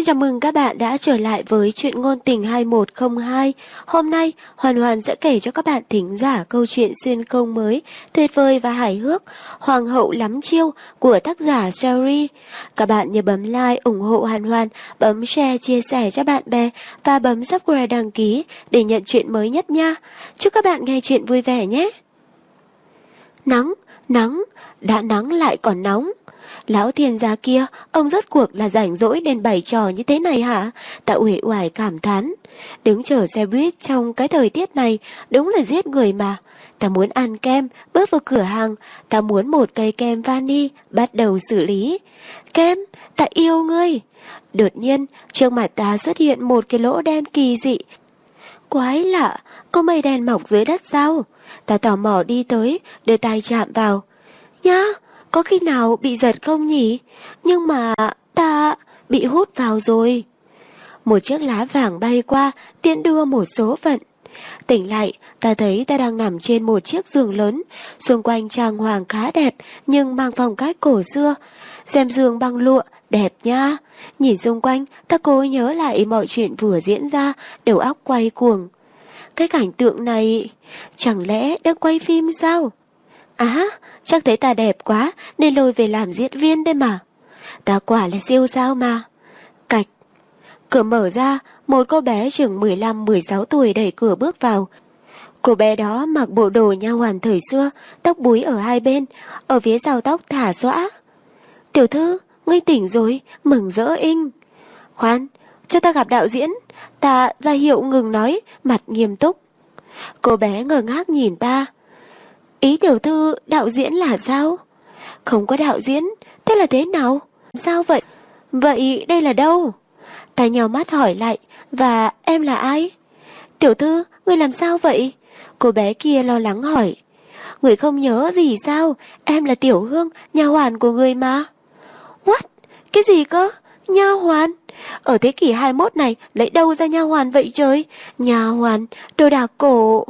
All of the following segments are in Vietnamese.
chào mừng các bạn đã trở lại với truyện ngôn tình 2102. Hôm nay, Hoàn Hoàn sẽ kể cho các bạn thính giả câu chuyện xuyên không mới, tuyệt vời và hài hước, Hoàng hậu lắm chiêu của tác giả Sherry. Các bạn nhớ bấm like, ủng hộ Hoàn Hoàn, bấm share, chia sẻ cho bạn bè và bấm subscribe đăng ký để nhận chuyện mới nhất nha. Chúc các bạn nghe chuyện vui vẻ nhé. Nắng, đã nắng lại còn nóng. Lão thiên gia kia, ông rốt cuộc là rảnh rỗi nên bày trò như thế này hả? Ta uể oải cảm thán. Đứng chờ xe buýt trong cái thời tiết này đúng là giết người mà. Ta muốn ăn kem, bước vào cửa hàng, ta muốn một cây kem vani, bắt đầu xử lý. Kem, ta yêu ngươi. Đột nhiên, trước mặt ta xuất hiện một cái lỗ đen kỳ dị. Quái lạ, có mây đen mọc dưới đất sao? Ta tò mò đi tới, đưa tay chạm vào. Nhá! Có khi nào bị giật không nhỉ? Nhưng mà ta bị hút vào rồi. Một chiếc lá vàng bay qua, tiễn đưa một số phận. Tỉnh lại, ta thấy ta đang nằm trên một chiếc giường lớn. Xung quanh trang hoàng khá đẹp, nhưng mang phong cách cổ xưa. Xem giường bằng lụa, đẹp nha. Nhìn xung quanh, ta cố nhớ lại mọi chuyện vừa diễn ra, đầu óc quay cuồng. Cái cảnh tượng này, chẳng lẽ đang quay phim sao? Chắc thấy ta đẹp quá nên lôi về làm diễn viên đây mà. Ta quả là siêu sao mà. Cạch. Cửa mở ra, một cô bé chừng 15-16 tuổi đẩy cửa bước vào. Cô bé đó mặc bộ đồ nha hoàn thời xưa, tóc búi ở hai bên, ở phía sau tóc thả xõa. Tiểu thư, ngươi tỉnh rồi, mừng rỡ inh. Khoan, cho ta gặp đạo diễn. Ta ra hiệu ngừng nói, mặt nghiêm túc. Cô bé ngơ ngác nhìn ta. Ý tiểu thư đạo diễn là sao? Không có đạo diễn, thế là thế nào? Sao vậy? Vậy đây là đâu? Ta nhào mắt hỏi lại, và em là ai? Tiểu thư, người làm sao vậy? Cô bé kia lo lắng hỏi. Người không nhớ gì sao? Em là Tiểu Hương, nha hoàn của người mà. What? Cái gì cơ? Nha hoàn? Ở thế kỷ 21 này lấy đâu ra nha hoàn vậy trời? Nha hoàn, đồ đạc cổ.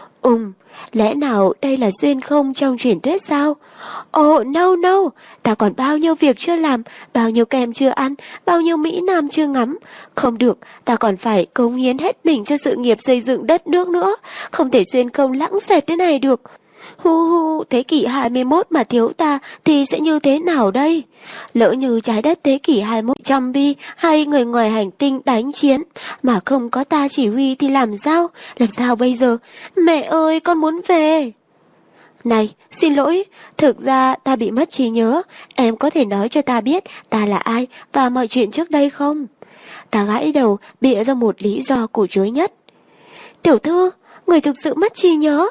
Lẽ nào đây là xuyên không trong truyền thuyết sao? Oh no, ta còn bao nhiêu việc chưa làm, bao nhiêu kem chưa ăn, bao nhiêu Mỹ Nam chưa ngắm. Không được, ta còn phải cống hiến hết mình cho sự nghiệp xây dựng đất nước nữa. Không thể xuyên không lãng xẹt thế này được. Thế kỷ 21 mà thiếu ta thì sẽ như thế nào đây? Lỡ như trái đất thế kỷ 21 zombie hay người ngoài hành tinh đánh chiến mà không có ta chỉ huy thì làm sao? Làm sao bây giờ? Mẹ ơi, con muốn về. Này, xin lỗi, thực ra ta bị mất trí nhớ. Em có thể nói cho ta biết ta là ai và mọi chuyện trước đây không? Ta gãi đầu, bịa ra một lý do củ chuối nhất. Tiểu thư, người thực sự mất trí nhớ?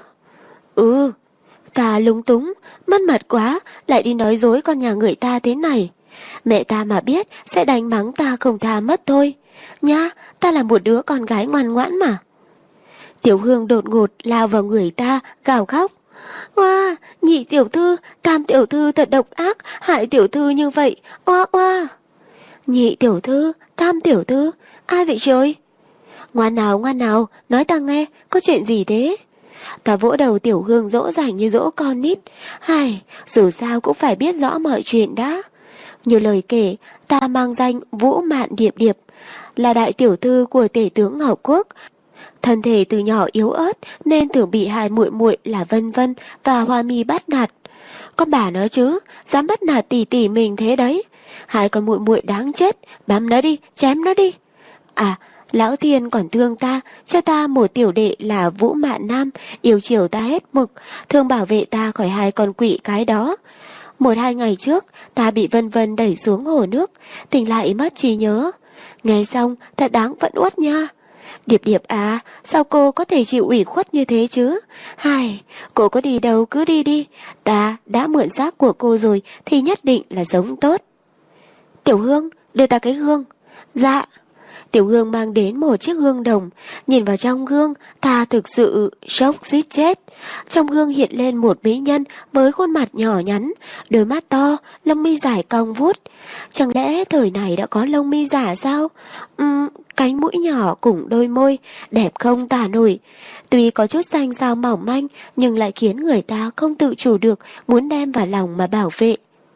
Ta lúng túng, mất mặt quá, lại đi nói dối con nhà người ta thế này. Mẹ ta mà biết sẽ đánh mắng ta không tha mất thôi. Nha, ta là một đứa con gái ngoan ngoãn mà. Tiểu Hương đột ngột lao vào người ta, gào khóc. Oa, nhị tiểu thư, tam tiểu thư thật độc ác, hại tiểu thư như vậy, oa. Nhị tiểu thư, tam tiểu thư, ai vậy trời? Ngoan nào, nói ta nghe, có chuyện gì thế? Ta vỗ đầu Tiểu Hương dỗ dành như dỗ con nít. Dù sao cũng phải biết rõ mọi chuyện đã. Như lời kể, ta mang danh Vũ Mạn Điệp Điệp, là đại tiểu thư của tể tướng Ngọc Quốc. Thân thể từ nhỏ yếu ớt nên thường bị hai muội muội là Vân Vân và Hoa Mi bắt nạt. Con bà nói chứ, dám bắt nạt tỷ tỷ mình thế đấy. Hai con muội muội đáng chết, băm nó đi, chém nó đi. Lão Thiên còn thương ta, cho ta một tiểu đệ là Vũ Mạn Nam, yêu chiều ta hết mực, thương bảo vệ ta khỏi hai con quỷ cái đó. 1-2 ngày trước, ta bị Vân Vân đẩy xuống hồ nước, tỉnh lại mất trí nhớ. Nghe xong, thật đáng phẫn uất nha. Điệp Điệp à, sao cô có thể chịu ủy khuất như thế chứ? Cô có đi đâu cứ đi đi, ta đã mượn xác của cô rồi thì nhất định là sống tốt. Tiểu Hương, đưa ta cái gương. Dạ. Tiểu Hương mang đến một chiếc gương đồng. Nhìn vào trong gương, ta thực sự sốc suýt chết. Trong gương hiện lên một mỹ nhân với khuôn mặt nhỏ nhắn, đôi mắt to, lông mi dài cong vút. Chẳng lẽ thời này đã có lông mi giả sao? Cánh mũi nhỏ cùng đôi môi, đẹp không tả nổi. Tuy có chút xanh xao mỏng manh, nhưng lại khiến người ta không tự chủ được muốn đem vào lòng mà bảo vệ.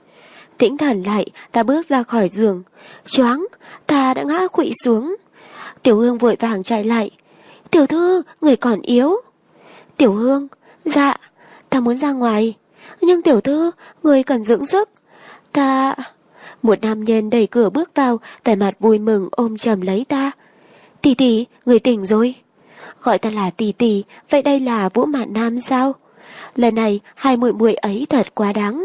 Tĩnh thần lại, ta bước ra khỏi giường. Choáng, ta đã ngã khuỵu xuống. Tiểu Hương vội vàng chạy lại. Tiểu thư, người còn yếu. Tiểu Hương, dạ, ta muốn ra ngoài. Nhưng tiểu thư, người cần dưỡng sức. Ta... Một nam nhân đẩy cửa bước vào, vẻ mặt vui mừng ôm chầm lấy ta. Tỷ tỷ, người tỉnh rồi. Gọi ta là tỷ tỷ, vậy đây là Vũ Mạn Nam sao? Lần này hai muội muội ấy thật quá đáng.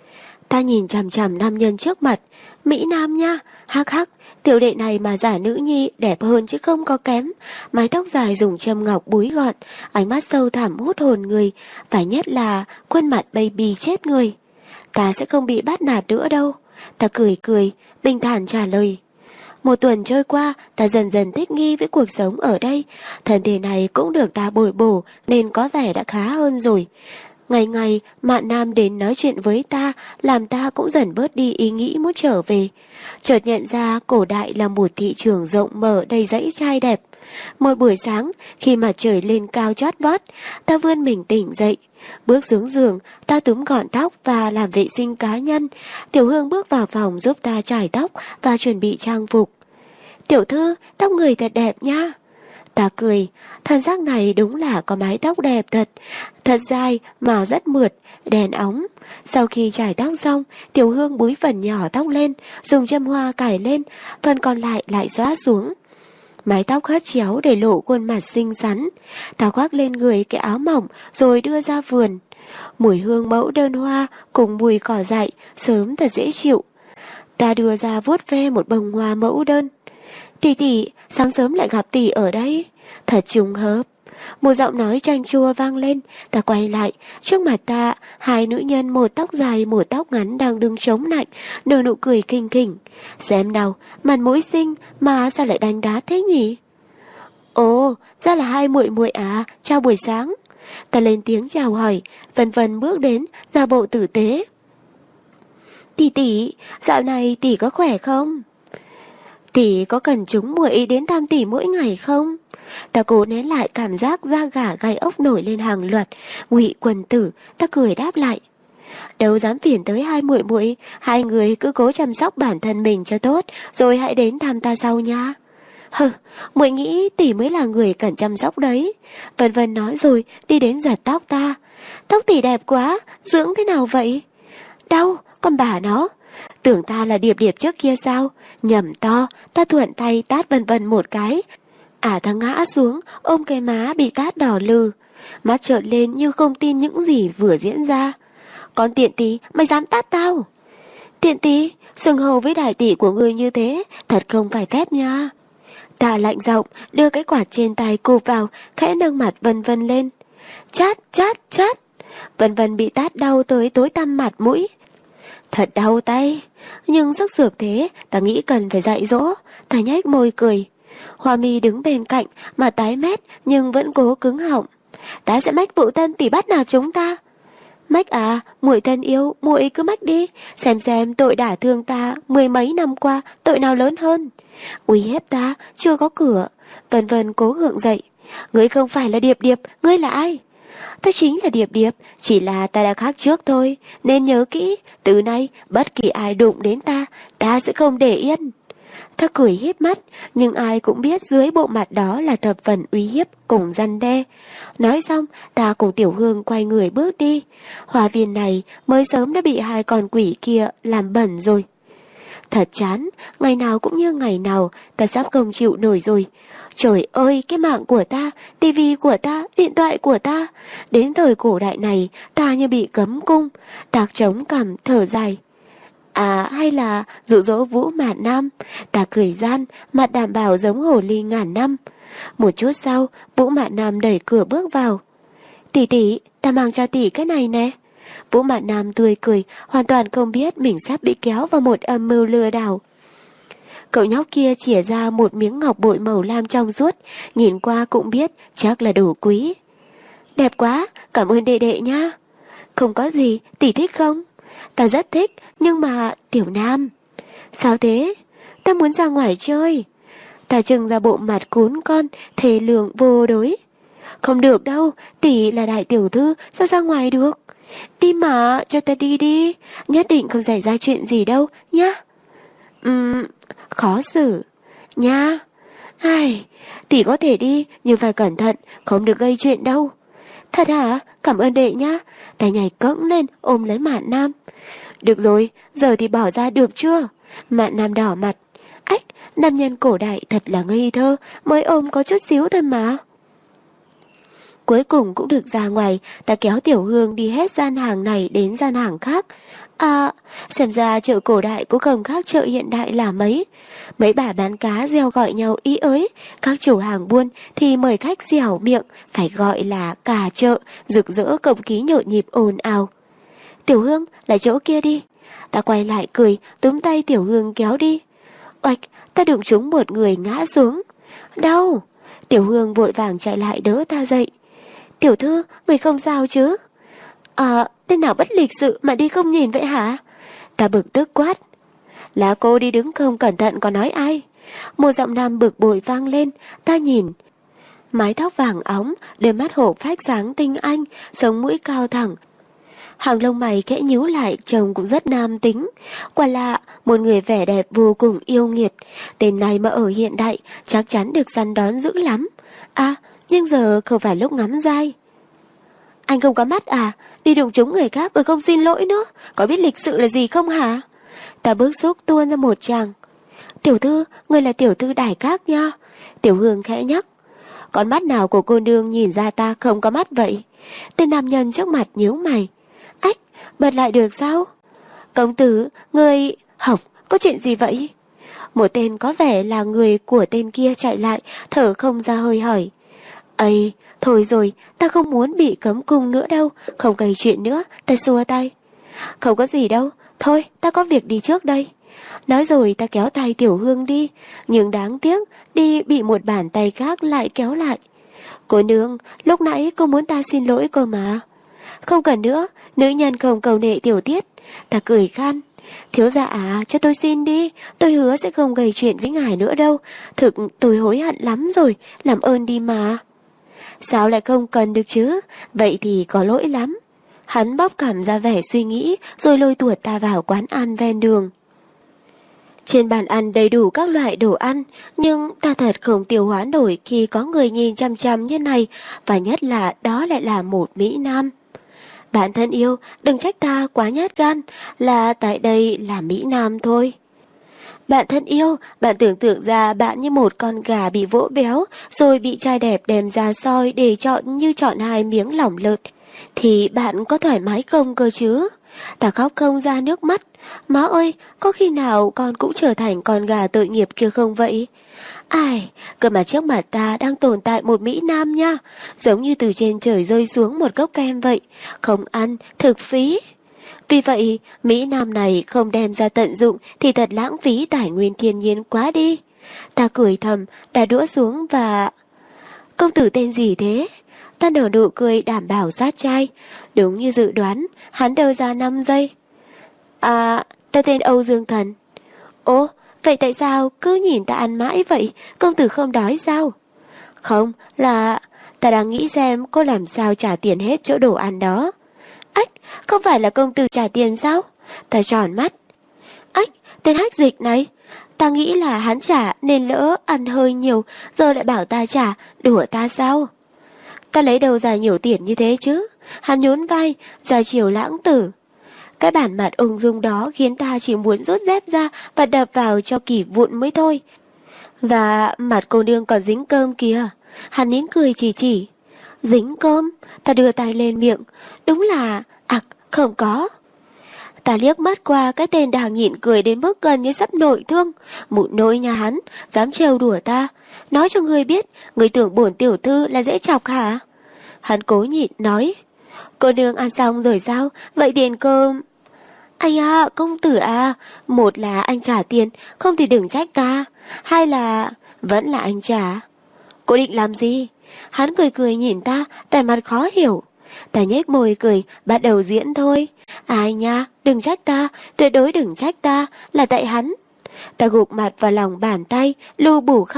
Ta nhìn chằm chằm nam nhân trước mặt. Mỹ Nam nha, hắc hắc, tiểu đệ này mà giả nữ nhi đẹp hơn chứ không có kém. Mái tóc dài dùng châm ngọc búi gọn, ánh mắt sâu thẳm hút hồn người, và nhất là khuôn mặt baby chết người. Ta sẽ không bị bắt nạt nữa đâu. Ta cười cười, bình thản trả lời. Một tuần trôi qua, ta dần dần thích nghi với cuộc sống ở đây. Thân thể này cũng được ta bồi bổ nên có vẻ đã khá hơn rồi. Ngày ngày, Mạn Nam đến nói chuyện với ta, làm ta cũng dần bớt đi ý nghĩ muốn trở về. Chợt nhận ra cổ đại là một thị trường rộng mở đầy dãy trai đẹp. Một buổi sáng, khi mặt trời lên cao chót vót, ta vươn mình tỉnh dậy. Bước xuống giường, ta túm gọn tóc và làm vệ sinh cá nhân. Tiểu Hương bước vào phòng giúp ta chải tóc và chuẩn bị trang phục. Tiểu thư, tóc người thật đẹp nha. Ta cười, thân xác này đúng là có mái tóc đẹp thật. Thật dài mà rất mượt, đen óng. Sau khi chải tóc xong, Tiểu Hương búi phần nhỏ tóc lên, dùng châm hoa cài lên, phần còn lại lại xõa xuống. Mái tóc hất chéo để lộ khuôn mặt xinh xắn. Ta khoác lên người cái áo mỏng rồi đưa ra vườn. Mùi hương mẫu đơn hoa cùng mùi cỏ dại sớm thật dễ chịu. Ta đưa ra vuốt ve một bông hoa mẫu đơn. Tỷ tỷ, sáng sớm lại gặp tỷ ở đây. Thật trùng hợp. Một giọng nói chanh chua vang lên. Ta quay lại, trước mặt ta hai nữ nhân, một tóc dài một tóc ngắn đang đứng chống lạnh, nở nụ cười khinh khỉnh. Xem nào, mặt mũi xinh mà sao lại đánh đá thế nhỉ? Ồ, ra là hai muội muội à, chào buổi sáng. Ta lên tiếng chào hỏi, Vân Vân bước đến, ra bộ tử tế. Tỷ tỷ, dạo này tỷ có khỏe không? Tỷ có cần chúng muội đến thăm tỷ mỗi ngày không? Ta cố nén lại cảm giác da gà gai ốc nổi lên hàng loạt. Ngụy quần tử, ta cười đáp lại. Đâu dám phiền tới hai muội muội, hai người cứ cố chăm sóc bản thân mình cho tốt, rồi hãy đến thăm ta sau nha. Hừ, muội nghĩ tỷ mới là người cần chăm sóc đấy. Vân Vân nói rồi đi đến giật tóc ta. Tóc tỷ đẹp quá, dưỡng thế nào vậy? Đau, con bà nó. Tưởng ta là Điệp Điệp trước kia sao? Nhầm to, ta thuận tay tát Vân Vân một cái. Ta ngã xuống, ôm cái má bị tát đỏ lừ. Mắt trợn lên như không tin những gì vừa diễn ra. Con tiện tí, mày dám tát tao? Tiện tí, xưng hô với đại tỷ của ngươi như thế, thật không phải phép nha. Ta lạnh giọng, đưa cái quạt trên tay cụp vào, khẽ nâng mặt Vân Vân lên. Chát, chát, chát. Vân Vân bị tát đau tới tối tăm mặt mũi. Thật đau tay, nhưng sức sược thế, ta nghĩ cần phải dạy dỗ. Ta nhếch môi cười. Hoa Mi đứng bên cạnh, mà tái mét nhưng vẫn cố cứng họng. Ta sẽ mách Vũ Tân tỷ bắt nạt chúng ta. Mách à, muội thân yêu, muội cứ mách đi, xem tội đả thương ta mười mấy năm qua, tội nào lớn hơn. Uy hiếp ta, chưa có cửa. Vân Vân cố gượng dậy. Ngươi không phải là Điệp Điệp, ngươi là ai? Ta chính là Điệp Điệp, chỉ là ta đã khác trước thôi, nên nhớ kỹ, từ nay bất kỳ ai đụng đến ta sẽ không để yên. Ta cười híp mắt, nhưng ai cũng biết dưới bộ mặt đó là thập phần uy hiếp cùng răn đe. Nói xong, ta cùng Tiểu Hương quay người bước đi. Hoa viên này mới sớm đã bị hai con quỷ kia làm bẩn rồi. Thật chán, ngày nào cũng như ngày nào, ta sắp không chịu nổi rồi. Trời ơi, cái mạng của ta, tivi của ta, điện thoại của ta. Đến thời cổ đại này, ta như bị cấm cung. Tạc trống cằm thở dài. Hay là dụ dỗ Vũ Mạn Nam. Ta cười gian, mặt đảm bảo giống hồ ly ngàn năm. Một chút sau, Vũ Mạn Nam đẩy cửa bước vào. Tỷ tỷ, ta mang cho tỷ cái này nè. Vũ Mạn Nam tươi cười, hoàn toàn không biết mình sắp bị kéo vào một âm mưu lừa đảo. Cậu nhóc kia chìa ra một miếng ngọc bội màu lam trong suốt, nhìn qua cũng biết chắc là đủ quý. Đẹp quá, cảm ơn đệ đệ nha. Không có gì, tỷ thích không? Ta rất thích, nhưng mà Tiểu Nam. Sao thế? Ta muốn ra ngoài chơi. Ta trưng ra bộ mặt cún con, thề lượng vô đối. Không được đâu, tỷ là đại tiểu thư, sao ra ngoài được? Đi mà, cho ta đi đi. Nhất định không xảy ra chuyện gì đâu, nhá. Khó xử. Nha. Ai, tỷ có thể đi, nhưng phải cẩn thận, không được gây chuyện đâu. Thật hả? Cảm ơn đệ nhá. Ta nhảy cẫng lên, ôm lấy Mạn Nam. Được rồi, giờ thì bỏ ra được chưa? Mạn Nam đỏ mặt. Ách, nam nhân cổ đại thật là ngây thơ, mới ôm có chút xíu thôi mà. Cuối cùng cũng được ra ngoài, ta kéo Tiểu Hương đi hết gian hàng này đến gian hàng khác. À, xem ra chợ cổ đại cũng không khác chợ hiện đại là mấy. Mấy bà bán cá reo gọi nhau ý ới, các chủ hàng buôn thì mời khách dẻo miệng, phải gọi là cả chợ, rực rỡ không khí nhộn nhịp ồn ào. Tiểu Hương, lại chỗ kia đi. Ta quay lại cười, túm tay Tiểu Hương kéo đi. Oạch, ta đụng trúng một người ngã xuống. Đau! Tiểu Hương vội vàng chạy lại đỡ ta dậy. Tiểu thư, người không sao chứ? À, tên nào bất lịch sự mà đi không nhìn vậy hả? Ta bực tức quát. Là cô đi đứng không cẩn thận còn nói ai? Một giọng nam bực bội vang lên, ta nhìn. Mái tóc vàng óng, đôi mắt hổ phách sáng tinh anh, sống mũi cao thẳng. Hàng lông mày khẽ nhíu lại, trông cũng rất nam tính. Quả lạ, một người vẻ đẹp vô cùng yêu nghiệt. Tên này mà ở hiện đại, chắc chắn được săn đón dữ lắm. À, nhưng giờ không phải lúc ngắm dai. Anh không có mắt à? Đi đụng trúng người khác rồi không xin lỗi nữa. Có biết lịch sự là gì không hả? Ta bức xúc tuôn ra một tràng. Tiểu thư, người là tiểu thư Đài Các nha. Tiểu Hương khẽ nhắc. Con mắt nào của cô nương nhìn ra ta không có mắt vậy? Tên nam nhân trước mặt nhíu mày. Ách, bật lại được sao? Công tử, người... Học, có chuyện gì vậy? Một tên có vẻ là người của tên kia chạy lại, thở không ra hơi hỏi. Ây, thôi rồi, ta không muốn bị cấm cung nữa đâu, không gây chuyện nữa, ta xua tay. Không có gì đâu, thôi, ta có việc đi trước đây. Nói rồi ta kéo tay Tiểu Hương đi, nhưng đáng tiếc, đi bị một bàn tay khác lại kéo lại. Cô nương, lúc nãy cô muốn ta xin lỗi cô mà. Không cần nữa, nữ nhân không cầu nệ tiểu tiết. Ta cười khan. Thiếu gia à, cho tôi xin đi, tôi hứa sẽ không gây chuyện với ngài nữa đâu. Thực tôi hối hận lắm rồi, làm ơn đi mà. Sao lại không cần được chứ? Vậy thì có lỗi lắm. Hắn bóc cảm ra vẻ suy nghĩ, rồi lôi tuột ta vào quán ăn ven đường. Trên bàn ăn đầy đủ các loại đồ ăn, nhưng ta thật không tiêu hóa nổi khi có người nhìn chăm chăm như này, và nhất là đó lại là một Mỹ Nam. Bạn thân yêu, đừng trách ta quá nhát gan, là tại đây là Mỹ Nam thôi. Bạn thân yêu, bạn tưởng tượng ra bạn như một con gà bị vỗ béo, rồi bị trai đẹp đem ra soi để chọn như chọn hai miếng lỏng lợt. Thì bạn có thoải mái không cơ chứ? Ta khóc không ra nước mắt. Má ơi, có khi nào con cũng trở thành con gà tội nghiệp kia không vậy? Ai, cơ mà trước mặt ta đang tồn tại một Mỹ Nam nha, giống như từ trên trời rơi xuống một cốc kem vậy, không ăn, thực phí. Vì vậy, Mỹ Nam này không đem ra tận dụng thì thật lãng phí tài nguyên thiên nhiên quá đi. Ta cười thầm, đặt đũa xuống và... Công tử tên gì thế? Ta nở nụ cười đảm bảo sát trai. Đúng như dự đoán, hắn đơ ra 5 giây. À, ta tên Âu Dương Thần. Ồ, vậy tại sao cứ nhìn ta ăn mãi vậy? Công tử không đói sao? Không, là... Ta đang nghĩ xem cô làm sao trả tiền hết chỗ đồ ăn đó. Ách, không phải là công tử trả tiền sao? Ta tròn mắt. Ách, tên hách dịch này. Ta nghĩ là hắn trả nên lỡ ăn hơi nhiều, giờ lại bảo ta trả, đùa ta sao? Ta lấy đâu ra nhiều tiền như thế chứ? Hắn nhún vai, ra chiều lãng tử. Cái bản mặt ung dung đó khiến ta chỉ muốn rút dép ra và đập vào cho kỳ vụn mới thôi. Và mặt cô nương còn dính cơm kìa. Hắn nín cười chỉ. Dính cơm? Ta đưa tay lên miệng. Đúng là... không có. Ta liếc mắt qua cái tên đang nhịn cười đến mức gần như sắp nội thương. Mụ nỗi nhà hắn, dám trêu đùa ta. Nói cho người biết, người tưởng bổn tiểu thư là dễ chọc hả? Hắn cố nhịn nói. Cô nương ăn xong rồi sao? Vậy tiền cơm... Anh à, công tử à, một là anh trả tiền, không thì đừng trách ta. Hai là... vẫn là anh trả. Cô định làm gì? Hắn cười nhìn ta, vẻ mặt khó hiểu. Ta nhếch môi cười, bắt đầu diễn thôi. Ai nha, đừng trách ta, tuyệt đối đừng trách ta, là tại hắn. Ta gục mặt vào lòng bàn tay, lu bù khóc.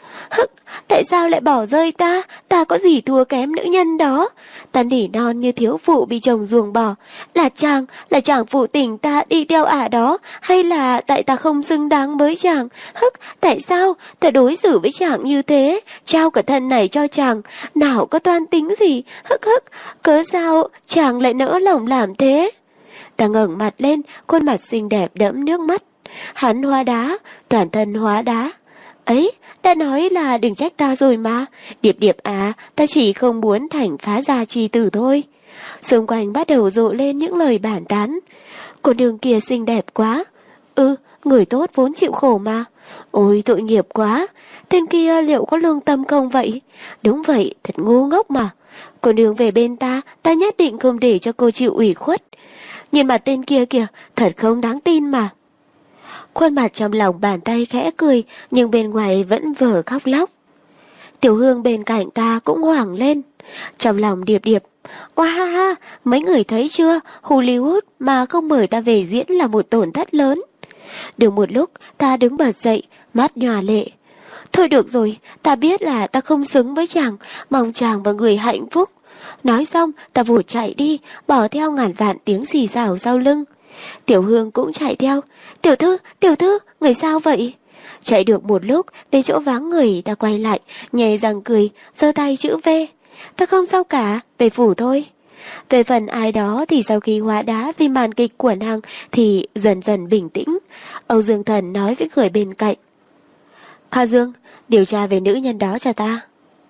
Hức, tại sao lại bỏ rơi ta? Ta có gì thua kém nữ nhân đó? Ta nỉ non như thiếu phụ bị chồng ruồng bỏ. Là chàng phụ tình ta đi theo ả đó, hay là tại ta không xứng đáng với chàng? Hức, tại sao ta đối xử với chàng như thế? Trao cả thân này cho chàng, nào có toan tính gì? Hức hức, cớ sao chàng lại nỡ lòng làm thế? Ta ngẩng mặt lên, khuôn mặt xinh đẹp đẫm nước mắt. Hắn hóa đá, toàn thân hóa đá. Ấy, đã nói là đừng trách ta rồi mà. Điệp Điệp à, ta chỉ không muốn thành phá gia chi tử thôi. Xung quanh bắt đầu rộ lên những lời bàn tán. Cô nương kia xinh đẹp quá. Người tốt vốn chịu khổ mà. Ôi tội nghiệp quá. Tên kia liệu có lương tâm không vậy? Đúng vậy, thật ngu ngốc mà. Cô nương về bên ta, ta nhất định không để cho cô chịu ủy khuất. Nhìn mặt tên kia kìa, thật không đáng tin mà. Khuôn mặt trong lòng bàn tay khẽ cười, nhưng bên ngoài vẫn vờ khóc lóc. Tiểu Hương bên cạnh ta cũng hoảng lên. Trong lòng Điệp Điệp, oa ha ha, mấy người thấy chưa, Hollywood mà không mời ta về diễn là một tổn thất lớn. Được một lúc, ta đứng bật dậy, mắt nhòa lệ. Thôi được rồi, ta biết là ta không xứng với chàng, mong chàng và người hạnh phúc. Nói xong, ta vụt chạy đi, bỏ theo ngàn vạn tiếng xì xào sau lưng. Tiểu Hương cũng chạy theo. Tiểu thư, người sao vậy? Chạy được một lúc, đến chỗ vắng người ta quay lại, nhè răng cười, giơ tay chữ V. Ta không sao cả, về phủ thôi. Về phần ai đó thì sau khi hóa đá vì màn kịch của nàng thì dần dần bình tĩnh. Âu Dương Thần nói với người bên cạnh. Kha Dương, điều tra về nữ nhân đó cho ta.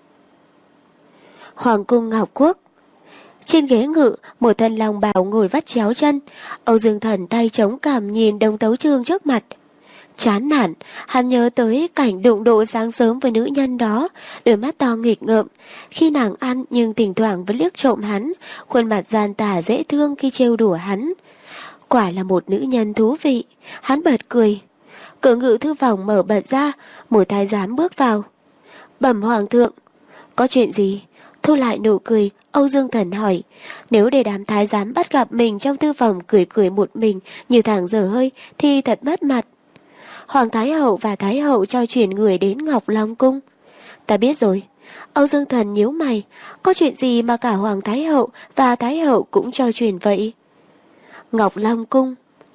Hoàng cung Ngọc Quốc. Trên ghế ngự, một thân long bào ngồi vắt chéo chân. Âu Dương Thần tay chống cằm nhìn Đông Tấu Trương trước mặt. Chán nản, hắn nhớ tới cảnh đụng độ sáng sớm với nữ nhân đó, đôi mắt to nghịch ngợm. Khi nàng ăn nhưng thỉnh thoảng vẫn liếc trộm hắn, khuôn mặt gian tà dễ thương khi trêu đùa hắn. Quả là một nữ nhân thú vị, hắn bật cười. Cửa ngự thư phòng mở bật ra, một thái giám bước vào. Bẩm hoàng thượng, có chuyện gì? Thu lại nụ cười, Âu Dương Thần hỏi. Nếu để đám thái giám bắt gặp mình trong thư phòng cười cười một mình như thằng dở hơi thì thật mất mặt. Hoàng Thái Hậu và Thái Hậu cho chuyển người đến Ngọc Long Cung. Ta biết rồi. Âu Dương Thần nhíu mày. Có chuyện gì mà cả Hoàng Thái Hậu và Thái Hậu cũng cho chuyển vậy? Ngọc Long Cung.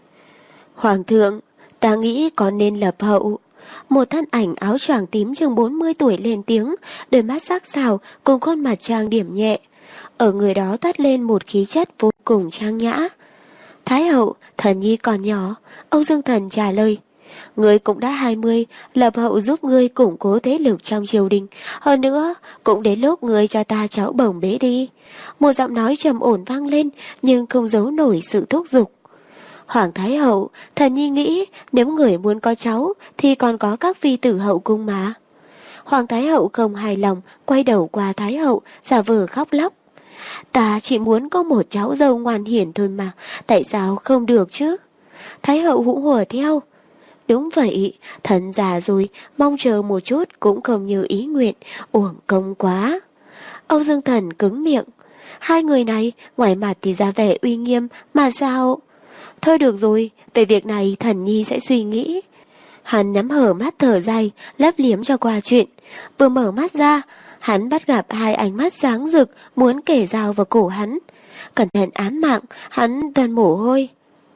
Hoàng thượng, ta nghĩ có nên lập hậu. Một thân ảnh áo choàng tím chừng 40 tuổi lên tiếng, đôi mắt sắc sảo cùng khuôn mặt trang điểm nhẹ. Ở người đó toát lên một khí chất vô cùng trang nhã. Thái Hậu, thần nhi còn nhỏ. Âu Dương Thần trả lời. Ngươi cũng đã 20, lập hậu giúp ngươi củng cố thế lực trong triều đình. Hơn nữa, cũng đến lúc ngươi cho ta cháu bồng bế đi. Một giọng nói trầm ổn vang lên, nhưng không giấu nổi sự thúc giục. Hoàng Thái Hậu, thần nhi nghĩ nếu người muốn có cháu thì còn có các phi tử hậu cung mà. Hoàng Thái Hậu không hài lòng, quay đầu qua Thái Hậu, giả vờ khóc lóc. Ta chỉ muốn có một cháu dâu ngoan hiền thôi mà, tại sao không được chứ? Thái Hậu hũ hùa theo. Đúng vậy, thần già rồi, mong chờ một chút cũng không như ý nguyện, uổng công quá. Âu Dương Thần cứng miệng. Hai người này, ngoài mặt thì ra vẻ uy nghiêm, mà sao? Thôi được rồi, về việc này thần nhi sẽ suy nghĩ. Hắn nhắm hở mắt thở dài, lấp liếm cho qua chuyện. Vừa mở mắt ra, hắn bắt gặp hai ánh mắt sáng rực muốn kể dao vào cổ hắn. Cẩn thận án mạng, hắn toàn mồ hôi.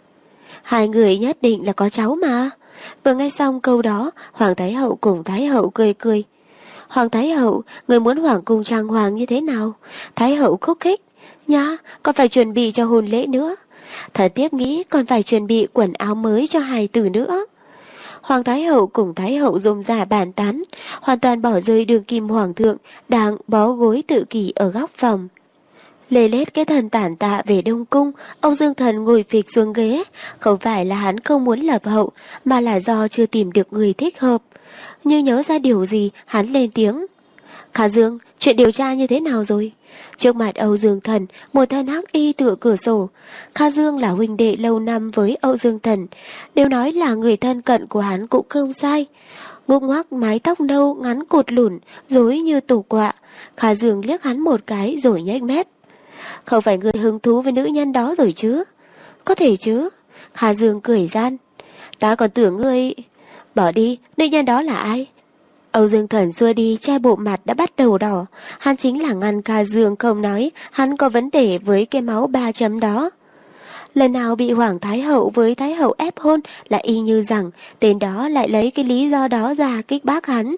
Hai người nhất định là có cháu mà. Vừa nghe xong câu đó, Hoàng Thái Hậu cùng Thái Hậu cười cười. Hoàng Thái Hậu, người muốn hoàng cung trang hoàng như thế nào? Thái Hậu khúc khích. Nhá, còn phải chuẩn bị cho hôn lễ nữa. Thần tiếp nghĩ còn phải chuẩn bị quần áo mới cho hài tử nữa. Hoàng Thái Hậu cùng Thái Hậu rôm rả bàn tán, hoàn toàn bỏ rơi đường kim hoàng thượng đang bó gối tự kỷ ở góc phòng. Lê lết cái thần tản tạ về Đông Cung, Âu Dương Thần ngồi phịch xuống ghế. Không phải là hắn không muốn lập hậu, mà là do chưa tìm được người thích hợp. Như nhớ ra điều gì, hắn lên tiếng. Khả Dương, chuyện điều tra như thế nào rồi? Trước mặt Âu Dương Thần, một thân hắc y tựa cửa sổ. Kha Dương là huynh đệ lâu năm với Âu Dương Thần, đều nói là người thân cận của hắn cũng không sai. Ngúc ngoác mái tóc nâu ngắn cột lủn, rối như tổ quạ. Kha Dương liếc hắn một cái rồi nhếch mép. Không phải người hứng thú với nữ nhân đó rồi chứ? Có thể chứ. Kha Dương cười gian. Ta còn tưởng ngươi... Bỏ đi, nữ nhân đó là ai? Âu Dương Thuần xua đi che bộ mặt đã bắt đầu đỏ. Hắn chính là ngăn ca dương không nói hắn có vấn đề với cái máu 3 chấm đó. Lần nào bị Hoàng Thái Hậu với Thái Hậu ép hôn là y như rằng tên đó lại lấy cái lý do đó ra kích bác hắn.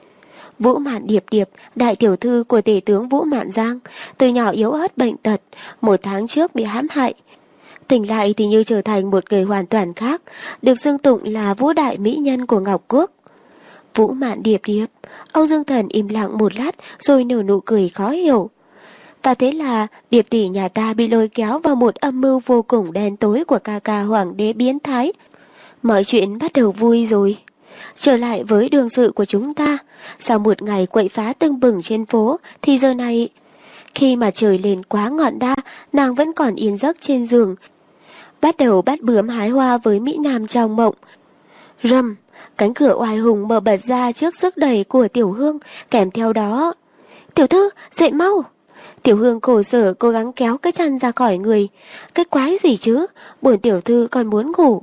Vũ Mạn Điệp Điệp, đại tiểu thư của tể tướng Vũ Mạn Giang, từ nhỏ yếu ớt bệnh tật, 1 tháng trước bị hãm hại. Tỉnh lại thì như trở thành một người hoàn toàn khác, được xưng tụng là Vũ Đại Mỹ Nhân của Ngọc Quốc. Vũ Mạn Điệp Điệp, Âu Dương Thần im lặng một lát rồi nở nụ cười khó hiểu. Và thế là Điệp tỷ nhà ta bị lôi kéo vào một âm mưu vô cùng đen tối của ca ca hoàng đế biến thái. Mọi chuyện bắt đầu vui rồi. Trở lại với đường sự của chúng ta, sau một ngày quậy phá tưng bừng trên phố thì giờ này, khi mà trời lên quá ngọn đa, nàng vẫn còn yên giấc trên giường, bắt đầu bắt bướm hái hoa với Mỹ Nam trong mộng. Rầm, cánh cửa oai hùng mở bật ra trước sức đẩy của Tiểu Hương, kèm theo đó: "Tiểu thư, dậy mau!" Tiểu Hương khổ sở cố gắng kéo cái chăn ra khỏi người. "Cái quái gì chứ, bổn tiểu thư còn muốn ngủ."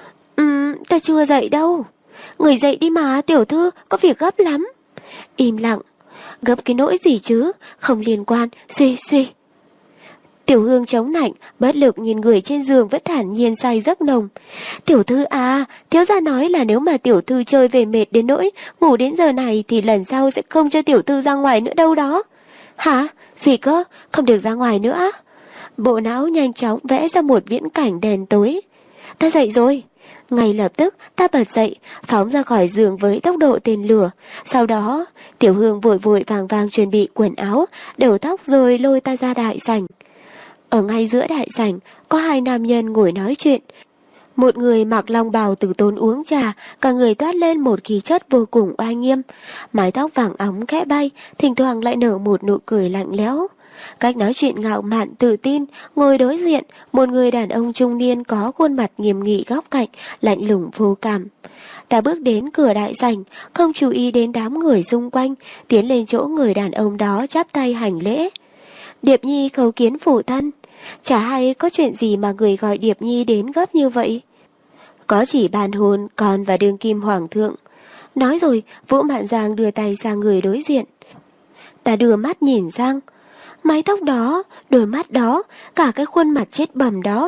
Ta chưa dậy đâu." "Người dậy đi mà, tiểu thư, có việc gấp lắm." Im lặng. "Gấp cái nỗi gì chứ, không liên quan." Suy suy. Tiểu Hương chống nạnh, bất lực nhìn người trên giường vẫn thản nhiên say giấc nồng. "Tiểu thư à, thiếu gia nói là nếu mà tiểu thư chơi về mệt đến nỗi ngủ đến giờ này thì lần sau sẽ không cho tiểu thư ra ngoài nữa đâu đó." "Hả? Gì cơ? Không được ra ngoài nữa?" Bộ não nhanh chóng vẽ ra một viễn cảnh đèn tối. "Ta dậy rồi." Ngay lập tức ta bật dậy, phóng ra khỏi giường với tốc độ tên lửa. Sau đó Tiểu Hương vội vội vàng vàng chuẩn bị quần áo, đầu tóc rồi lôi ta ra đại sảnh. Ở ngay giữa đại sảnh có 2 nam nhân ngồi nói chuyện. Một người mặc long bào tử tốn uống trà, cả người toát lên một khí chất vô cùng oai nghiêm. Mái tóc vàng óng khẽ bay, thỉnh thoảng lại nở một nụ cười lạnh lẽo. Cách nói chuyện ngạo mạn tự tin. Ngồi đối diện một người đàn ông trung niên có khuôn mặt nghiêm nghị góc cạnh, lạnh lùng vô cảm. Ta bước đến cửa đại sảnh, không chú ý đến đám người xung quanh, tiến lên chỗ người đàn ông đó chắp tay hành lễ. "Điệp Nhi khấu kiến phụ thân." Chả hay có chuyện gì mà người gọi Điệp Nhi đến gấp như vậy. "Có chỉ bàn hôn con và đương kim hoàng thượng." Nói rồi Vũ Mạn Giang đưa tay sang người đối diện. Ta đưa mắt nhìn sang. Mái tóc đó, đôi mắt đó, cả cái khuôn mặt chết bầm đó.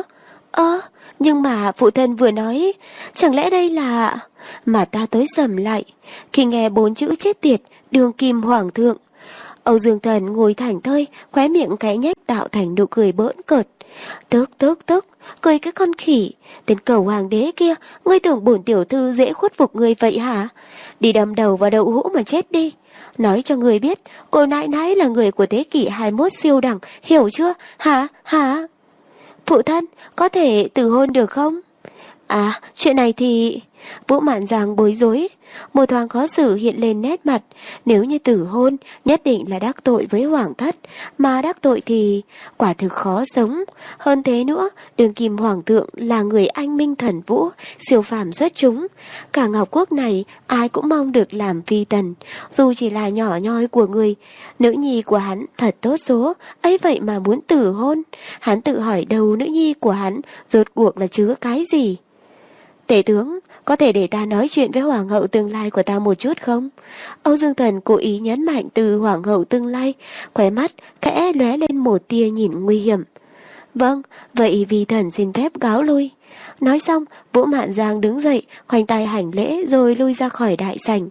Nhưng mà phụ thân vừa nói, chẳng lẽ đây là... Mà ta tối sầm lại khi nghe 4 chữ chết tiệt, đương kim hoàng thượng. Âu Dương Thần ngồi thảnh thơi, khóe miệng khẽ nhếch tạo thành nụ cười bỡn cợt. Tức, cười cái con khỉ. Tên cầu hoàng đế kia, ngươi tưởng bổn tiểu thư dễ khuất phục ngươi vậy hả? Đi đâm đầu vào đậu hũ mà chết đi. Nói cho người biết, cô nãi nãi là người của thế kỷ 21 siêu đẳng, hiểu chưa? Hả? Phụ thân, có thể từ hôn được không? À, chuyện này thì... Vũ Mạn Giang bối rối. Một thoáng khó xử hiện lên nét mặt. Nếu như tử hôn, nhất định là đắc tội với hoàng thất. Mà đắc tội thì quả thực khó sống. Hơn thế nữa, đương kim hoàng thượng là người anh minh thần vũ, siêu phàm xuất chúng. Cả Ngọc Quốc này ai cũng mong được làm phi tần. Dù chỉ là nhỏ nhoi của người, nữ nhi của hắn thật tốt số, ấy vậy mà muốn tử hôn. Hắn tự hỏi đầu nữ nhi của hắn rốt cuộc là chứa cái gì. Tể tướng, có thể để ta nói chuyện với hoàng hậu tương lai của ta một chút không? Âu Dương Thần cố ý nhấn mạnh từ hoàng hậu tương lai, khóe mắt khẽ lóe lên một tia nhìn nguy hiểm. Vâng, vậy vì thần xin phép cáo lui. Nói xong, Vũ Mạn Giang đứng dậy, khoanh tay hành lễ rồi lui ra khỏi đại sảnh.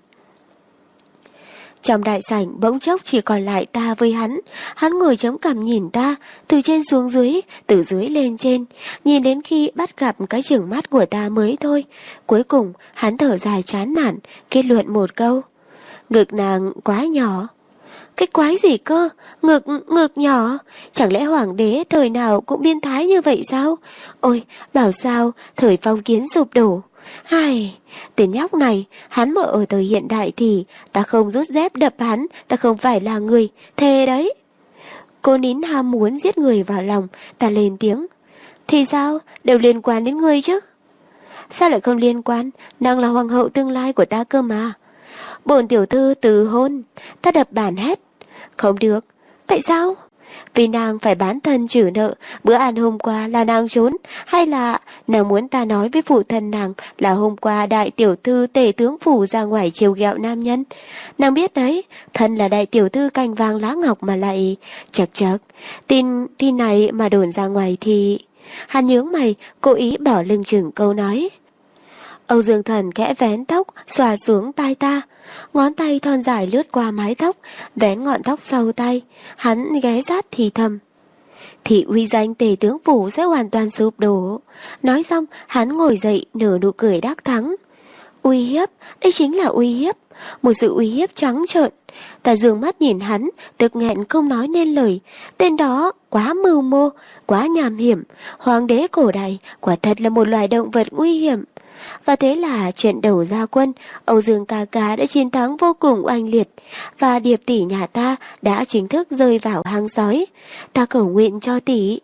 Trong đại sảnh bỗng chốc chỉ còn lại ta với hắn. Hắn ngồi chống cằm nhìn ta, từ trên xuống dưới, từ dưới lên trên, nhìn đến khi bắt gặp cái chừng mắt của ta mới thôi. Cuối cùng hắn thở dài chán nản, kết luận một câu: "Ngực nàng quá nhỏ." Cái quái gì cơ? Ngực nhỏ? Chẳng lẽ hoàng đế thời nào cũng biến thái như vậy sao? Ôi, bảo sao thời phong kiến sụp đổ. Hài, tên nhóc này, hắn mà ở thời hiện đại thì ta không rút dép đập hắn, ta không phải là người, thề đấy. Cô nín ham muốn giết người vào lòng, ta lên tiếng. Thì sao, đều liên quan đến ngươi chứ? Sao lại không liên quan, nàng là hoàng hậu tương lai của ta cơ mà. Bổn tiểu thư từ hôn, ta đập bàn hét. Không được, tại sao? vì nàng phải bán thân trừ nợ. Bữa ăn hôm qua là nàng trốn, hay là nàng muốn ta nói với phụ thân nàng là hôm qua đại tiểu thư tể tướng phủ ra ngoài trêu ghẹo nam nhân? Nàng biết đấy, thân là đại tiểu thư cành vàng lá ngọc mà lại chật chật. Tin này mà đồn ra ngoài thì... Hắn nhướng mày, cố ý bỏ lưng chừng câu nói. Âu Dương Thần khẽ vén tóc, xòa xuống tai ta. Ngón tay thon dài lướt qua mái tóc, vén ngọn tóc sau tay. Hắn ghé sát thì thầm. Thì uy danh tể tướng phủ sẽ hoàn toàn sụp đổ. Nói xong, hắn ngồi dậy nở nụ cười đắc thắng. Uy hiếp, đây chính là uy hiếp. Một sự uy hiếp trắng trợn. Ta dường mắt nhìn hắn, tức nghẹn không nói nên lời. Tên đó quá mưu mô, quá nham hiểm. Hoàng đế cổ đại quả thật là một loài động vật nguy hiểm. Và thế là trận đầu ra quân, Âu Dương ca ca đã chiến thắng vô cùng oanh liệt, và Điệp tỷ nhà ta đã chính thức rơi vào hang sói. Ta cầu nguyện cho tỷ.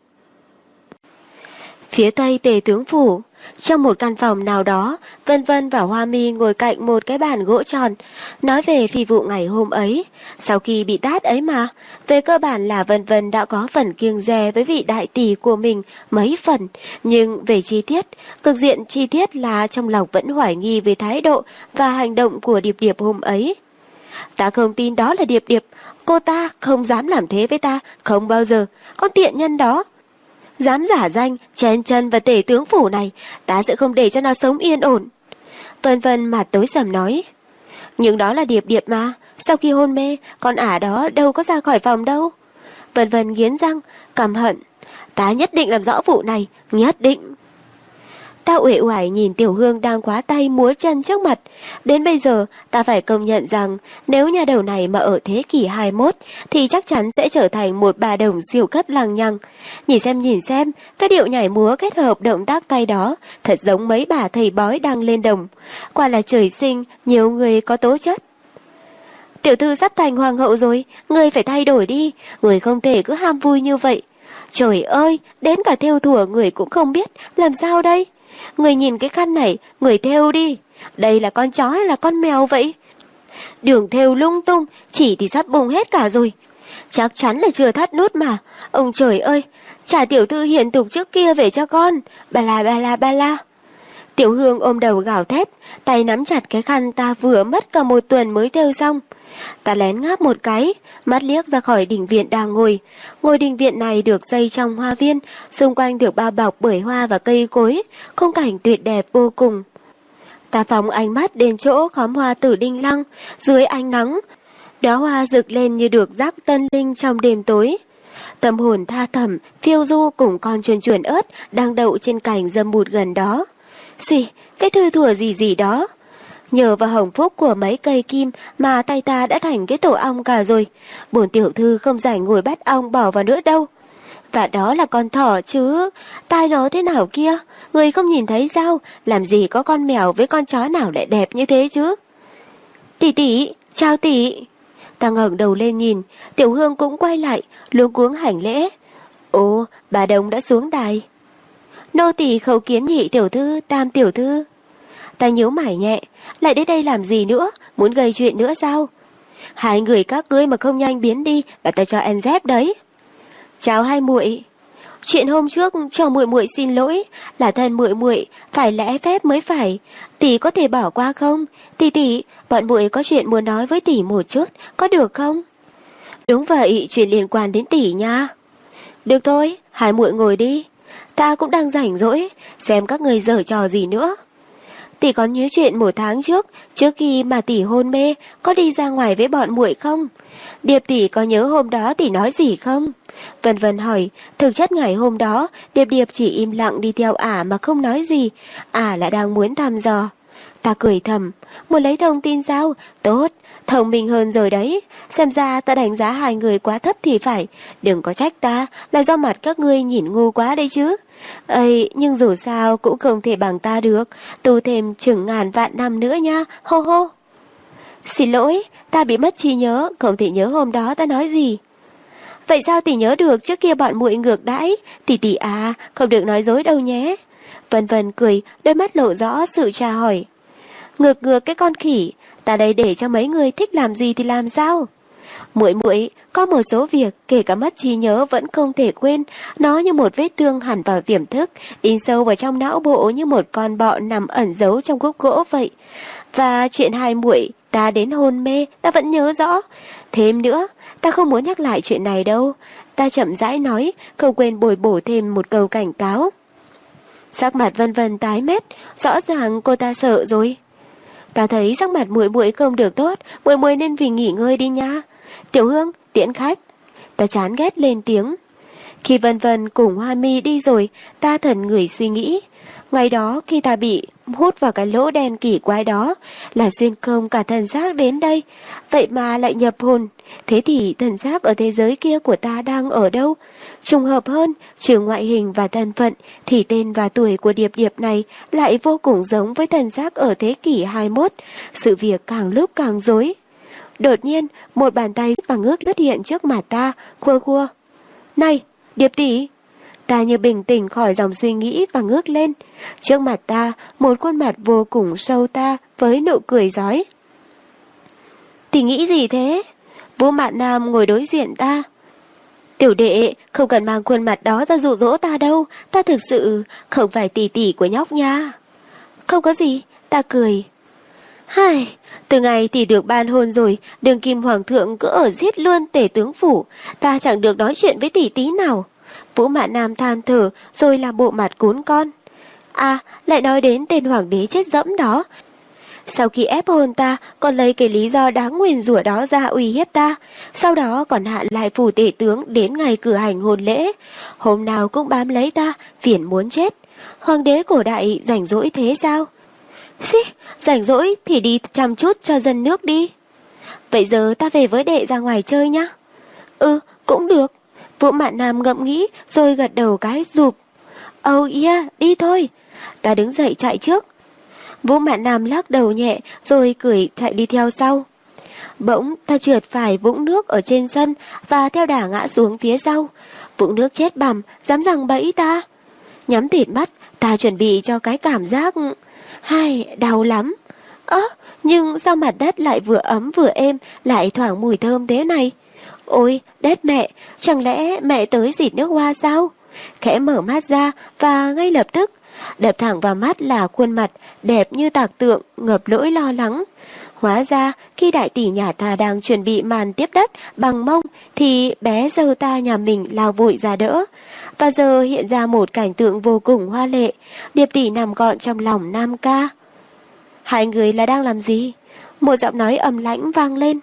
Phía tây tề tướng phủ, trong một căn phòng nào đó, Vân Vân và Hoa Mi ngồi cạnh một cái bàn gỗ tròn, nói về phi vụ ngày hôm ấy. Sau khi bị tát ấy mà, về cơ bản là Vân Vân đã có phần kiêng dè với vị đại tỷ của mình mấy phần, nhưng về chi tiết, cực diện chi tiết là trong lòng vẫn hoài nghi về thái độ và hành động của Điệp Điệp hôm ấy. Ta không tin đó là Điệp Điệp, cô ta không dám làm thế với ta, không bao giờ, con tiện nhân đó. Dám giả danh, chen chân và tể tướng phủ này, ta sẽ không để cho nó sống yên ổn. Vân Vân mặt tối sầm nói. Nhưng đó là Điệp Điệp mà, sau khi hôn mê, con ả đó đâu có ra khỏi phòng đâu. Vân Vân nghiến răng, căm hận. Ta nhất định làm rõ vụ này, nhất định. Ta uể oải nhìn Tiểu Hương đang quá tay múa chân trước mặt. Đến bây giờ, ta phải công nhận rằng nếu nhà đầu này mà ở thế kỷ 21 thì chắc chắn sẽ trở thành một bà đồng siêu cấp lằng nhằng. Nhìn xem, cái điệu nhảy múa kết hợp động tác tay đó thật giống mấy bà thầy bói đang lên đồng. Quả là trời sinh, nhiều người có tố chất. Tiểu thư sắp thành hoàng hậu rồi, người phải thay đổi đi, người không thể cứ ham vui như vậy. Trời ơi, đến cả thêu thùa người cũng không biết, làm sao đây? Người nhìn cái khăn này, người thêu đi. Đây là con chó hay là con mèo vậy? Đường thêu lung tung, chỉ thì sắp bùng hết cả rồi. Chắc chắn là chưa thắt nút mà. Ông trời ơi, trả tiểu thư hiền tục trước kia về cho con. Ba la. Tiểu Hương ôm đầu gào thét, tay nắm chặt cái khăn ta vừa mất cả một tuần mới thêu xong. Ta lén ngáp một cái, mắt liếc ra khỏi đình viện đang ngồi. Ngôi đình viện này được xây trong hoa viên, xung quanh được bao bọc bởi hoa và cây cối, khung cảnh tuyệt đẹp vô cùng. Ta phóng ánh mắt đến chỗ khóm hoa tử đinh lăng, dưới ánh nắng. Đóa hoa rực lên như được rắc tân linh trong đêm tối. Tâm hồn tha thầm, phiêu du cùng con chuồn chuồn ớt đang đậu trên cành dâm bụt gần đó. Xì, cái thư thủa gì đó. Nhờ vào hồng phúc của mấy cây kim mà tay ta đã thành cái tổ ong cả rồi. Bổn tiểu thư không rảnh ngồi bắt ong bỏ vào nữa đâu. Và đó là con thỏ chứ. Tai nó thế nào kia? Người không nhìn thấy sao? Làm gì có con mèo với con chó nào lại đẹp như thế chứ? Tỷ, chào tỷ. Ta ngẩng đầu lên nhìn. Tiểu Hương cũng quay lại, luống cuống hành lễ. Ồ, bà Đồng đã xuống đài. Nô tỳ khấu kiến nhị tiểu thư, tam tiểu thư. Ta nhíu mày nhẹ, lại đến đây làm gì nữa, muốn gây chuyện nữa sao? Hai người các ngươi mà không nhanh biến đi là ta cho ăn dép đấy. Chào hai muội. Chuyện hôm trước cho muội xin lỗi, là thân muội phải lễ phép mới phải. Tỷ có thể bỏ qua không? Tỷ, bọn muội có chuyện muốn nói với tỷ một chút, có được không? Đúng vậy, chuyện liên quan đến tỷ nha. Được thôi, hai muội ngồi đi. Ta cũng đang rảnh rỗi, xem các người giở trò gì nữa. Tỷ có nhớ chuyện một tháng trước khi mà tỷ hôn mê, có đi ra ngoài với bọn muội không? Điệp tỷ có nhớ hôm đó tỷ nói gì không? Vân Vân hỏi, thực chất ngày hôm đó, Điệp chỉ im lặng đi theo ả mà không nói gì, ả là đang muốn thăm dò. Ta cười thầm, muốn lấy thông tin sao? Tốt, thông minh hơn rồi đấy, xem ra ta đánh giá hai người quá thấp thì phải, đừng có trách ta, là do mặt các ngươi nhìn ngu quá đấy chứ. Ây, nhưng dù sao cũng không thể bằng ta được, tu thêm chừng ngàn vạn năm nữa nha, hô hô. Xin lỗi, ta bị mất trí nhớ, không thể nhớ hôm đó ta nói gì. Vậy sao tỷ nhớ được trước kia bọn muội ngược đãi? Tỷ à, không được nói dối đâu nhé. Vân Vân cười, đôi mắt lộ rõ sự tra hỏi. Ngược cái con khỉ, ta đây để cho mấy người thích làm gì thì làm sao? Muội muội, có một số việc kể cả mất trí nhớ vẫn không thể quên, nó như một vết thương hằn vào tiềm thức, in sâu vào trong não bộ như một con bọ nằm ẩn giấu trong khúc gỗ vậy. Và chuyện hai muội ta đến hôn mê, ta vẫn nhớ rõ. Thêm nữa, ta không muốn nhắc lại chuyện này đâu. Ta chậm rãi nói, không quên bồi bổ thêm một câu cảnh cáo. Sắc mặt Vân Vân tái mét, rõ ràng cô ta sợ rồi. Ta thấy sắc mặt muội muội không được tốt, muội muội nên vì nghỉ ngơi đi nha. Tiểu Hương, tiễn khách. Ta chán ghét lên tiếng. Khi Vân Vân cùng Hoa Mi đi rồi, ta thần người suy nghĩ. Ngày đó khi ta bị hút vào cái lỗ đen kỳ quái đó, là xuyên không cả thần xác đến đây, vậy mà lại nhập hồn. Thế thì thần xác ở thế giới kia của ta đang ở đâu? Trùng hợp hơn, trừ ngoại hình và thân phận, thì tên và tuổi của Điệp Điệp này lại vô cùng giống với thần xác ở thế kỷ 21. Sự việc càng lúc càng rối. Đột nhiên, một bàn tay và ngước xuất hiện trước mặt ta, khua khua. Này, Điệp tỷ! Ta như bình tĩnh khỏi dòng suy nghĩ và ngước lên. Trước mặt ta, một khuôn mặt vô cùng sâu ta với nụ cười rói. Tỷ nghĩ gì thế? Vũ Mạn Nam ngồi đối diện ta. Tiểu đệ, không cần mang khuôn mặt đó ra dụ dỗ ta đâu. Ta thực sự không phải tỷ tỷ của nhóc nha. Không có gì, ta cười. Hai, từ ngày tỷ được ban hôn rồi, đường kim hoàng thượng cứ ở giết luôn tể tướng phủ. Ta chẳng được nói chuyện với tỷ tí nào. Vũ Mạn Nam than thở rồi làm bộ mặt cún con. À, lại nói đến tên hoàng đế chết dẫm đó. Sau khi ép hôn ta, còn lấy cái lý do đáng nguyền rủa đó ra uy hiếp ta. Sau đó còn hạ lại phủ tể tướng đến ngày cử hành hôn lễ. Hôm nào cũng bám lấy ta, phiền muốn chết. Hoàng đế cổ đại rảnh rỗi thế sao? Xí, rảnh rỗi thì đi chăm chút cho dân nước đi. Vậy giờ ta về với đệ ra ngoài chơi nhá. Ừ, cũng được. Vũ Mạn Nam ngẫm nghĩ rồi gật đầu cái rụp. Oh yeah, đi thôi. Ta đứng dậy chạy trước. Vũ Mạn Nam lắc đầu nhẹ rồi cười chạy đi theo sau. Bỗng ta trượt phải vũng nước ở trên sân và theo đà ngã xuống phía sau. Vũng nước chết bằm, dám rằng bẫy ta. Nhắm tịt mắt, ta chuẩn bị cho cái cảm giác... Hai, đau lắm. Nhưng sao mặt đất lại vừa ấm vừa êm, lại thoảng mùi thơm thế này? Ôi, đất mẹ, chẳng lẽ mẹ tới xịt nước hoa sao? Khẽ mở mắt ra và ngay lập tức, đập thẳng vào mắt là khuôn mặt đẹp như tạc tượng, ngập nỗi lo lắng. Hóa ra, khi đại tỷ nhà ta đang chuẩn bị màn tiếp đất bằng mông, thì bé dâu ta nhà mình lao vội ra đỡ. Và giờ hiện ra một cảnh tượng vô cùng hoa lệ, Điệp tỷ nằm gọn trong lòng Nam ca. Hai người là đang làm gì? Một giọng nói ầm lãnh vang lên.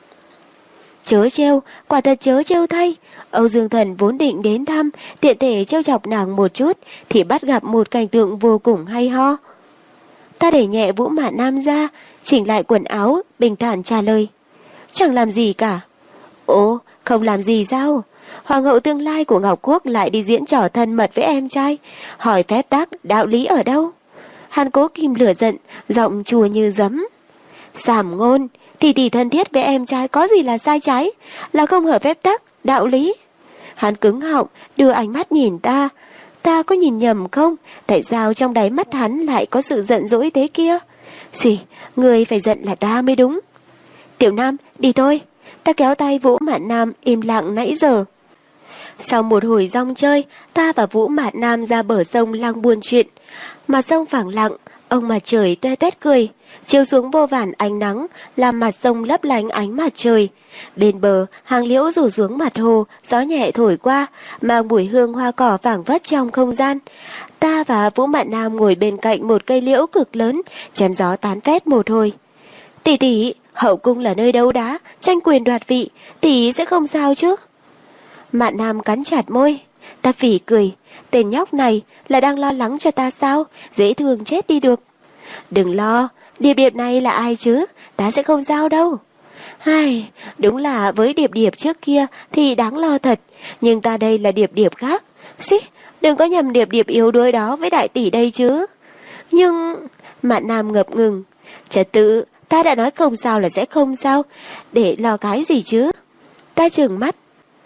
Chớ trêu, quả thật chớ trêu thay. Âu Dương Thần vốn định đến thăm, tiện thể trêu chọc nàng một chút, thì bắt gặp một cảnh tượng vô cùng hay ho. Ta đẩy nhẹ Vũ Mạn Nam ra, chỉnh lại quần áo, bình thản trả lời. Chẳng làm gì cả. Ồ, không làm gì sao? Hoàng hậu tương lai của Ngọc Quốc lại đi diễn trò thân mật với em trai, hỏi phép tắc, đạo lý ở đâu? Hàn Cố Kim lửa giận, giọng chua như giấm. Sảm ngôn, tỷ thân thiết với em trai có gì là sai trái, là không hợp phép tắc, đạo lý. Hắn cứng họng, đưa ánh mắt nhìn ta. Ta có nhìn nhầm không? Tại sao trong đáy mắt hắn lại có sự giận dỗi thế kia? Xì, người phải giận là ta mới đúng. Tiểu Nam, đi thôi. Ta kéo tay Vũ Mạn Nam im lặng nãy giờ. Sau một hồi rong chơi, ta và Vũ Mạn Nam ra bờ sông lang buôn chuyện. Mặt sông phẳng lặng, ông mặt trời toe toét cười, chiếu xuống vô vàn ánh nắng, làm mặt sông lấp lánh ánh mặt trời. Bên bờ, hàng liễu rủ xuống mặt hồ, gió nhẹ thổi qua, mang mùi hương hoa cỏ phảng phất trong không gian. Ta và Vũ Mạn Nam ngồi bên cạnh một cây liễu cực lớn, chém gió tán phét một hồi. Tỷ tỷ, hậu cung là nơi đấu đá, tranh quyền đoạt vị, tỷ sẽ không sao chứ? Mạn Nam cắn chặt môi. Ta phỉ cười, tên nhóc này là đang lo lắng cho ta sao? Dễ thương chết đi được. Đừng lo, Điệp Điệp này là ai chứ? Ta sẽ không sao đâu. Hai, đúng là với Điệp Điệp trước kia thì đáng lo thật, nhưng ta đây là Điệp Điệp khác. Xí, đừng có nhầm Điệp Điệp yếu đuối đó với đại tỷ đây chứ. Nhưng... Mạn Nam ngập ngừng. Trật tự, ta đã nói không sao là sẽ không sao, để lo cái gì chứ? Ta trừng mắt.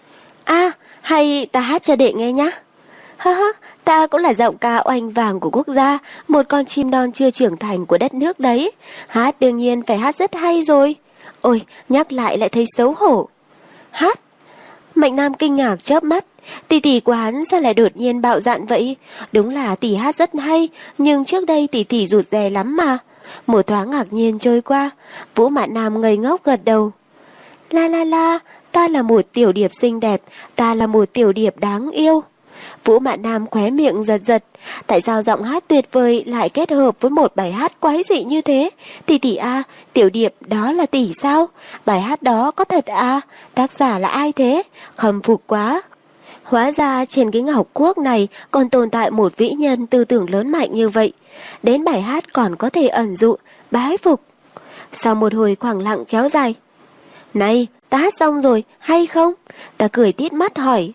Hay ta hát cho đệ nghe nhá. Ha ha, ta cũng là giọng ca oanh vàng của quốc gia, một con chim non chưa trưởng thành của đất nước đấy. Hát đương nhiên phải hát rất hay rồi. Ôi, nhắc lại thấy xấu hổ. Hát? Mạnh Nam kinh ngạc chớp mắt. Tỷ tỷ của hắn sao lại đột nhiên bạo dạn vậy? Đúng là tỷ hát rất hay, nhưng trước đây tỷ tỷ rụt rè lắm mà. Một thoáng ngạc nhiên trôi qua, Vũ Mạn Nam ngây ngốc gật đầu. La la la, ta là một tiểu điệp xinh đẹp, ta là một tiểu điệp đáng yêu. Vũ Mạn Nam khóe miệng giật giật. Tại sao giọng hát tuyệt vời lại kết hợp với một bài hát quái dị như thế? Tỷ tỷ à, tiểu điệp đó là tỷ sao? Bài hát đó có thật à? Tác giả là ai thế? Khâm phục quá. Hóa ra trên cái ngọc quốc này còn tồn tại một vĩ nhân tư tưởng lớn mạnh như vậy. Đến bài hát còn có thể ẩn dụ, bái phục. Sau một hồi khoảng lặng kéo dài. Này, ta hát xong rồi, hay không? Ta cười tít mắt hỏi.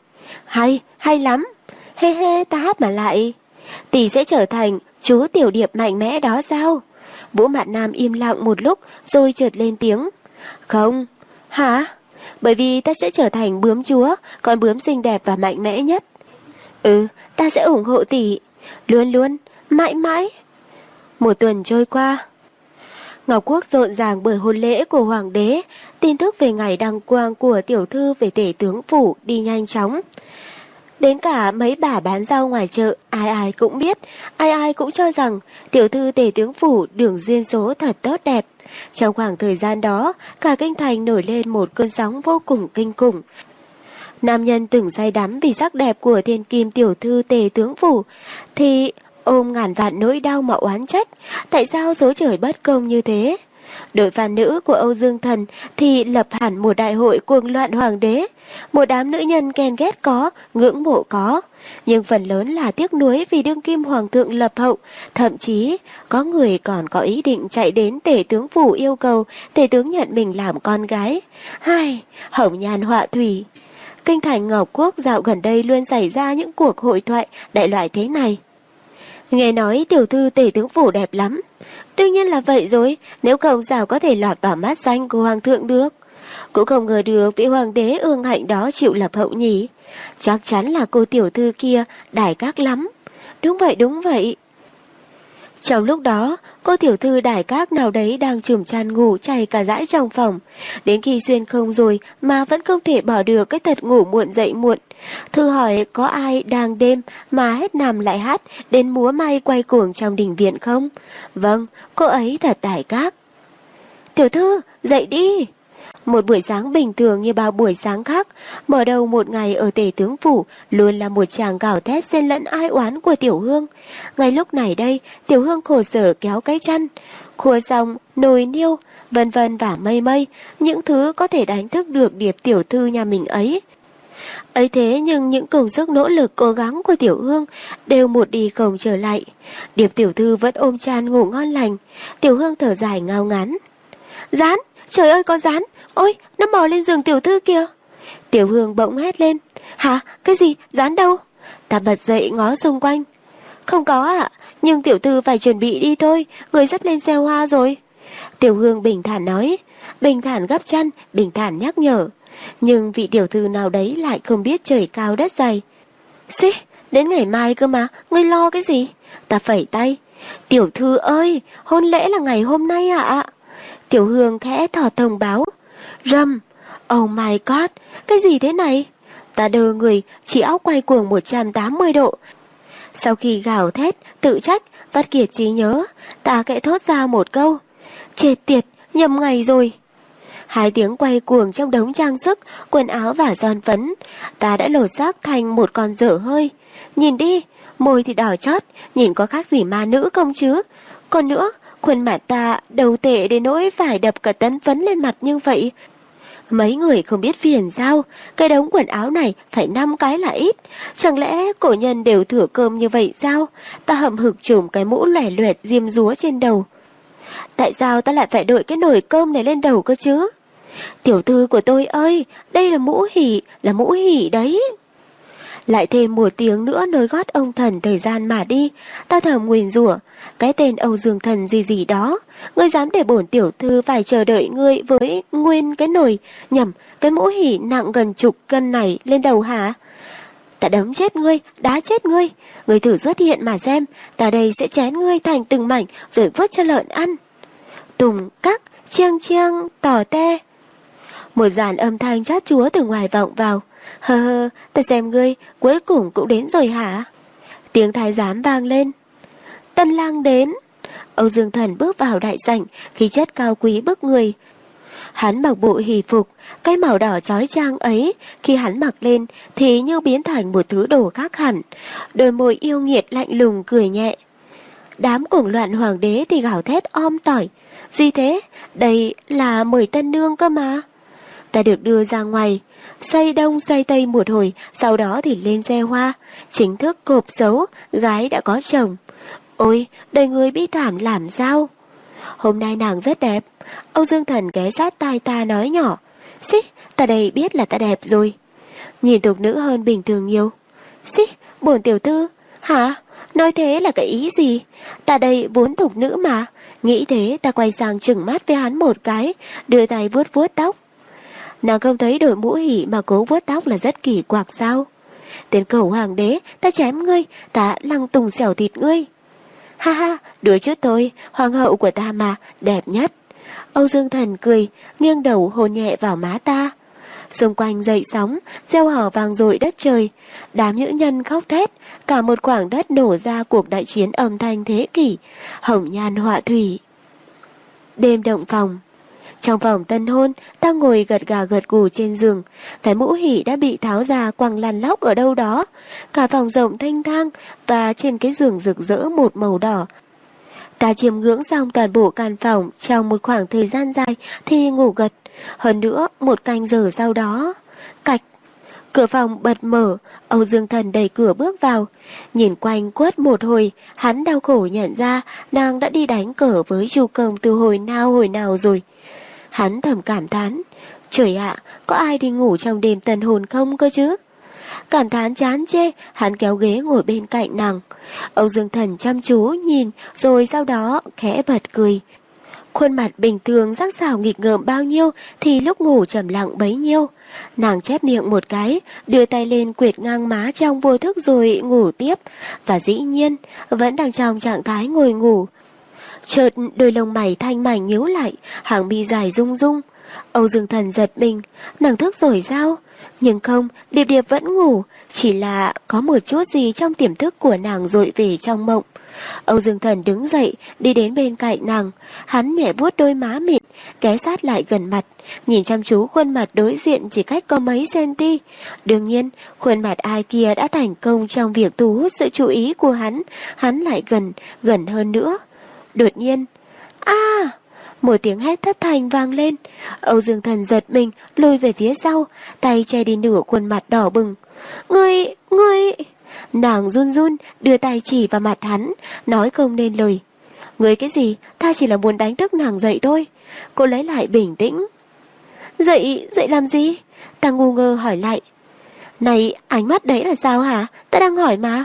Hay lắm. Hê hê, ta hát mà lại. Tỷ sẽ trở thành chú tiểu điệp mạnh mẽ đó sao? Vũ Mạn Nam im lặng một lúc rồi chợt lên tiếng. Không. Hả? Bởi vì ta sẽ trở thành bướm chúa, con bướm xinh đẹp và mạnh mẽ nhất. Ừ, ta sẽ ủng hộ tỷ. Luôn luôn, mãi mãi. Một tuần trôi qua. Ngọc Quốc rộn ràng bởi hôn lễ của hoàng đế. Tin tức về ngày đăng quang của tiểu thư về tể tướng phủ đi nhanh chóng. Đến cả mấy bà bán rau ngoài chợ, ai ai cũng biết, ai ai cũng cho rằng tiểu thư tể tướng phủ đường duyên số thật tốt đẹp. Trong khoảng thời gian đó, cả kinh thành nổi lên một cơn sóng vô cùng kinh khủng. Nam nhân từng say đắm vì sắc đẹp của thiên kim tiểu thư tể tướng phủ, thì ôm ngàn vạn nỗi đau mà oán trách, tại sao số trời bất công như thế? Đội phản nữ của Âu Dương Thần thì lập hẳn một đại hội cuồng loạn hoàng đế. Một đám nữ nhân ghen ghét có, ngưỡng mộ có, nhưng phần lớn là tiếc nuối vì đương kim hoàng thượng lập hậu. Thậm chí có người còn có ý định chạy đến tể tướng phủ yêu cầu tể tướng nhận mình làm con gái. Hai, hồng nhan họa thủy. Kinh thành Ngọc Quốc dạo gần đây luôn xảy ra những cuộc hội thoại đại loại thế này. Nghe nói tiểu thư tể tướng phủ đẹp lắm. Đương nhiên là vậy rồi, nếu không sao có thể lọt vào mắt xanh của hoàng thượng được. Cũng không ngờ được vị hoàng đế ương hạnh đó chịu lập hậu nhỉ. Chắc chắn là cô tiểu thư kia đài các lắm. Đúng vậy. Trong lúc đó, cô tiểu thư đài các nào đấy đang chùm chăn ngủ chảy cả dãi trong phòng. Đến khi xuyên không rồi mà vẫn không thể bỏ được cái tật ngủ muộn dậy muộn. Thư hỏi có ai đang đêm mà hết nằm lại hát đến múa may quay cuồng trong đình viện không? Vâng, cô ấy thật đài các. Tiểu thư, dậy đi! Một buổi sáng bình thường như bao buổi sáng khác, mở đầu một ngày ở tể tướng phủ luôn là một tràng gào thét xen lẫn ai oán của Tiểu Hương. Ngay lúc này đây, Tiểu Hương khổ sở kéo cái chăn, khua xong, nồi niêu, vân vân và mây mây, những thứ có thể đánh thức được điệp tiểu thư nhà mình ấy. Ấy thế nhưng những công sức nỗ lực cố gắng của Tiểu Hương đều một đi không trở lại. Điệp tiểu thư vẫn ôm chăn ngủ ngon lành. Tiểu Hương thở dài ngao ngán. Rán! Trời ơi con rán! Ôi, nó bò lên giường tiểu thư kìa! Tiểu Hương bỗng hét lên. Hả? Cái gì? Rán đâu? Ta bật dậy ngó xung quanh. Không có ạ, nhưng tiểu thư phải chuẩn bị đi thôi, người sắp lên xe hoa rồi. Tiểu Hương bình thản nói, bình thản gấp chăn, bình thản nhắc nhở. Nhưng vị tiểu thư nào đấy lại không biết trời cao đất dày. Xí, đến ngày mai cơ mà, ngươi lo cái gì? Ta phẩy tay. Tiểu thư ơi, hôn lễ là ngày hôm nay ạ. Tiểu Hương khẽ thỏ thông báo. Rầm, oh my god, cái gì thế này? Ta đơ người, chỉ óc quay cuồng 180 độ. Sau khi gào thét, tự trách, vắt kiệt trí nhớ, ta khẽ thốt ra một câu. Chết tiệt, nhầm ngày rồi. 2 tiếng quay cuồng trong đống trang sức, quần áo và son phấn, ta đã lột xác thành một con dở hơi. Nhìn đi, môi thì đỏ chót, nhìn có khác gì ma nữ không chứ? Còn nữa, khuôn mặt ta đầu tệ đến nỗi phải đập cả tấn phấn lên mặt như vậy. Mấy người không biết phiền sao, cái đống quần áo này phải 5 cái là ít. Chẳng lẽ cổ nhân đều thừa cơm như vậy sao? Ta hậm hực trùm cái mũ lòe loẹt diêm dúa trên đầu. Tại sao ta lại phải đội cái nồi cơm này lên đầu cơ chứ? Tiểu thư của tôi ơi, đây là mũ hỉ đấy. Lại thêm 1 tiếng nữa nối gót ông thần thời gian mà đi. Ta thầm nguyền rủa, cái tên Âu Dương Thần gì đó, ngươi dám để bổn tiểu thư phải chờ đợi ngươi với nguyên cái nồi, nhầm, cái mũ hỉ nặng gần chục cân này lên đầu hả? Ta đấm chết ngươi, đá chết ngươi. Ngươi thử xuất hiện mà xem, ta đây sẽ chén ngươi thành từng mảnh rồi vớt cho lợn ăn. Tùng các, chiêng chiêng, tỏ te. Một dàn âm thanh chát chúa từ ngoài vọng vào. Hơ hơ, ta xem ngươi cuối cùng cũng đến rồi hả? Tiếng thái giám vang lên. Tân lang đến. Âu Dương Thần bước vào đại sảnh, khí chất cao quý bức người. Hắn mặc bộ hỷ phục, cái màu đỏ chói chang ấy, khi hắn mặc lên thì như biến thành một thứ đồ khác hẳn. Đôi môi yêu nghiệt lạnh lùng cười nhẹ. Đám cuồng loạn hoàng đế thì gào thét om tỏi. Gì thế? Đây là mời tân nương cơ mà. Ta được đưa ra ngoài, xây đông xây tây một hồi, sau đó thì lên xe hoa, chính thức cộp xấu, gái đã có chồng. Ôi, đời người bi thảm làm sao? Hôm nay nàng rất đẹp. Âu Dương Thần ghé sát tai ta nói nhỏ. Xí, ta đây biết là ta đẹp rồi. Nhìn tục nữ hơn bình thường nhiều. Xí, bổn tiểu thư. Hả? Nói thế là cái ý gì? Ta đây vốn tục nữ mà. Nghĩ thế ta quay sang trừng mắt với hắn một cái, đưa tay vuốt vuốt tóc. Nàng không thấy đội mũ hỉ mà cố vuốt tóc là rất kỳ quặc sao? Tên cầu hoàng đế, ta chém ngươi, ta lăng tùng xẻo thịt ngươi. Ha ha, đùa chút thôi, hoàng hậu của ta mà, đẹp nhất. Âu Dương Thần cười, nghiêng đầu hôn nhẹ vào má ta. Xung quanh dậy sóng, reo hò vang dội đất trời. Đám nữ nhân khóc thét, cả một khoảng đất nổ ra cuộc đại chiến âm thanh thế kỷ, hồng nhan họa thủy. Đêm động phòng. Trong phòng tân hôn, ta ngồi gật gà gật gù trên giường. Cái mũ hỉ đã bị tháo ra quăng lăn lóc ở đâu đó. Cả phòng rộng thanh thang và trên cái giường rực rỡ một màu đỏ. Ta chiêm ngưỡng xong toàn bộ căn phòng trong một khoảng thời gian dài thì ngủ gật. Hơn nữa, một canh giờ sau đó, cạch, cửa phòng bật mở. Âu Dương Thần đẩy cửa bước vào. Nhìn quanh quất một hồi, hắn đau khổ nhận ra nàng đã đi đánh cờ với Chu Công từ hồi nào rồi. Hắn thầm cảm thán, trời ạ, có ai đi ngủ trong đêm tân hôn không cơ chứ? Cảm thán chán chê, hắn kéo ghế ngồi bên cạnh nàng. Âu Dương Thần chăm chú nhìn, rồi sau đó khẽ bật cười. Khuôn mặt bình thường sắc sảo nghịch ngợm bao nhiêu thì lúc ngủ trầm lặng bấy nhiêu. Nàng chép miệng một cái, đưa tay lên quệt ngang má trong vô thức rồi ngủ tiếp. Và dĩ nhiên, vẫn đang trong trạng thái ngồi ngủ. Chợt đôi lông mày thanh mảnh nhíu lại, hàng mi dài rung rung. Âu Dương Thần giật mình, nàng thức rồi sao? Nhưng không, Điệp Điệp vẫn ngủ, chỉ là có một chút gì trong tiềm thức của nàng dội về trong mộng. Âu Dương Thần đứng dậy, đi đến bên cạnh nàng, hắn nhẹ vuốt đôi má mịn, ghé sát lại gần mặt, nhìn chăm chú khuôn mặt đối diện chỉ cách có mấy centi. Đương nhiên, khuôn mặt ai kia đã thành công trong việc thu hút sự chú ý của hắn lại gần hơn nữa. Đột nhiên, một tiếng hét thất thanh vang lên. Âu Dương Thần giật mình, lùi về phía sau, tay che đi nửa khuôn mặt đỏ bừng. Ngươi... Nàng run run, đưa tay chỉ vào mặt hắn, nói không nên lời. Ngươi cái gì, ta chỉ là muốn đánh thức nàng dậy thôi. Cô lấy lại bình tĩnh. Dậy làm gì? Ta ngu ngơ hỏi lại. Này, ánh mắt đấy là sao hả? Ta đang hỏi mà.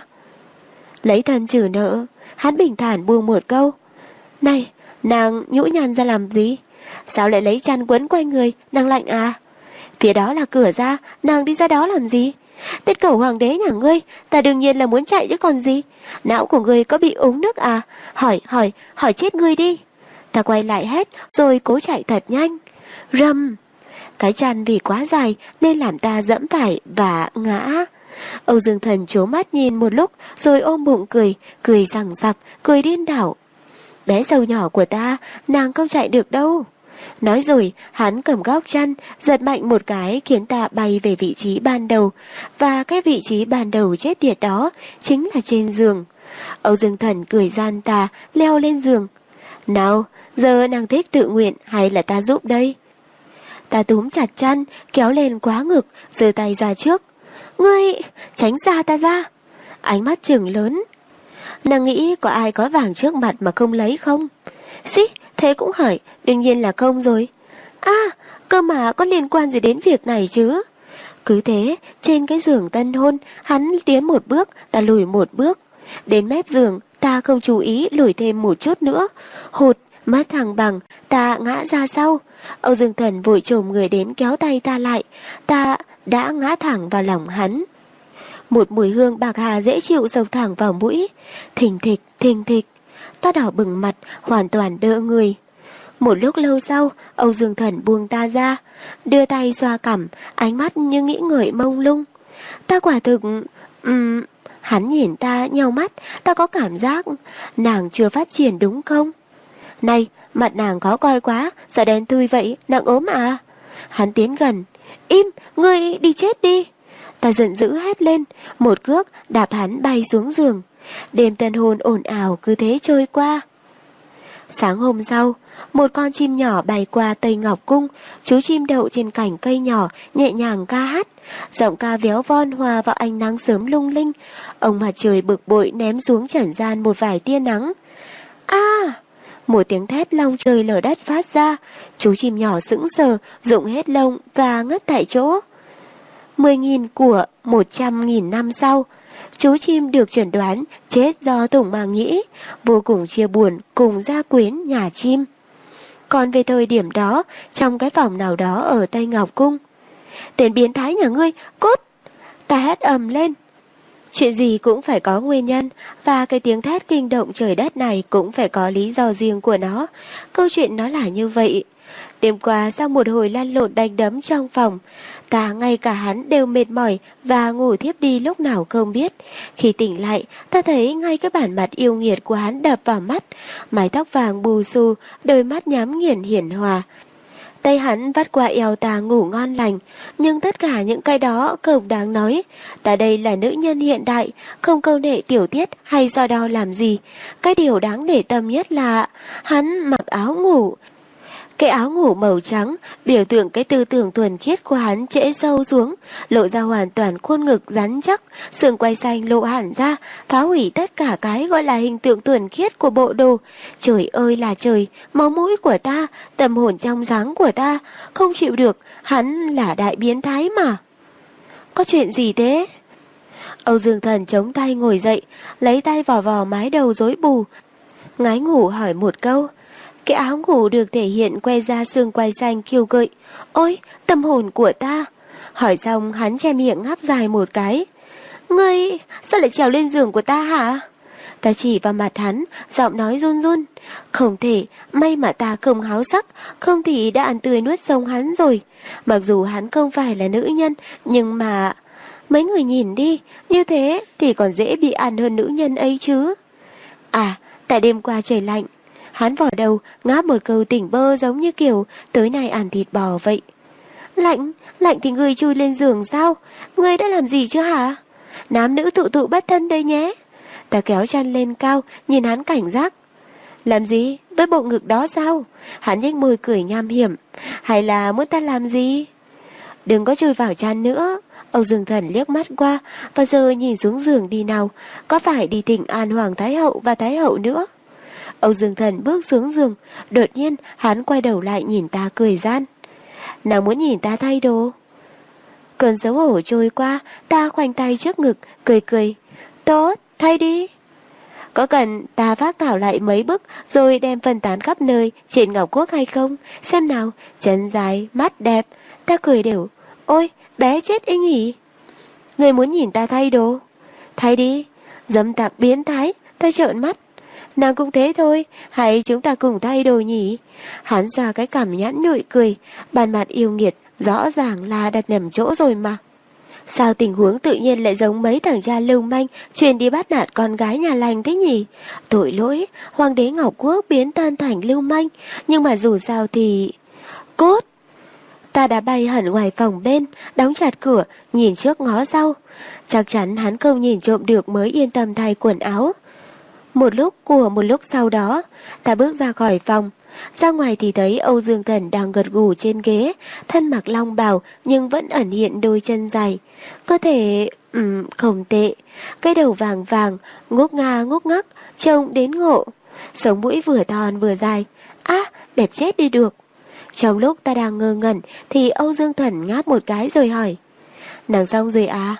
Lấy thân trừ nợ, hắn bình thản buông một câu. Này, nàng nhũ nhằn ra làm gì? Sao lại lấy chăn quấn quanh người, nàng lạnh à? Phía đó là cửa ra, nàng đi ra đó làm gì? Tên cẩu hoàng đế nhà ngươi, ta đương nhiên là muốn chạy chứ còn gì. Não của ngươi có bị uống nước à? Hỏi chết ngươi đi. Ta quay lại hét, rồi cố chạy thật nhanh. Rầm! Cái chăn vì quá dài nên làm ta dẫm phải và ngã. Âu Dương Thần trố mắt nhìn một lúc, rồi ôm bụng cười sằng sặc, cười điên đảo. Bé sâu nhỏ của ta, nàng không chạy được đâu. Nói rồi, hắn cầm góc chăn, giật mạnh một cái khiến ta bay về vị trí ban đầu. Và cái vị trí ban đầu chết tiệt đó chính là trên giường. Âu Dương Thần cười gian tà, leo lên giường. Nào, giờ nàng thích tự nguyện hay là ta giúp đây? Ta túm chặt chăn, kéo lên quá ngực, giơ tay ra trước. Ngươi, tránh xa ta ra. Ánh mắt trừng lớn. Nàng nghĩ có ai có vàng trước mặt mà không lấy không? Xí, thế cũng hỏi, đương nhiên là không rồi. Cơ mà có liên quan gì đến việc này chứ? Cứ thế, trên cái giường tân hôn, hắn tiến một bước, ta lùi một bước. Đến mép giường, ta không chú ý lùi thêm một chút nữa. Hụt, mất thăng bằng, ta ngã ra sau. Âu Dương Thần vội chồm người đến kéo tay ta lại. Ta đã ngã thẳng vào lòng hắn. Một mùi hương bạc hà dễ chịu sộc thẳng vào mũi. Thình thịch. Ta đỏ bừng mặt, hoàn toàn đỡ người. Một lúc lâu sau, Âu Dương Thần buông ta ra, đưa tay xoa cằm, ánh mắt như nghĩ ngợi mông lung. Ta quả thực... Hắn nhìn ta nheo mắt, ta có cảm giác nàng chưa phát triển đúng không? Này, mặt nàng khó coi quá, sao đen thui vậy, nàng ốm à? Hắn tiến gần. Im, ngươi đi chết đi. Ta giận dữ hét lên, một cước đạp hắn bay xuống giường. Đêm tân hôn ồn ào cứ thế trôi qua. Sáng hôm sau, một con chim nhỏ bay qua Tây Ngọc Cung, chú chim đậu trên cành cây nhỏ, nhẹ nhàng ca hát. Giọng ca véo von hòa vào ánh nắng sớm lung linh. Ông mặt trời bực bội ném xuống trần gian một vài tia nắng. Một tiếng thét long trời lở đất phát ra. Chú chim nhỏ sững sờ, rụng hết lông và ngất tại chỗ. 10.000 của 100.000 năm sau, chú chim được chẩn đoán chết do thủng màng nhĩ, vô cùng chia buồn cùng gia quyến nhà chim. Còn về thời điểm đó, trong cái phòng nào đó ở Tây Ngọc Cung, tên biến thái nhà ngươi, cút! Ta hét ầm lên. Chuyện gì cũng phải có nguyên nhân, và cái tiếng thét kinh động trời đất này cũng phải có lý do riêng của nó. Câu chuyện nó là như vậy. Đêm qua sau một hồi lăn lộn đánh đấm trong phòng, ta ngay cả hắn đều mệt mỏi và ngủ thiếp đi lúc nào không biết. Khi tỉnh lại, ta thấy ngay cái bản mặt yêu nghiệt của hắn đập vào mắt, mái tóc vàng bù xù, đôi mắt nhắm nghiền hiển hòa. Tay hắn vắt qua eo ta ngủ ngon lành, nhưng tất cả những cái đó không đáng nói. Ta đây là nữ nhân hiện đại, không câu nệ tiểu tiết hay so đo làm gì. Cái điều đáng để tâm nhất là hắn mặc áo ngủ. Cái áo ngủ màu trắng, biểu tượng cái tư tưởng thuần khiết của hắn trễ sâu xuống, lộ ra hoàn toàn khuôn ngực rắn chắc, xương quai xanh lộ hẳn ra, phá hủy tất cả cái gọi là hình tượng thuần khiết của bộ đồ. Trời ơi là trời, máu mũi của ta, tâm hồn trong sáng của ta, không chịu được, hắn là đại biến thái mà. Có chuyện gì thế? Âu Dương Thần chống tay ngồi dậy, lấy tay vò vò mái đầu rối bù, ngái ngủ hỏi một câu. Cái áo ngủ được thể hiện que ra xương quai xanh kiêu gợi. Ôi, tâm hồn của ta! Hỏi xong hắn che miệng ngáp dài một cái. Ngươi, sao lại trèo lên giường của ta hả? Ta chỉ vào mặt hắn, giọng nói run run. Không thể, may mà ta không háo sắc, không thì đã ăn tươi nuốt sống hắn rồi. Mặc dù hắn không phải là nữ nhân, nhưng mà... Mấy người nhìn đi, như thế thì còn dễ bị ăn hơn nữ nhân ấy chứ. À, tại đêm qua trời lạnh. Hắn vò đầu, ngáp một câu tỉnh bơ giống như kiểu tối nay ăn thịt bò vậy. Lạnh, lạnh thì ngươi chui lên giường sao? Ngươi đã làm gì chứ hả? Nam nữ tụ tụ bất thân đây nhé. Ta kéo chăn lên cao, nhìn hắn cảnh giác. Làm gì? Với bộ ngực đó sao? Hắn nhếch môi cười nham hiểm. Hay là muốn ta làm gì? Đừng có chui vào chăn nữa. Âu Dương Thần liếc mắt qua và giờ nhìn xuống giường đi nào. Có phải đi thỉnh an Hoàng Thái Hậu và Thái Hậu nữa? Âu Dương Thần bước xuống giường, đột nhiên hắn quay đầu lại nhìn ta cười gian. Nàng muốn nhìn ta thay đồ? Cơn xấu hổ trôi qua, ta khoanh tay trước ngực, cười cười. Tốt, thay đi. Có cần ta phác thảo lại mấy bức rồi đem phân tán khắp nơi trên Ngọc Quốc hay không? Xem nào, chân dài, mắt đẹp. Ta cười đều. Ôi, bé chết ấy nhỉ? Người muốn nhìn ta thay đồ? Thay đi. Dâm tặc biến thái, ta trợn mắt. Nàng cũng thế thôi, hay chúng ta cùng thay đồ nhỉ? Hắn ra cái cằm nhãn nhụi cười, bàn mặt yêu nghiệt, rõ ràng là đặt nhầm chỗ rồi mà. Sao tình huống tự nhiên lại giống mấy thằng cha lưu manh truyền đi bắt nạt con gái nhà lành thế nhỉ? Tội lỗi, Hoàng đế Ngọc Quốc biến tan thành lưu manh, nhưng mà dù sao thì... Cốt! Ta đã bay hẳn ngoài phòng bên, đóng chặt cửa, nhìn trước ngó sau. Chắc chắn hắn không nhìn trộm được mới yên tâm thay quần áo. Một lúc sau đó, ta bước ra khỏi phòng. Ra ngoài thì thấy Âu Dương Thần đang gật gù trên ghế, thân mặc long bào nhưng vẫn ẩn hiện đôi chân dài. Cơ thể không tệ, cái đầu vàng vàng, ngốc ngắc, trông đến ngộ. Sống mũi vừa thon vừa dài. Đẹp chết đi được. Trong lúc ta đang ngơ ngẩn thì Âu Dương Thần ngáp một cái rồi hỏi. Nàng xong rồi à?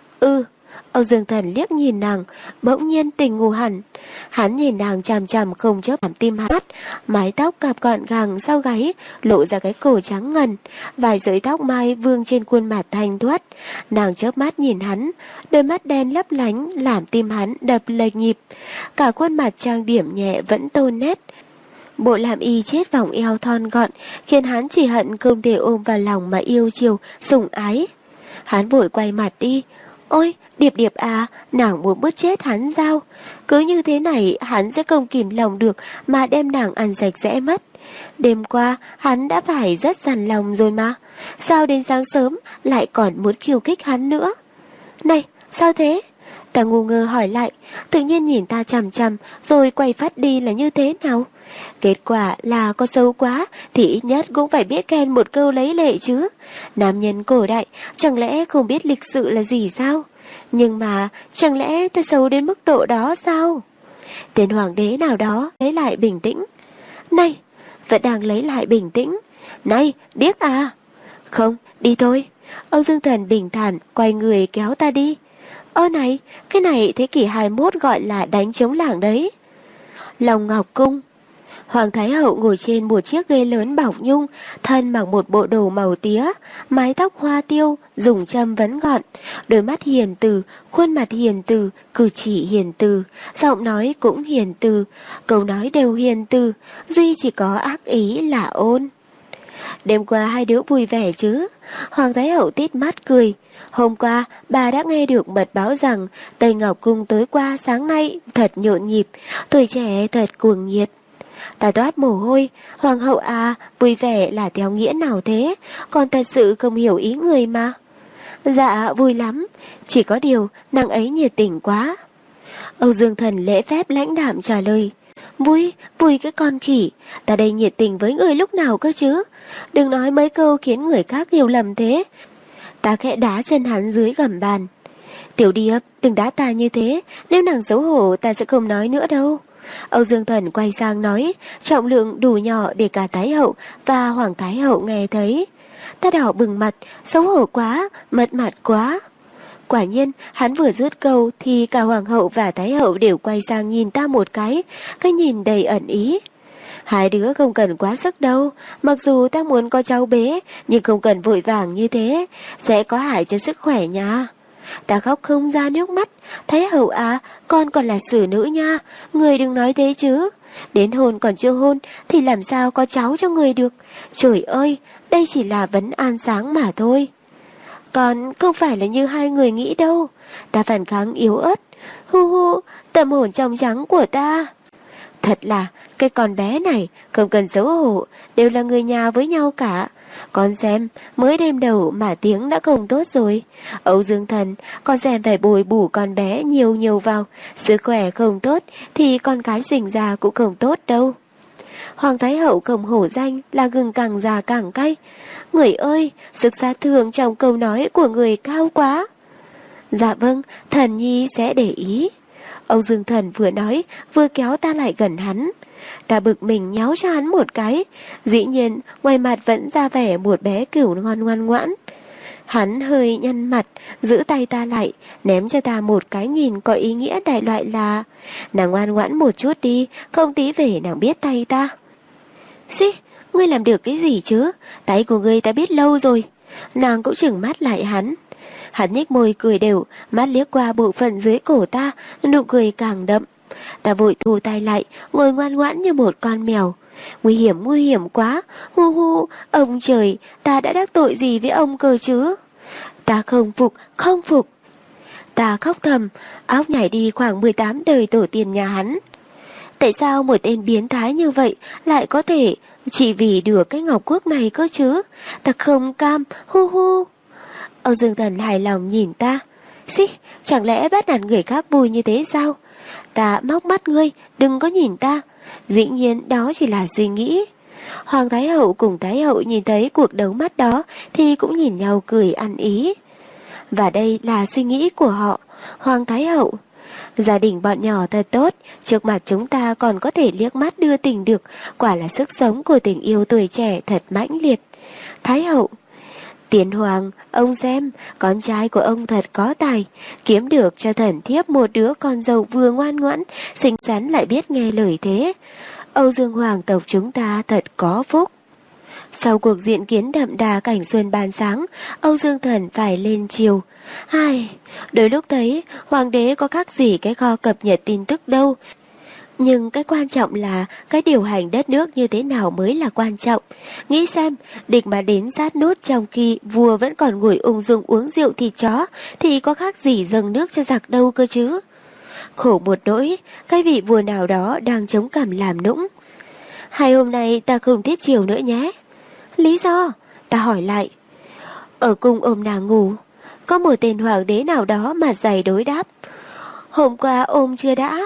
Âu Dương Thần liếc nhìn nàng, bỗng nhiên tỉnh ngủ hẳn. Hắn nhìn nàng chằm chằm không chớp làm tim hắn. Mái tóc cặp gọn gàng sau gáy, lộ ra cái cổ trắng ngần, vài sợi tóc mai vương trên khuôn mặt thanh thoát. Nàng chớp mắt nhìn hắn, đôi mắt đen lấp lánh làm tim hắn đập lệch nhịp. Cả khuôn mặt trang điểm nhẹ vẫn tôn nét. Bộ làm y chết vòng eo thon gọn khiến hắn chỉ hận không thể ôm vào lòng mà yêu chiều, sủng ái. Hắn vội quay mặt đi. Ôi, Điệp Điệp à, nàng muốn bứt chết hắn sao? Cứ như thế này hắn sẽ không kìm lòng được mà đem nàng ăn sạch sẽ mất. Đêm qua hắn đã phải rất dằn lòng rồi mà. Sao đến sáng sớm lại còn muốn khiêu khích hắn nữa? Này, sao thế? Ta ngu ngơ hỏi lại, tự nhiên nhìn ta chằm chằm rồi quay phát đi là như thế nào? Kết quả là có xấu quá thì ít nhất cũng phải biết khen một câu lấy lệ chứ. Nam nhân cổ đại chẳng lẽ không biết lịch sự là gì sao? Nhưng mà chẳng lẽ ta xấu đến mức độ đó sao? Tên hoàng đế nào đó lấy lại bình tĩnh. Này, vẫn đang lấy lại bình tĩnh. Này, điếc à? Không, đi thôi. Âu Dương Thần bình thản quay người kéo ta đi. Ơ này, cái này thế kỷ 21 gọi là đánh trống lảng đấy. Long Ngọc Cung. Hoàng Thái Hậu ngồi trên một chiếc ghế lớn bọc nhung, thân mặc một bộ đồ màu tía, mái tóc hoa tiêu, dùng châm vấn gọn, đôi mắt hiền từ, khuôn mặt hiền từ, cử chỉ hiền từ, giọng nói cũng hiền từ, câu nói đều hiền từ, duy chỉ có ác ý là ôn. Đêm qua hai đứa vui vẻ chứ? Hoàng Thái Hậu tít mắt cười. Hôm qua bà đã nghe được mật báo rằng Tây Ngọc Cung tối qua sáng nay thật nhộn nhịp, tuổi trẻ thật cuồng nhiệt. Ta toát mồ hôi. Hoàng hậu à, vui vẻ là theo nghĩa nào thế? Còn thật sự không hiểu ý người mà. Dạ vui lắm, chỉ có điều nàng ấy nhiệt tình quá. Âu Dương Thần lễ phép lãnh đạm trả lời. Vui, vui cái con khỉ, ta đây nhiệt tình với người lúc nào cơ chứ? Đừng nói mấy câu khiến người khác hiểu lầm thế. Ta khẽ đá chân hắn dưới gầm bàn. Tiểu Điệp, đừng đá ta như thế, nếu nàng xấu hổ ta sẽ không nói nữa đâu. Âu Dương Thần quay sang nói, trọng lượng đủ nhỏ để cả Thái Hậu và Hoàng Thái Hậu nghe thấy. Ta đỏ bừng mặt, xấu hổ quá, mất mặt quá. Quả nhiên, hắn vừa dứt câu thì cả Hoàng hậu và Thái Hậu đều quay sang nhìn ta một cái nhìn đầy ẩn ý. Hai đứa không cần quá sức đâu, mặc dù ta muốn có cháu bé, nhưng không cần vội vàng như thế, sẽ có hại cho sức khỏe nha. Ta khóc không ra nước mắt. Thái Hậu à, con còn là xử nữ nha, người đừng nói thế chứ. Đến hôn còn chưa hôn thì làm sao có cháu cho người được. Trời ơi, đây chỉ là vấn an sáng mà thôi. Còn không phải là như hai người nghĩ đâu. Ta phản kháng yếu ớt. Hu hu, tâm hồn trong trắng của ta. Thật là cái con bé này không cần xấu hổ, đều là người nhà với nhau cả. Con xem, mới đêm đầu mà tiếng đã không tốt rồi. Âu Dương Thần, con xem phải bồi bổ con bé nhiều nhiều vào. Sức khỏe không tốt thì con cái sinh ra cũng không tốt đâu. Hoàng Thái Hậu không hổ danh là gừng càng già càng cay. Người ơi, sức sát thương trong câu nói của người cao quá. Dạ vâng, thần nhi sẽ để ý. Âu Dương Thần vừa nói vừa kéo ta lại gần hắn. Ta bực mình nhéo cho hắn một cái. Dĩ nhiên ngoài mặt vẫn ra vẻ một bé cừu ngoan ngoãn. Hắn hơi nhăn mặt, giữ tay ta lại, ném cho ta một cái nhìn có ý nghĩa đại loại là: nàng ngoan ngoãn một chút đi, không tí về nàng biết tay ta. Xí, ngươi làm được cái gì chứ? Tay của ngươi ta biết lâu rồi. Nàng cũng chừng mắt lại hắn. Hắn nhếch môi cười đều, mắt liếc qua bộ phận dưới cổ ta, nụ cười càng đậm. Ta vội thu tay lại, ngồi ngoan ngoãn như một con mèo. Nguy hiểm quá. Hu hu, ông trời, ta đã đắc tội gì với ông cơ chứ? Ta không phục. Ta khóc thầm, óc nhảy đi khoảng 18 đời tổ tiên nhà hắn. Tại sao một tên biến thái như vậy lại có thể chỉ vì được cái ngọc quốc này cơ chứ? Ta không cam, hu hu. Âu Dương Thần hài lòng nhìn ta. Xí, chẳng lẽ bắt nạt người khác vui như thế sao? Ta móc mắt ngươi, đừng có nhìn ta. Dĩ nhiên đó chỉ là suy nghĩ. Hoàng Thái Hậu cùng Thái Hậu nhìn thấy cuộc đấu mắt đó thì cũng nhìn nhau cười ăn ý. Và đây là suy nghĩ của họ. Hoàng Thái Hậu: gia đình bọn nhỏ thật tốt, trước mặt chúng ta còn có thể liếc mắt đưa tình được, quả là sức sống của tình yêu tuổi trẻ thật mãnh liệt. Thái Hậu: Tiến Hoàng, ông xem, con trai của ông thật có tài, kiếm được cho thần thiếp một đứa con dâu vừa ngoan ngoãn, xinh xắn lại biết nghe lời thế. Âu Dương Hoàng tộc chúng ta thật có phúc. Sau cuộc diện kiến đậm đà cảnh xuân ban sáng, Âu Dương Thần phải lên chiều. Đôi lúc thấy hoàng đế có khác gì cái kho cập nhật tin tức đâu. Nhưng cái quan trọng là cái điều hành đất nước như thế nào mới là quan trọng. Nghĩ xem, địch mà đến sát nút trong khi vua vẫn còn ngồi ung dung uống rượu thịt chó thì có khác gì dâng nước cho giặc đâu cơ chứ. Khổ một nỗi, cái vị vua nào đó đang chống cằm làm nũng. Hay hôm nay ta không thiết chiều nữa nhé. Lý do? Ta hỏi lại. Ở cung ôm nàng ngủ, có một tên hoàng đế nào đó mà dày đối đáp. Hôm qua ôm chưa đã?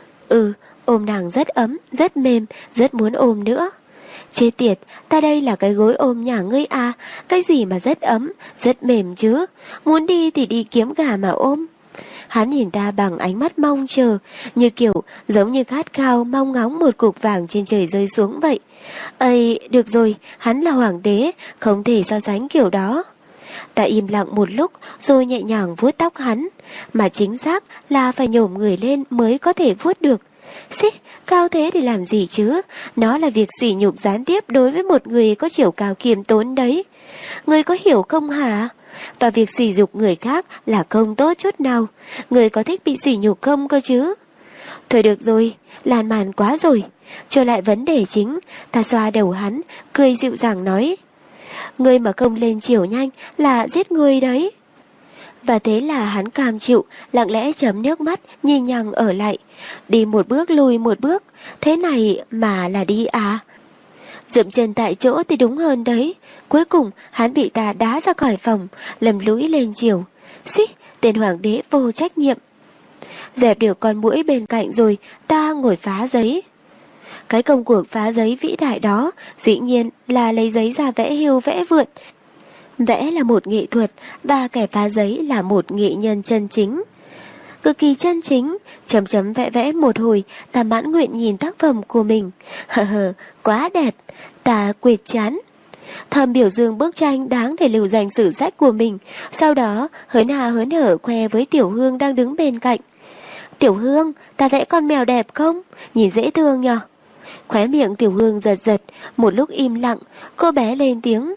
Ôm nàng rất ấm, rất mềm, rất muốn ôm nữa. Chết tiệt, ta đây là cái gối ôm nhà ngươi à, cái gì mà rất ấm, rất mềm chứ, muốn đi thì đi kiếm gà mà ôm. Hắn nhìn ta bằng ánh mắt mong chờ, như kiểu giống như khát khao mong ngóng một cục vàng trên trời rơi xuống vậy. Ây, được rồi, hắn là hoàng đế, không thể so sánh kiểu đó. Ta im lặng một lúc rồi nhẹ nhàng vuốt tóc hắn, mà chính xác là phải nhổm người lên mới có thể vuốt được. Xí, cao thế để làm gì chứ? Nó là việc sỉ nhục gián tiếp đối với một người có chiều cao khiêm tốn đấy. Người có hiểu không hả? Và việc sỉ nhục người khác là không tốt chút nào. Người có thích bị sỉ nhục không cơ chứ? Thôi được rồi, lan man quá rồi. Trở lại vấn đề chính, ta xoa đầu hắn, cười dịu dàng nói. Người mà không lên chiều nhanh là giết người đấy. Và thế là hắn cam chịu, lặng lẽ chấm nước mắt, nhìn nhằng ở lại. Đi một bước lùi một bước, thế này mà là đi à? Dậm chân tại chỗ thì đúng hơn đấy. Cuối cùng hắn bị ta đá ra khỏi phòng, lầm lũi lên chiều. Xí, tên hoàng đế vô trách nhiệm. Dẹp được con muỗi bên cạnh rồi, ta ngồi phá giấy. Cái công cuộc phá giấy vĩ đại đó dĩ nhiên là lấy giấy ra vẽ hươu vẽ vượn. Vẽ là một nghệ thuật và kẻ phá giấy là một nghệ nhân chân chính. Cực kỳ chân chính, chấm chấm vẽ vẽ một hồi, ta mãn nguyện nhìn tác phẩm của mình. Quá đẹp, ta quệt chán. Thầm biểu dương bức tranh đáng để lưu danh sử sách của mình, sau đó hớn há hớn hở khoe với Tiểu Hương đang đứng bên cạnh. Tiểu Hương, ta vẽ con mèo đẹp không? Nhìn dễ thương nhờ. Khóe miệng Tiểu Hương giật giật, một lúc im lặng, cô bé lên tiếng.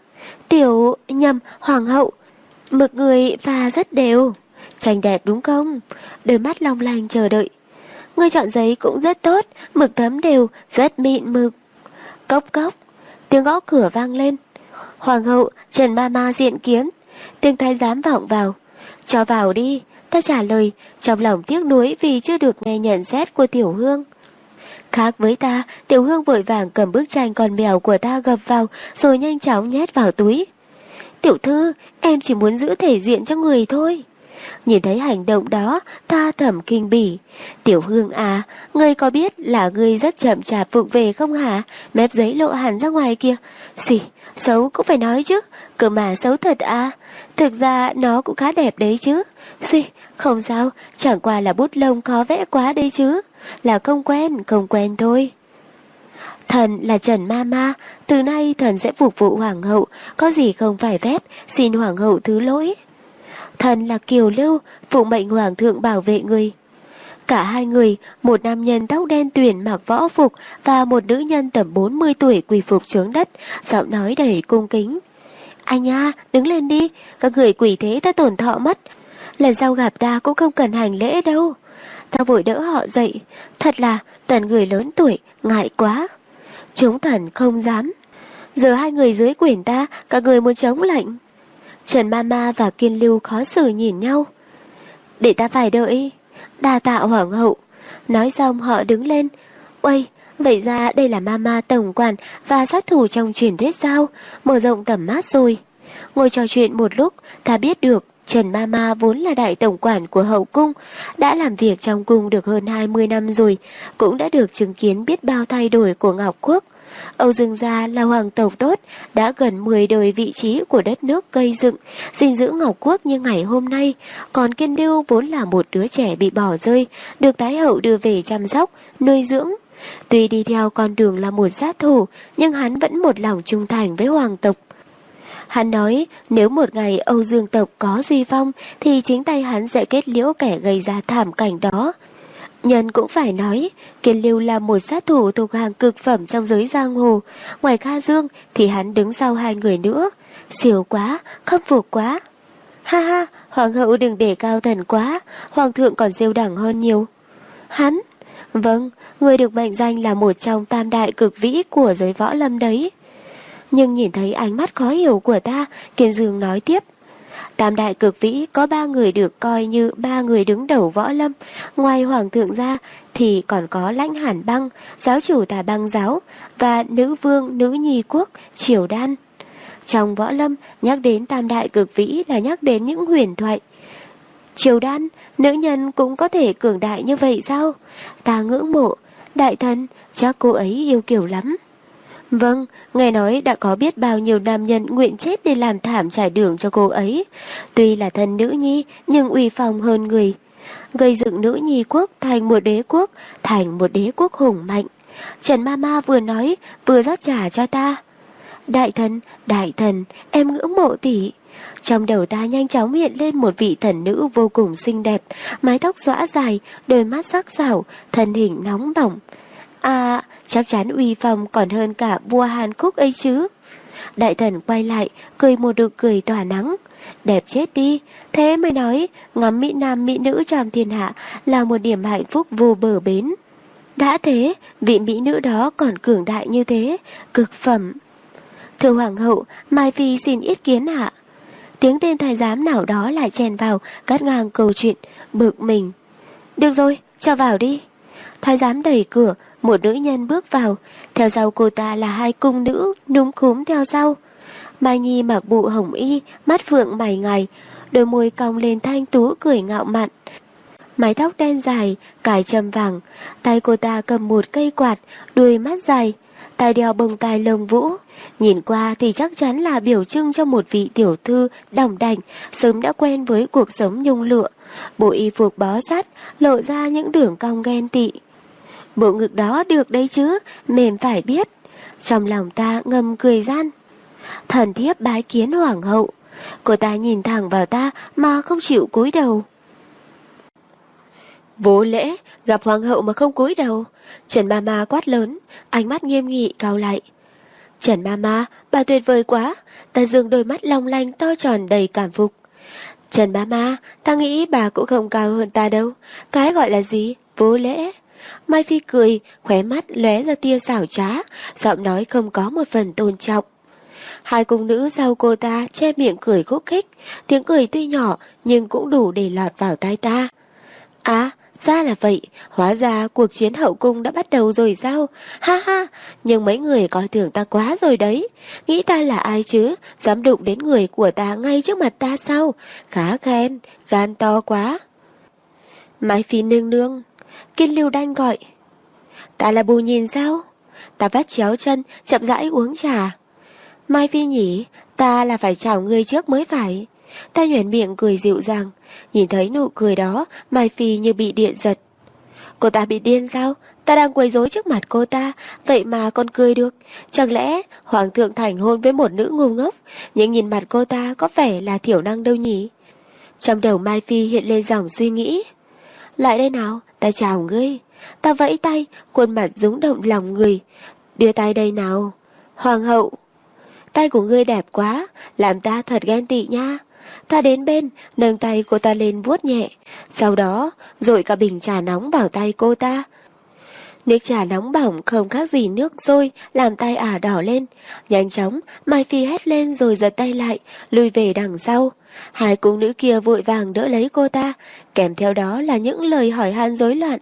Hoàng hậu, mực người pha rất đều. Tranh đẹp đúng không? Đôi mắt long lanh chờ đợi. Người chọn giấy cũng rất tốt, mực thấm đều, rất mịn mực. Cốc cốc, tiếng gõ cửa vang lên. Hoàng hậu, Trần Mama diện kiến. Tiếng thái giám vọng vào. Cho vào đi, ta trả lời, trong lòng tiếc nuối vì chưa được nghe nhận xét của Tiểu Hương. Khác với ta, Tiểu Hương vội vàng cầm bức tranh con mèo của ta gập vào rồi nhanh chóng nhét vào túi. Tiểu thư, em chỉ muốn giữ thể diện cho người thôi. Nhìn thấy hành động đó, ta thầm kinh bỉ. Tiểu Hương à, ngươi có biết là ngươi rất chậm chạp vụng về không hả? Mép giấy lộ hẳn ra ngoài kìa. Xì, xấu cũng phải nói chứ. Cơ mà xấu thật à? Thực ra nó cũng khá đẹp đấy chứ. Xì, không sao, chẳng qua là bút lông khó vẽ quá đấy chứ. Là không quen thôi. Thần là Trần Mama, từ nay thần sẽ phục vụ hoàng hậu, có gì không phải phép, xin hoàng hậu thứ lỗi. Thần là Kiều Lưu, phụng mệnh hoàng thượng bảo vệ người. Cả hai người, một nam nhân tóc đen tuyền mặc võ phục và một nữ nhân tầm 40 tuổi quỳ phục xuống đất, giọng nói đầy cung kính. Anh nha, đứng lên đi, các người quỳ thế ta tổn thọ mất. Lần sau gặp ta cũng không cần hành lễ đâu. Ta vội đỡ họ dậy, thật là toàn người lớn tuổi, ngại quá. Chúng thần không dám. Giờ hai người dưới quyền ta, cả người muốn chống lạnh. Trần Mama và Kiên Lưu khó xử nhìn nhau. Để ta phải đợi. Đa tạ hoàng hậu. Nói xong họ đứng lên. Uầy, vậy ra đây là Mama tổng quản và sát thủ trong truyền thuyết sao? Mở rộng tầm mắt rồi. Ngồi trò chuyện một lúc, ta biết được Trần Mama vốn là đại tổng quản của hậu cung, đã làm việc trong cung được hơn 20 năm rồi, cũng đã được chứng kiến biết bao thay đổi của Ngọc Quốc. Âu Dương gia là hoàng tộc tốt, đã gần 10 đời vị trí của đất nước gây dựng, gìn giữ Ngọc Quốc như ngày hôm nay. Còn Kiên Lưu vốn là một đứa trẻ bị bỏ rơi, được Thái hậu đưa về chăm sóc, nuôi dưỡng. Tuy đi theo con đường là một sát thủ, nhưng hắn vẫn một lòng trung thành với hoàng tộc. Hắn nói nếu một ngày Âu Dương tộc có duy phong thì chính tay hắn sẽ kết liễu kẻ gây ra thảm cảnh đó. Nhân cũng phải nói, Kiên Lưu là một sát thủ thuộc hàng cực phẩm trong giới giang hồ. Ngoài Kha Dương thì hắn đứng sau hai người nữa. Siêu quá, khâm phục quá. Ha ha, hoàng hậu đừng để cao thần quá, hoàng thượng còn siêu đẳng hơn nhiều. Hắn, Vâng, người được mệnh danh là một trong tam đại cực vĩ của giới võ lâm đấy. Nhưng nhìn thấy ánh mắt khó hiểu của ta, Kiên Dương nói tiếp. Tam đại cực vĩ có 3 người được coi như 3 người đứng đầu võ lâm. Ngoài hoàng thượng ra thì còn có Lãnh Hàn Băng, giáo chủ Tà Băng giáo và nữ vương nữ nhi quốc Triều Đan. Trong võ lâm, nhắc đến tam đại cực vĩ là nhắc đến những huyền thoại. Triều Đan, nữ nhân cũng có thể cường đại như vậy sao? Ta ngưỡng mộ, đại thần, chắc cô ấy yêu kiều lắm. Vâng, nghe nói đã có biết bao nhiêu nam nhân nguyện chết để làm thảm trải đường cho cô ấy. Tuy là thân nữ nhi, nhưng uy phong hơn người. Gây dựng nữ nhi quốc thành một đế quốc hùng mạnh. Trần Mama vừa nói, vừa rót trà cho ta. Đại thần, em ngưỡng mộ tỷ. Trong đầu ta nhanh chóng hiện lên một vị thần nữ vô cùng xinh đẹp, mái tóc xõa dài, đôi mắt sắc sảo, thân hình nóng bỏng. À, chắc chắn uy phong còn hơn cả vua Hàn Quốc ấy chứ. Đại thần quay lại, cười một nụ cười tỏa nắng. Đẹp chết đi, thế mới nói, ngắm mỹ nam mỹ nữ trong thiên hạ là một điểm hạnh phúc vô bờ bến. Đã thế, vị mỹ nữ đó còn cường đại như thế, cực phẩm. Thưa hoàng hậu, Mai Phi xin ý kiến ạ. Tiếng tên thái giám nào đó lại chen vào, cắt ngang câu chuyện, bực mình. Được rồi, cho vào đi. Thái giám đẩy cửa, một nữ nhân bước vào, theo sau cô ta là 2 cung nữ núm cúm theo sau. Mai Nhi mặc bộ hồng y, mắt phượng mày ngài, đôi môi cong lên thanh tú cười ngạo mạn. Mái tóc đen dài, cài châm vàng, tay cô ta cầm một cây quạt, đuôi mắt dài, tai đeo bông tai lông vũ. Nhìn qua thì chắc chắn là biểu trưng cho một vị tiểu thư đỏng đảnh, sớm đã quen với cuộc sống nhung lụa. Bộ y phục bó sát, lộ ra những đường cong ghen tị. Bộ ngực đó được đấy chứ, mềm phải biết. Trong lòng ta ngầm cười gian. Thần thiếp bái kiến hoàng hậu. Cô ta nhìn thẳng vào ta mà không chịu cúi đầu. Vô lễ, gặp hoàng hậu mà không cúi đầu. Trần Mama quát lớn, ánh mắt nghiêm nghị cau lại. Trần Mama, bà tuyệt vời quá. Ta dương đôi mắt long lanh to tròn đầy cảm phục. Trần Mama, ta nghĩ bà cũng không cao hơn ta đâu. Cái gọi là gì? Vô lễ. Mai Phi cười, khóe mắt lóe ra tia xảo trá, giọng nói không có một phần tôn trọng. 2 cung nữ sau cô ta che miệng cười khúc khích, tiếng cười tuy nhỏ nhưng cũng đủ để lọt vào tai ta. À, ra là vậy, hóa ra cuộc chiến hậu cung đã bắt đầu rồi sao? Ha ha, nhưng mấy người coi thường ta quá rồi đấy. Nghĩ ta là ai chứ, dám đụng đến người của ta ngay trước mặt ta sao? Khá khen, gan to quá. Mai Phi nương nương, Kiên Lưu Đanh gọi. Ta là Bù Nhìn sao? Ta vắt chéo chân, chậm rãi uống trà. Mai Phi nhỉ, ta là phải chào ngươi trước mới phải. Ta nhoẻn miệng cười dịu dàng. Nhìn thấy nụ cười đó, Mai Phi như bị điện giật. Cô ta bị điên sao? Ta đang quấy rối trước mặt cô ta, vậy mà còn cười được. Chẳng lẽ hoàng thượng thành hôn với một nữ ngu ngốc? Nhưng nhìn mặt cô ta có vẻ là thiểu năng đâu nhỉ? Trong đầu Mai Phi hiện lên dòng suy nghĩ. Lại đây nào, ta chào ngươi. Ta vẫy tay, khuôn mặt rúng động lòng người. Đưa tay đây nào. Hoàng hậu. Tay của ngươi đẹp quá, làm ta thật ghen tị nha. Ta đến bên, nâng tay cô ta lên vuốt nhẹ. Sau đó, dội cả bình trà nóng vào tay cô ta. Nước trà nóng bỏng không khác gì nước sôi, làm tay ả đỏ lên. Nhanh chóng, Mai Phi hét lên rồi giật tay lại, lùi về đằng sau. 2 cung nữ kia vội vàng đỡ lấy cô ta, kèm theo đó là những lời hỏi han rối loạn.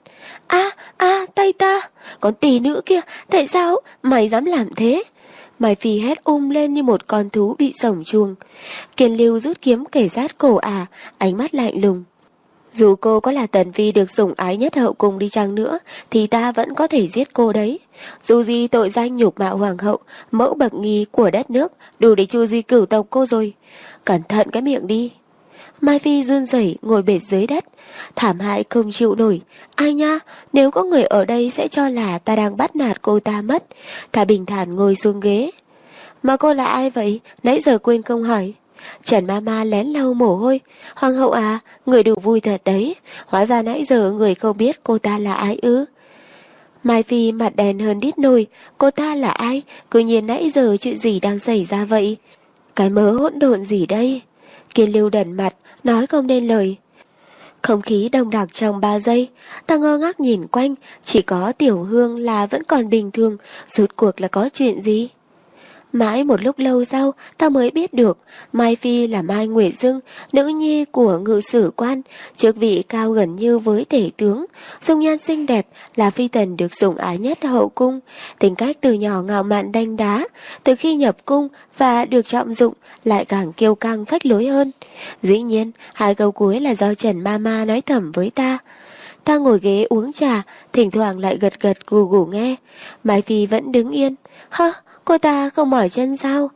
Tay ta, con tỷ nữ kia, tại sao mày dám làm thế? Mai Phi hét lên như một con thú bị sổng chuồng. Kiên Lưu rút kiếm kể sát cổ ả, ánh mắt lạnh lùng. Dù cô có là tần phi được sủng ái nhất hậu cung đi chăng nữa, thì ta vẫn có thể giết cô đấy. Dù gì tội danh nhục mạ hoàng hậu, mẫu bậc nghi của đất nước, đủ để chu di cửu tộc cô rồi. Cẩn thận cái miệng đi. Mai Phi run rẩy ngồi bệt dưới đất, thảm hại không chịu nổi. Ai nha, nếu có người ở đây sẽ cho là ta đang bắt nạt cô ta mất. Ta bình thản ngồi xuống ghế. Mà cô là ai vậy? Nãy giờ quên không hỏi. Trần Mama lén lau mồ hôi. Hoàng hậu à, người đủ vui thật đấy. Hóa ra nãy giờ người không biết cô ta là ai ư? Mai Phi mặt đen hơn đít nồi. Cô ta là ai? Cứ nhiên nãy giờ chuyện gì đang xảy ra vậy? Cái mớ hỗn độn gì đây? Kiên Lưu đần mặt, nói không nên lời. Không khí đông đặc trong 3 giây, ta ngơ ngác nhìn quanh, chỉ có Tiểu Hương là vẫn còn bình thường, rốt cuộc là có chuyện gì? Mãi một lúc lâu sau, ta mới biết được, Mai Phi là Mai Nguyệt Dưng, nữ nhi của ngự sử quan, chức vị cao gần như với tể tướng, dung nhan xinh đẹp, là phi tần được sủng ái nhất hậu cung, tính cách từ nhỏ ngạo mạn đanh đá, từ khi nhập cung và được trọng dụng lại càng kiêu căng phách lối hơn. Dĩ nhiên, hai câu cuối là do Trần Mama nói thầm với ta. Ta ngồi ghế uống trà, thỉnh thoảng lại gật gật gù gù nghe. Mai Phi vẫn đứng yên. Hơ, cô ta không mỏi chân sao?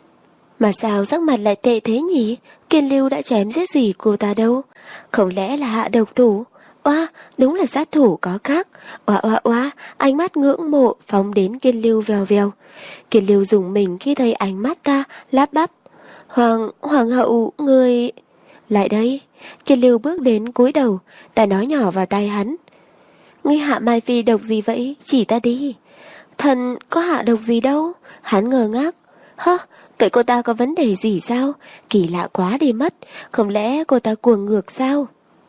Mà sao sắc mặt lại tệ thế nhỉ? Kiên Lưu đã chém giết gì cô ta đâu? Không lẽ là hạ độc thủ? Oa, đúng là sát thủ có khác. Oa oa oa, ánh mắt ngưỡng mộ phóng đến Kiên Lưu vèo vèo. Kiên Lưu dùng mình khi thấy ánh mắt ta, lắp bắp. Hoàng hậu, người... Lại đây. Kiên Lưu bước đến cúi đầu, ta nói nhỏ vào tai hắn. Ngươi hạ Mai Phi độc gì vậy? Chỉ ta đi. Thần có hạ độc gì đâu. Hắn ngờ ngác. Hơ, vậy cô ta có vấn đề gì sao? Kỳ lạ quá đi mất. Không lẽ cô ta cuồng ngược sao?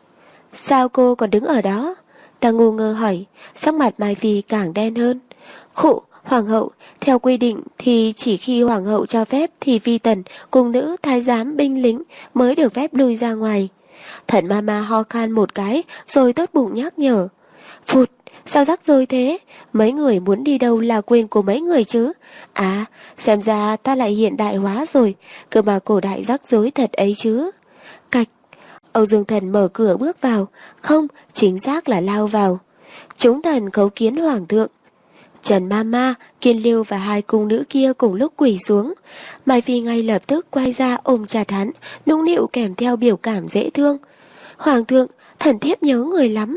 Sao cô còn đứng ở đó? Ta ngu ngơ hỏi. Sắc mặt Mai Phi càng đen hơn. Khụ, hoàng hậu, theo quy định thì chỉ khi hoàng hậu cho phép thì phi tần, cung nữ, thái giám, binh lính mới được phép lui ra ngoài. Thần Mama ho khan một cái rồi tốt bụng nhắc nhở. Phụt, sao rắc rối thế? Mấy người muốn đi đâu là quyền của mấy người chứ? À, xem ra ta lại hiện đại hóa rồi, cơ mà cổ đại rắc rối thật ấy chứ. Cạch, Âu Dương Thần mở cửa bước vào, không, chính xác là lao vào. Chúng thần khấu kiến hoàng thượng. Trần Mama, Kiên Lưu và hai cung nữ kia cùng lúc quỳ xuống. Mai Phi ngay lập tức quay ra ôm chặt hắn, nũng nịu kèm theo biểu cảm dễ thương. Hoàng thượng, thần thiếp nhớ người lắm.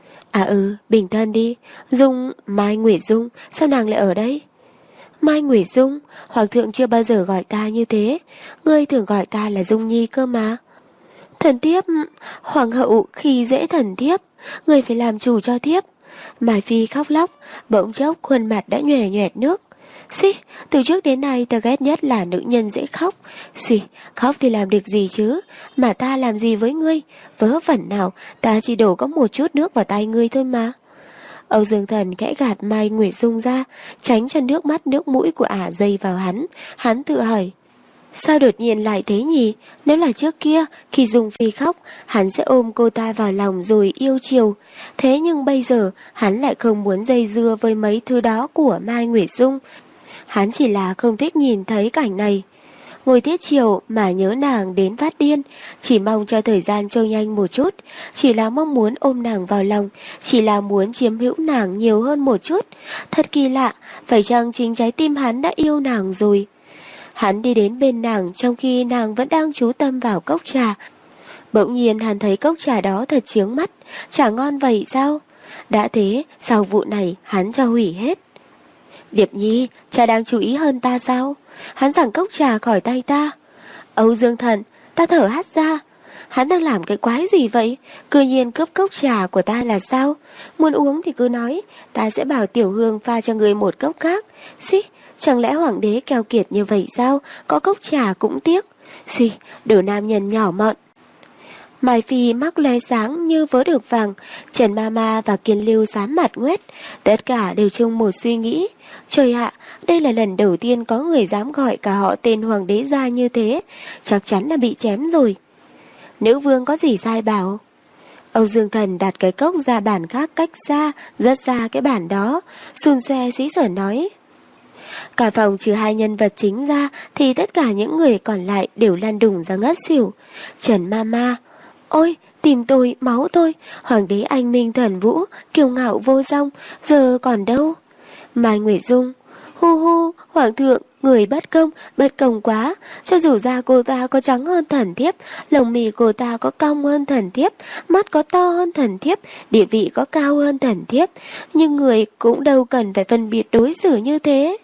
À bình thân đi. Dung, Mai Nguyệt Dung, sao nàng lại ở đây? Mai Nguyệt Dung, hoàng thượng chưa bao giờ gọi ta như thế. Ngươi thường gọi ta là Dung Nhi cơ mà. Thần thiếp, hoàng hậu khi dễ thần thiếp, ngươi phải làm chủ cho thiếp. Mai Phi khóc lóc, bỗng chốc khuôn mặt đã nhòe nhòe nước. Xì, từ trước đến nay ta ghét nhất là nữ nhân dễ khóc. Xì, khóc thì làm được gì chứ? Mà ta làm gì với ngươi? Vớ vẩn nào, ta chỉ đổ có một chút nước vào tay ngươi thôi mà. Âu Dương Thần khẽ gạt Mai Nguyệt Dung ra, tránh cho nước mắt nước mũi của ả dây vào hắn. Hắn tự hỏi, sao đột nhiên lại thế nhỉ? Nếu là trước kia, khi Dung Phi khóc, hắn sẽ ôm cô ta vào lòng rồi yêu chiều. Thế nhưng bây giờ, hắn lại không muốn dây dưa với mấy thứ đó của Mai Nguyệt Dung. Hắn chỉ là không thích nhìn thấy cảnh này. Ngồi tiết chiều mà nhớ nàng đến phát điên, chỉ mong cho thời gian trôi nhanh một chút, chỉ là mong muốn ôm nàng vào lòng, chỉ là muốn chiếm hữu nàng nhiều hơn một chút. Thật kỳ lạ, phải chăng chính trái tim hắn đã yêu nàng rồi? Hắn đi đến bên nàng trong khi nàng vẫn đang chú tâm vào cốc trà. Bỗng nhiên hắn thấy cốc trà đó thật chướng mắt, chả ngon vậy sao? Đã thế, sau vụ này hắn cho hủy hết. Điệp Nhi, cha đang chú ý hơn ta sao? Hắn giằng cốc trà khỏi tay ta. Âu Dương Thần, ta thở hắt ra. Hắn đang làm cái quái gì vậy? Cứ nhiên cướp cốc trà của ta là sao? Muốn uống thì cứ nói, ta sẽ bảo Tiểu Hương pha cho người một cốc khác. Xí, chẳng lẽ hoàng đế keo kiệt như vậy sao? Có cốc trà cũng tiếc. Xì, đồ nam nhân nhỏ mọn. Mai Phi mắt lóe sáng như vớ được vàng. Trần Mama và Kiên Lưu xám mặt ngoét. Tất cả đều chung một suy nghĩ. Trời ạ, đây là lần đầu tiên có người dám gọi cả họ tên hoàng đế ra như thế. Chắc chắn là bị chém rồi. Nữ vương có gì sai bảo? Âu Dương Thần đặt cái cốc ra bàn khác cách xa, rất xa cái bàn đó. Xun xoe xí sở nói. Cả phòng trừ hai nhân vật chính ra thì tất cả những người còn lại đều lăn đùng ra ngất xỉu. Trần Mama, ôi, tìm tôi, máu tôi, hoàng đế anh minh thần vũ, kiêu ngạo vô song, giờ còn đâu? Mai Nguyệt Dung, hu hu, hoàng thượng, người bất công quá, cho dù da cô ta có trắng hơn thần thiếp, lồng mì cô ta có cong hơn thần thiếp, mắt có to hơn thần thiếp, địa vị có cao hơn thần thiếp, nhưng người cũng đâu cần phải phân biệt đối xử như thế.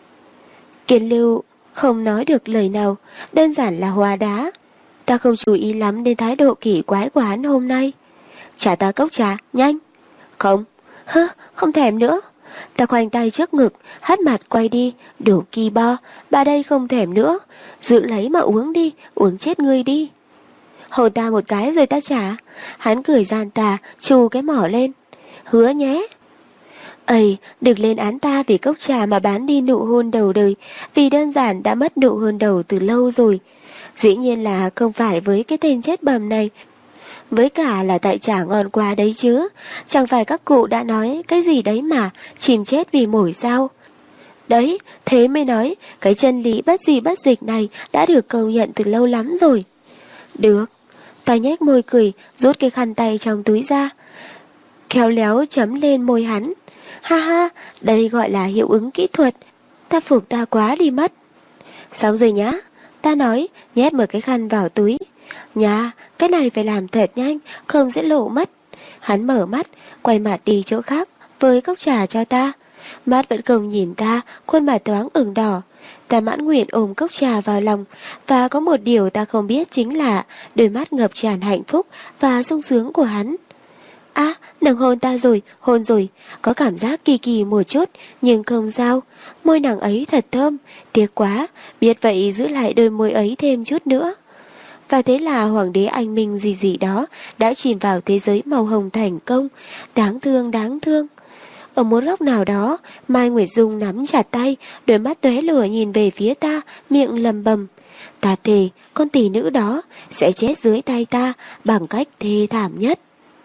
Kiên Lưu không nói được lời nào, đơn giản là hóa đá. Ta không chú ý lắm đến thái độ kỳ quái của hắn hôm nay. Trả ta cốc trà, nhanh. Không, không thèm nữa. Ta khoanh tay trước ngực, hất mặt quay đi, đổ kỳ bo, bà đây không thèm nữa. Giữ lấy mà uống đi, uống chết ngươi đi. hôn ta một cái rồi ta trả. Hắn cười gian tà, chù cái mỏ lên. Hứa nhé. Ây, đừng lên án ta vì cốc trà mà bán đi nụ hôn đầu đời, vì đơn giản đã mất nụ hôn đầu từ lâu rồi. Dĩ nhiên là không phải với cái tên chết bầm này. Với cả là tại trà ngon quá đấy chứ. Chẳng phải các cụ đã nói cái gì đấy mà, chim chết vì mồi sao. Đấy, thế mới nói, cái chân lý bất di bất dịch này đã được công nhận từ lâu lắm rồi. Được. Ta nhếch môi cười, rút cái khăn tay trong túi ra, khéo léo chấm lên môi hắn. Ha ha, đây gọi là hiệu ứng kỹ thuật. Ta phục ta quá đi mất. Xong rồi nhá. Ta nói, nhét một cái khăn vào túi. Nhá, cái này phải làm thật nhanh, không sẽ lộ mất. Hắn mở mắt, quay mặt đi chỗ khác, với cốc trà cho ta. Mắt vẫn không nhìn ta, khuôn mặt thoáng ửng đỏ. Ta mãn nguyện ôm cốc trà vào lòng. Và có một điều ta không biết chính là đôi mắt ngập tràn hạnh phúc và sung sướng của hắn. À, nàng hôn ta rồi, hôn rồi. Có cảm giác kỳ kỳ một chút, nhưng không sao. Môi nàng ấy thật thơm, tiếc quá, biết vậy giữ lại đôi môi ấy thêm chút nữa. Và thế là hoàng đế anh minh gì gì đó đã chìm vào thế giới màu hồng thành công. Đáng thương, đáng thương. Ở một góc nào đó, Mai Nguyệt Dung nắm chặt tay, đôi mắt tóe lửa nhìn về phía ta, miệng lầm bầm. Ta thề, con tỷ nữ đó sẽ chết dưới tay ta bằng cách thê thảm nhất.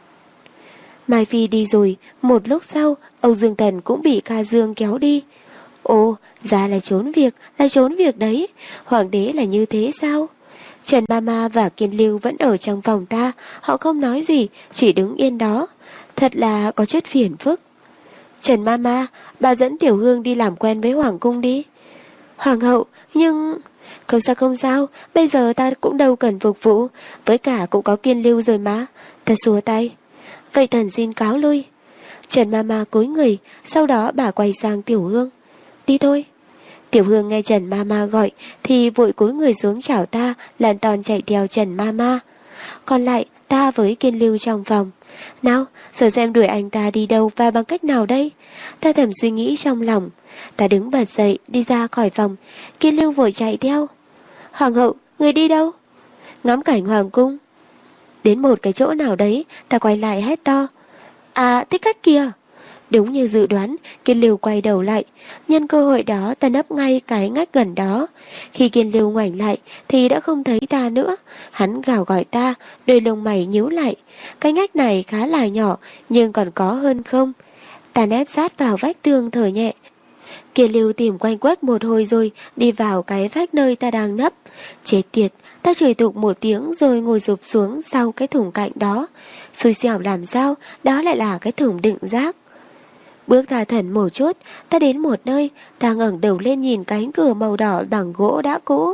Mai Phi đi rồi, một lúc sau, Âu Dương Thần cũng bị Kha Dương kéo đi. Ồ, ra là trốn việc đấy. Hoàng đế là như thế sao? Trần Mama và Kiên Lưu vẫn ở trong phòng ta, họ không nói gì, chỉ đứng yên đó. Thật là có chút phiền phức. Trần Mama, bà dẫn Tiểu Hương đi làm quen với Hoàng cung đi. Hoàng hậu, nhưng... Không sao, bây giờ ta cũng đâu cần phục vụ, với cả cũng có Kiên Lưu rồi mà. Ta xua tay. Vậy thần xin cáo lui. Trần Mama cúi người, sau đó bà quay sang Tiểu Hương. Đi thôi. Tiểu Hương nghe Trần Mama gọi thì vội cúi người xuống chào ta, làn tòn chạy theo Trần Mama. Còn lại ta với Kiên Lưu trong phòng. Nào, giờ xem đuổi anh ta đi đâu và bằng cách nào đây? Ta thầm suy nghĩ trong lòng. Ta đứng bật dậy đi ra khỏi phòng. Kiên Lưu vội chạy theo. Hoàng hậu, người đi đâu? Ngắm cảnh hoàng cung. Đến một cái chỗ nào đấy, ta quay lại hét to. À, thích cách kia. Đúng như dự đoán, Kiên Lưu quay đầu lại. Nhân cơ hội đó ta nấp ngay cái ngách gần đó. Khi Kiên Lưu ngoảnh lại thì đã không thấy ta nữa. Hắn gào gọi ta, đôi lông mày nhíu lại. Cái ngách này khá là nhỏ, nhưng còn có hơn không. Ta nép sát vào vách tường thở nhẹ. Kiên Lưu tìm quanh quất một hồi rồi đi vào cái vách nơi ta đang nấp. Chết tiệt, ta chửi tục một tiếng rồi ngồi rụp xuống sau cái thùng cạnh đó. Xui xẻo làm sao, đó lại là cái thùng đựng rác. Bước tha thần một chút, ta đến một nơi, ta ngẩng đầu lên nhìn cánh cửa màu đỏ bằng gỗ đã cũ.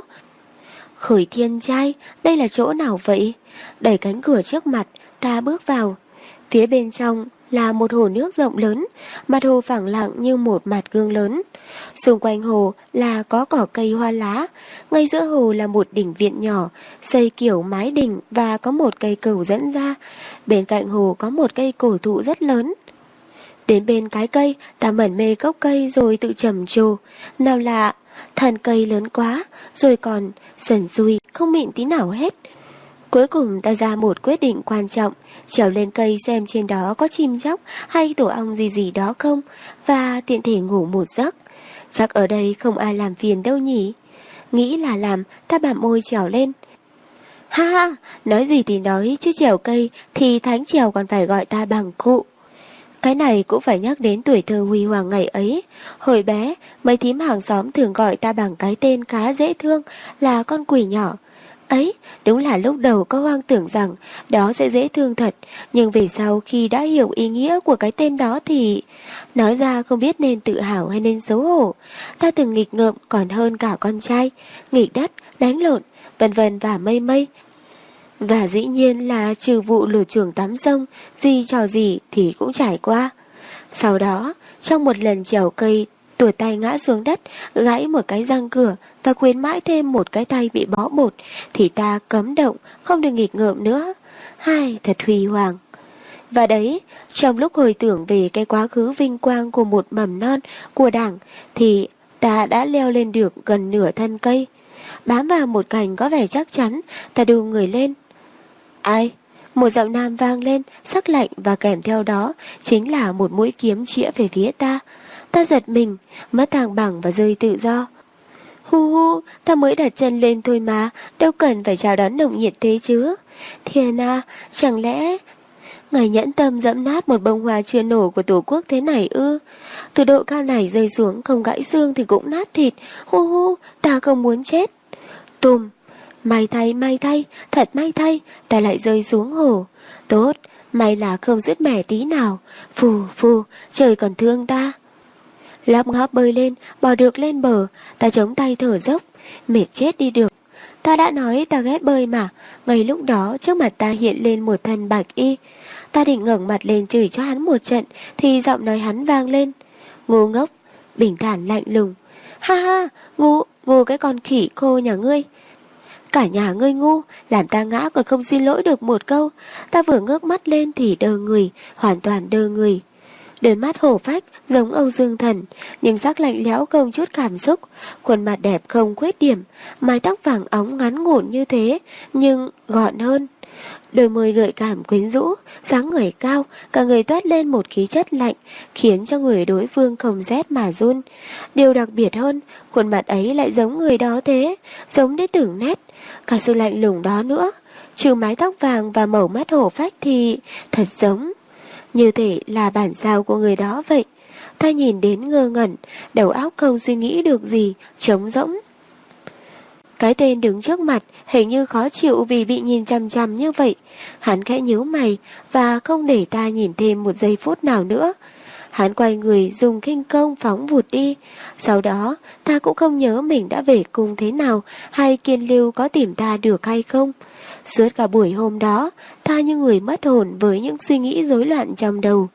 Khởi thiên trai, đây là chỗ nào vậy? Đẩy cánh cửa trước mặt, ta bước vào. Phía bên trong là một hồ nước rộng lớn, mặt hồ phẳng lặng như một mặt gương lớn. Xung quanh hồ là có cỏ cây hoa lá, ngay giữa hồ là một đỉnh viện nhỏ, xây kiểu mái đình và có một cây cầu dẫn ra. Bên cạnh hồ có một cây cổ thụ rất lớn. Đến bên cái cây, ta mẩn mê gốc cây rồi tự trầm trồ. Nào lạ, thân cây lớn quá, rồi còn sần sùi, không mịn tí nào hết. Cuối cùng ta ra một quyết định quan trọng, trèo lên cây xem trên đó có chim chóc hay tổ ong gì gì đó không, và tiện thể ngủ một giấc. Chắc ở đây không ai làm phiền đâu nhỉ. Nghĩ là làm, ta bặm môi trèo lên. Ha ha, nói gì thì nói, chứ trèo cây thì thánh trèo còn phải gọi ta bằng cụ. Cái này cũng phải nhắc đến tuổi thơ huy hoàng ngày ấy. Hồi bé, mấy thím hàng xóm thường gọi ta bằng cái tên khá dễ thương là con quỷ nhỏ. Ấy, đúng là lúc đầu có hoang tưởng rằng đó sẽ dễ thương thật, nhưng về sau khi đã hiểu ý nghĩa của cái tên đó thì nói ra không biết nên tự hào hay nên xấu hổ. Ta từng nghịch ngợm còn hơn cả con trai, nghịch đất, đánh lộn, vân vân và mây mây. Và dĩ nhiên là trừ vụ lửa trường tắm sông, gì trò gì thì cũng trải qua. Sau đó, trong một lần trèo cây, tuột tay ngã xuống đất, gãy một cái răng cửa và khuyến mãi thêm một cái tay bị bó bột, thì ta cấm động, không được nghịch ngợm nữa. Hai, thật huy hoàng. Và đấy, trong lúc hồi tưởng về cái quá khứ vinh quang của một mầm non của Đảng, thì ta đã leo lên được gần nửa thân cây. Bám vào một cành có vẻ chắc chắn, ta đu người lên. Ai? Một giọng nam vang lên, sắc lạnh và kèm theo đó chính là một mũi kiếm chĩa về phía ta. Ta giật mình, mất thăng bằng và rơi tự do. Hu hu, ta mới đặt chân lên thôi mà, đâu cần phải chào đón nồng nhiệt thế chứ. Thiên à, chẳng lẽ ngài nhẫn tâm dẫm nát một bông hoa chưa nổ của tổ quốc thế này ư? Từ độ cao này rơi xuống không gãy xương thì cũng nát thịt. Hu hu, ta không muốn chết. Tùm, may thay, thật may thay, ta lại rơi xuống hồ. Tốt, may là không sứt mẻ tí nào. Phù phù, trời còn thương ta. Lóc ngóp bơi lên, bò được lên bờ, ta chống tay thở dốc, mệt chết đi được. Ta đã nói ta ghét bơi mà. Ngay lúc đó trước mặt ta hiện lên một thân bạch y. Ta định ngẩng mặt lên chửi cho hắn một trận thì giọng nói hắn vang lên. Ngu ngốc, bình thản lạnh lùng. Ha ha, ngu cái con khỉ cô nhà ngươi. Cả nhà ngươi ngu, làm ta ngã còn không xin lỗi được một câu. Ta vừa ngước mắt lên thì đơ người, hoàn toàn đơ người. Đôi mắt hổ phách giống Âu Dương Thần, nhưng sắc lạnh lẽo không chút cảm xúc, khuôn mặt đẹp không khuyết điểm, mái tóc vàng óng ngắn ngủn như thế, nhưng gọn hơn. Đôi môi gợi cảm quyến rũ, dáng người cao, cả người toát lên một khí chất lạnh, khiến cho người đối phương không rét mà run. Điều đặc biệt hơn, khuôn mặt ấy lại giống người đó thế, giống đến từng nét, cả sự lạnh lùng đó nữa. Trừ mái tóc vàng và màu mắt hổ phách thì thật giống. Như thể là bản sao của người đó vậy. Ta nhìn đến ngơ ngẩn, đầu óc không suy nghĩ được gì, trống rỗng. Cái tên đứng trước mặt hình như khó chịu vì bị nhìn chằm chằm như vậy. Hắn khẽ nhíu mày và không để ta nhìn thêm một giây phút nào nữa. Hắn quay người dùng khinh công phóng vụt đi. Sau đó ta cũng không nhớ mình đã về cùng thế nào, hay Kiên Lưu có tìm ta được hay không. Suốt cả buổi hôm đó, ta như người mất hồn với những suy nghĩ rối loạn trong đầu.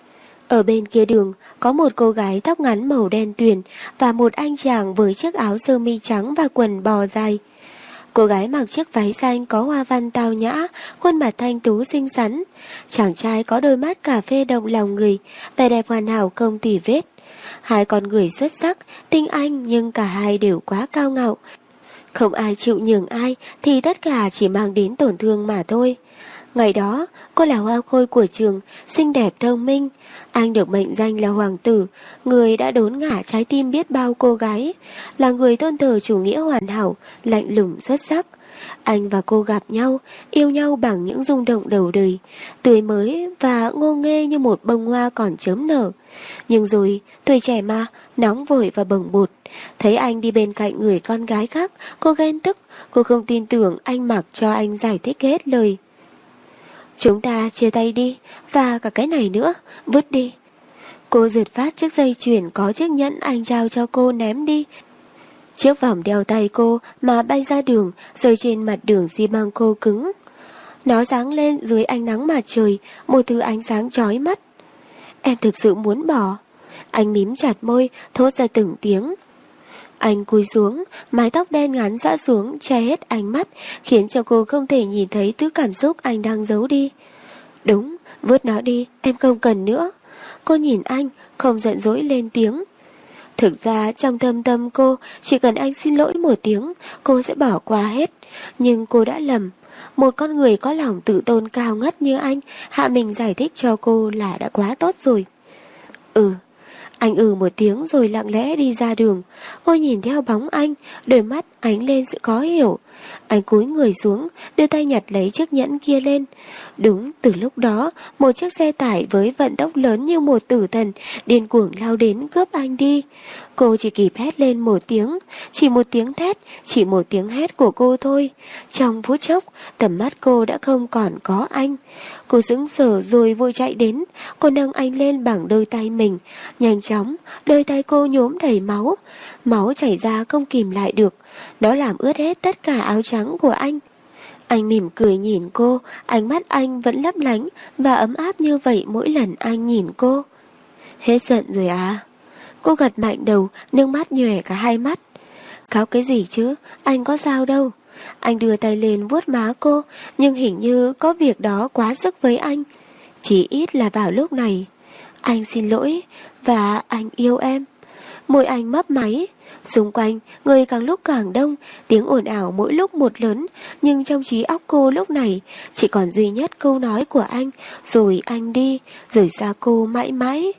Ở bên kia đường có một cô gái tóc ngắn màu đen tuyền và một anh chàng với chiếc áo sơ mi trắng và quần bò dài. Cô gái mặc chiếc váy xanh có hoa văn tao nhã, khuôn mặt thanh tú xinh xắn. Chàng trai có đôi mắt cà phê động lòng người, vẻ đẹp hoàn hảo không tì vết. Hai con người xuất sắc, tinh anh nhưng cả hai đều quá cao ngạo. Không ai chịu nhường ai thì tất cả chỉ mang đến tổn thương mà thôi. Ngày đó, cô là hoa khôi của trường, xinh đẹp thông minh. Anh được mệnh danh là hoàng tử, người đã đốn ngả trái tim biết bao cô gái, là người tôn thờ chủ nghĩa hoàn hảo, lạnh lùng xuất sắc. Anh và cô gặp nhau, yêu nhau bằng những rung động đầu đời, tươi mới và ngô nghê như một bông hoa còn chớm nở. Nhưng rồi, tuổi trẻ mà, nóng vội và bồng bột. Thấy anh đi bên cạnh người con gái khác, cô ghen tức, cô không tin tưởng anh mặc cho anh giải thích hết lời. Chúng ta chia tay đi, và cả cái này nữa, vứt đi. Cô giật phát chiếc dây chuyền có chiếc nhẫn anh trao cho cô ném đi. Chiếc vòng đeo tay cô mà bay ra đường, rơi trên mặt đường xi măng khô cứng. Nó sáng lên dưới ánh nắng mặt trời, một thứ ánh sáng chói mắt. Em thực sự muốn bỏ. Anh mím chặt môi, thốt ra từng tiếng. Anh cúi xuống, mái tóc đen ngắn xõa xuống che hết ánh mắt, khiến cho cô không thể nhìn thấy thứ cảm xúc anh đang giấu đi. Đúng, vứt nó đi, em không cần nữa. Cô nhìn anh, không giận dỗi lên tiếng. Thực ra trong thâm tâm cô, chỉ cần anh xin lỗi một tiếng, cô sẽ bỏ qua hết. Nhưng cô đã lầm. Một con người có lòng tự tôn cao ngất như anh, hạ mình giải thích cho cô là đã quá tốt rồi. Anh một tiếng rồi lặng lẽ đi ra đường. Cô nhìn theo bóng anh, đôi mắt ánh lên sự khó hiểu. Anh cúi người xuống, đưa tay nhặt lấy chiếc nhẫn kia lên. Đúng từ lúc đó, một chiếc xe tải với vận tốc lớn như một tử thần điên cuồng lao đến cướp anh đi. Cô chỉ kịp hét lên một tiếng, chỉ một tiếng thét, chỉ một tiếng hét của cô thôi. Trong phút chốc, tầm mắt cô đã không còn có anh. Cô sững sờ rồi vội chạy đến, cô nâng anh lên bằng đôi tay mình. Nhanh chóng, đôi tay cô nhuốm đầy máu. Máu chảy ra không kìm lại được. Nó làm ướt hết tất cả áo trắng của anh. Anh mỉm cười nhìn cô, ánh mắt anh vẫn lấp lánh và ấm áp như vậy mỗi lần anh nhìn cô. Hết giận rồi à? Cô gật mạnh đầu, nước mắt nhòe cả hai mắt. Khóc cái gì chứ, anh có sao đâu. Anh đưa tay lên vuốt má cô, nhưng hình như có việc đó quá sức với anh. Chỉ ít là vào lúc này. Anh xin lỗi, và anh yêu em. Môi anh mấp máy. Xung quanh, người càng lúc càng đông, tiếng ồn ào mỗi lúc một lớn, nhưng trong trí óc cô lúc này chỉ còn duy nhất câu nói của anh, rồi anh đi, rời xa cô mãi mãi.